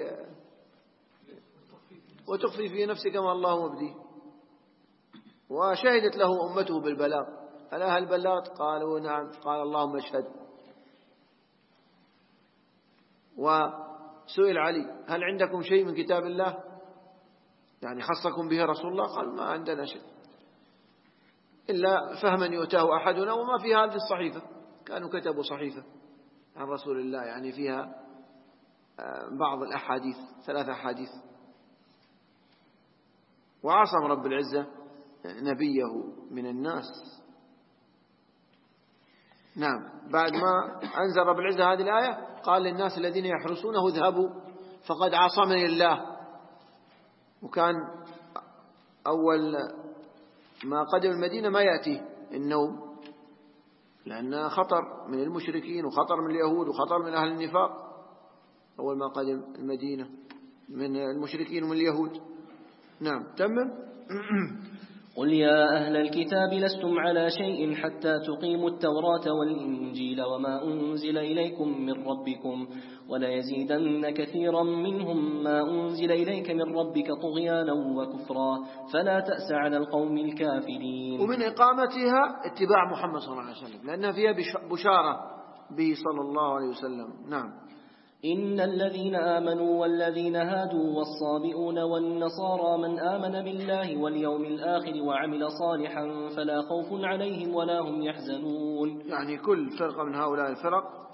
وتخفي في نفسك ما الله مبديه. وشهدت له أمته بالبلاغ: ألا هل بلغت؟ قالوا: نعم. قال: اللهم اشهد. وسئل علي: هل عندكم شيء من كتاب الله يعني خصكم به رسول الله؟ قال: ما عندنا شيء إلا فهما يؤتاه أحدنا وما في هذه الصحيفة. كانوا كتبوا صحيفة عن رسول الله يعني فيها بعض الأحاديث، 3 أحاديث. وعصم رب العزة نبيه من الناس. نعم. بعد ما أنزل رب العزة هذه الآية قال للناس الذين يحرسونه: اذهبوا فقد عصمني الله. وكان أول ما قدم المدينة ما يأتيه النوم، لأن خطر من المشركين وخطر من اليهود وخطر من أهل النفاق. أول ما قدم المدينة من المشركين ومن اليهود. نعم. تمام. قل يا أهل الكتاب لستم على شيء حتى تقيموا التوراة والإنجيل وما أنزل إليكم من ربكم وليزيدن كثيرا منهم ما أنزل إليك من ربك طغيانا وكفرا فلا تأس على القوم الكافرين. ومن إقامتها اتباع محمد صلى الله عليه وسلم، لأنها فيها بشارة به صلى الله عليه وسلم. نعم. إن الذين آمنوا والذين هادوا والصابئون والنصارى من آمن بالله واليوم الآخر وعمل صالحا فلا خوف عليهم ولا هم يحزنون. يعني كل فرقة من هؤلاء الفرق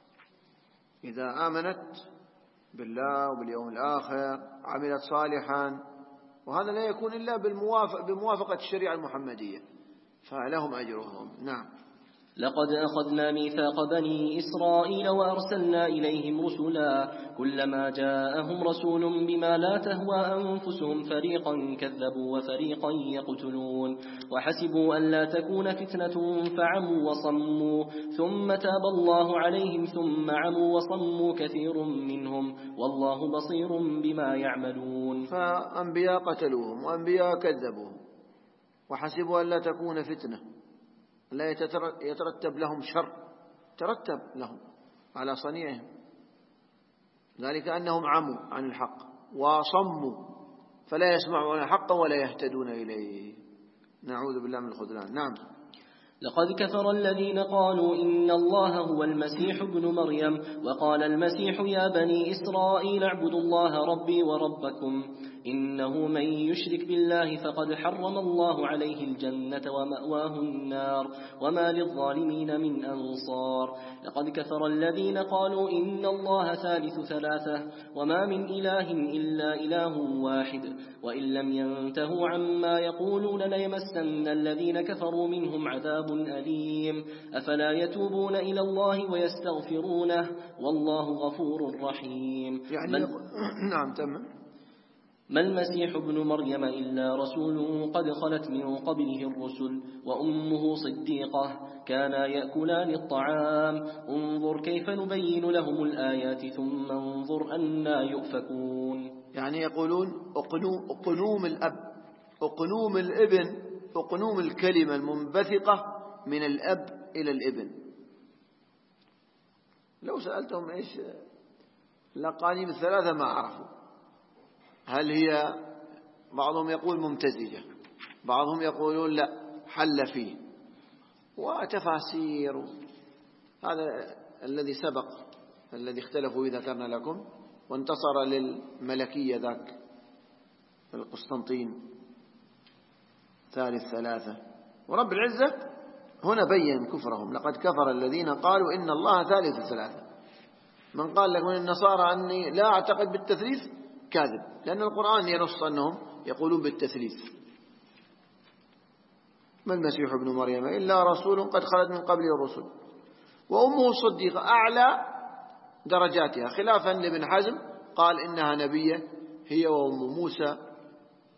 إذا آمنت بالله وباليوم الآخر عملت صالحا، وهذا لا يكون إلا بموافقة الشريعة المحمدية، فلهم أجرهم. نعم. لقد أخذنا ميثاق بني إسرائيل وأرسلنا إليهم رسلا كلما جاءهم رسول بما لا تهوى أنفسهم فريقا كذبوا وفريقا يقتلون وحسبوا أن لا تكون فتنة فعموا وصموا ثم تاب الله عليهم ثم عموا وصموا كثير منهم والله بصير بما يعملون. فأنبياء قتلوهم وأنبياء كذبوهم، وحسبوا أن لا تكون فتنة، لا يترتب لهم شر، ترتب لهم على صنيعهم، ذلك أنهم عموا عن الحق وصموا فلا يسمعون حقا ولا يهتدون إليه. نعوذ بالله من الخذلان. نعم. لقد كفر الذين قالوا إن الله هو المسيح ابن مريم وقال المسيح يا بني إسرائيل اعبدوا الله ربي وربكم إنه من يشرك بالله فقد حرم الله عليه الجنة ومأواه النار وما للظالمين من أنصار. لقد كفر الذين قالوا إن الله ثالث ثلاثة وما من إله إلا إله واحد وإن لم ينتهوا عما يقولون ليمسن الذين كفروا منهم عذاب أليم أفلا يتوبون إلى الله ويستغفرونه والله غفور رحيم. يعني نعم. تمام. ما المسيح ابن مريم إلا رسول قد خلت من قبله الرسل وأمه صديقة كانا يأكلان الطعام انظر كيف نبين لهم الآيات ثم انظر أنا يؤفكون. يعني يقولون أقنوم الأب، أقنوم الابن، أقنوم الكلمة المنبثقة من الأب إلى الابن. لو سألتهم إيش الأقانيم الثلاثة ما عرفوا. هل هي بعضهم يقول ممتزجة، بعضهم يقولون لا حل فيه، وتفاسير. هذا الذي سبق الذي اختلفوا ذكرنا لكم، وانتصر للملكية ذاك القسطنطين ثالث ثلاثة. ورب العزة هنا بين كفرهم: لقد كفر الذين قالوا إن الله ثالث ثلاثة. من قال لك من النصارى أني لا أعتقد بالتثليث كاذب، لأن القرآن ينص أنهم يقولون بالتثليث. ما المسيح ابن مريم إلا رسول قد خلت من قبله الرسل وأمه صديقة، أعلى درجاتها، خلافا لابن حزم قال إنها نبية هي وأم موسى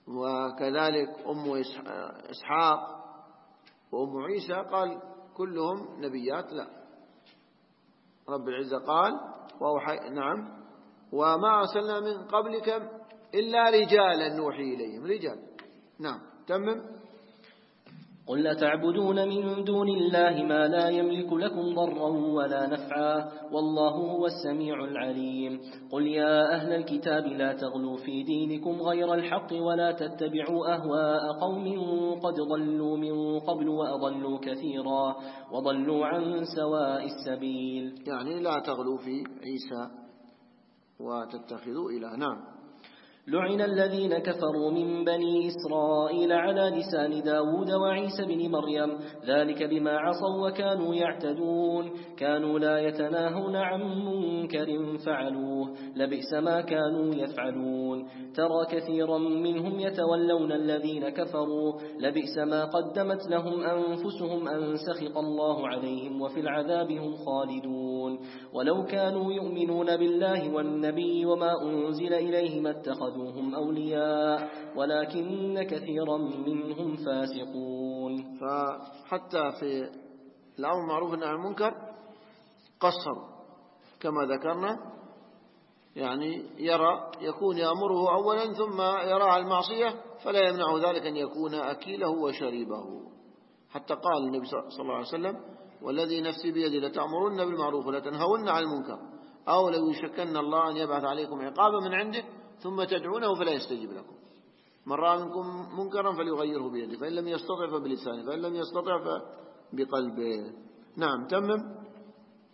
وكذلك أم إسحاق وأم عيسى قال كلهم نبيات. لا، رب العزة قال نعم وما أرسلنا من قبلك إلا رجالا نوحي إليهم. رجال. نعم تمم. قل أتعبدون من دون الله ما لا يملك لكم ضرا ولا نفعا والله هو السميع العليم. قل يا أهل الكتاب لا تغلوا في دينكم غير الحق ولا تتبعوا أهواء قوم قد ضلوا من قبل وأضلوا كثيرا وضلوا عن سواء السبيل. يعني لا تغلوا في عيسى وتتخذوا إله. نعم. لعن الذين كفروا من بني إسرائيل على لسان داود وعيسى بن مريم ذلك بما عصوا وكانوا يعتدون كانوا لا يتناهون عن منكر فعلوه لبئس ما كانوا يفعلون ترى كثيرا منهم يتولون الذين كفروا لبئس ما قدمت لهم أنفسهم أن سخط الله عليهم وفي العذاب هم خالدون ولو كانوا يؤمنون بالله والنبي وما أنزل إليه ما اتخذوهم أولياء ولكن كثيرا منهم فاسقون. فحتى في الأمر المعروف والنهي عن المنكر قصروا كما ذكرنا، يعني يكون يأمره أولا ثم يرى على المعصية فلا يمنع ذلك أن يكون أكيله وشريبه. حتى قال النبي صلى الله عليه وسلم والذي نفسي بيده لتأمرن بالمعروف ولتنهون عن المنكر أو لو يشكن الله أن يبعث عليكم عقابا من عنده ثم تدعونه فلا يستجيب لكم. من رأى منكم منكرا فليغيره بيده فإن لم يستطع فبلسانه فإن لم يستطع فبقلبه. نعم تمم.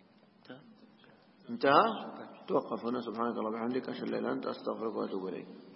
انتهى. توقف هنا. سبحانك اللهم وبحمدك أشهد أن لا إله إلا أنت أستغفرك وأتوب إليك.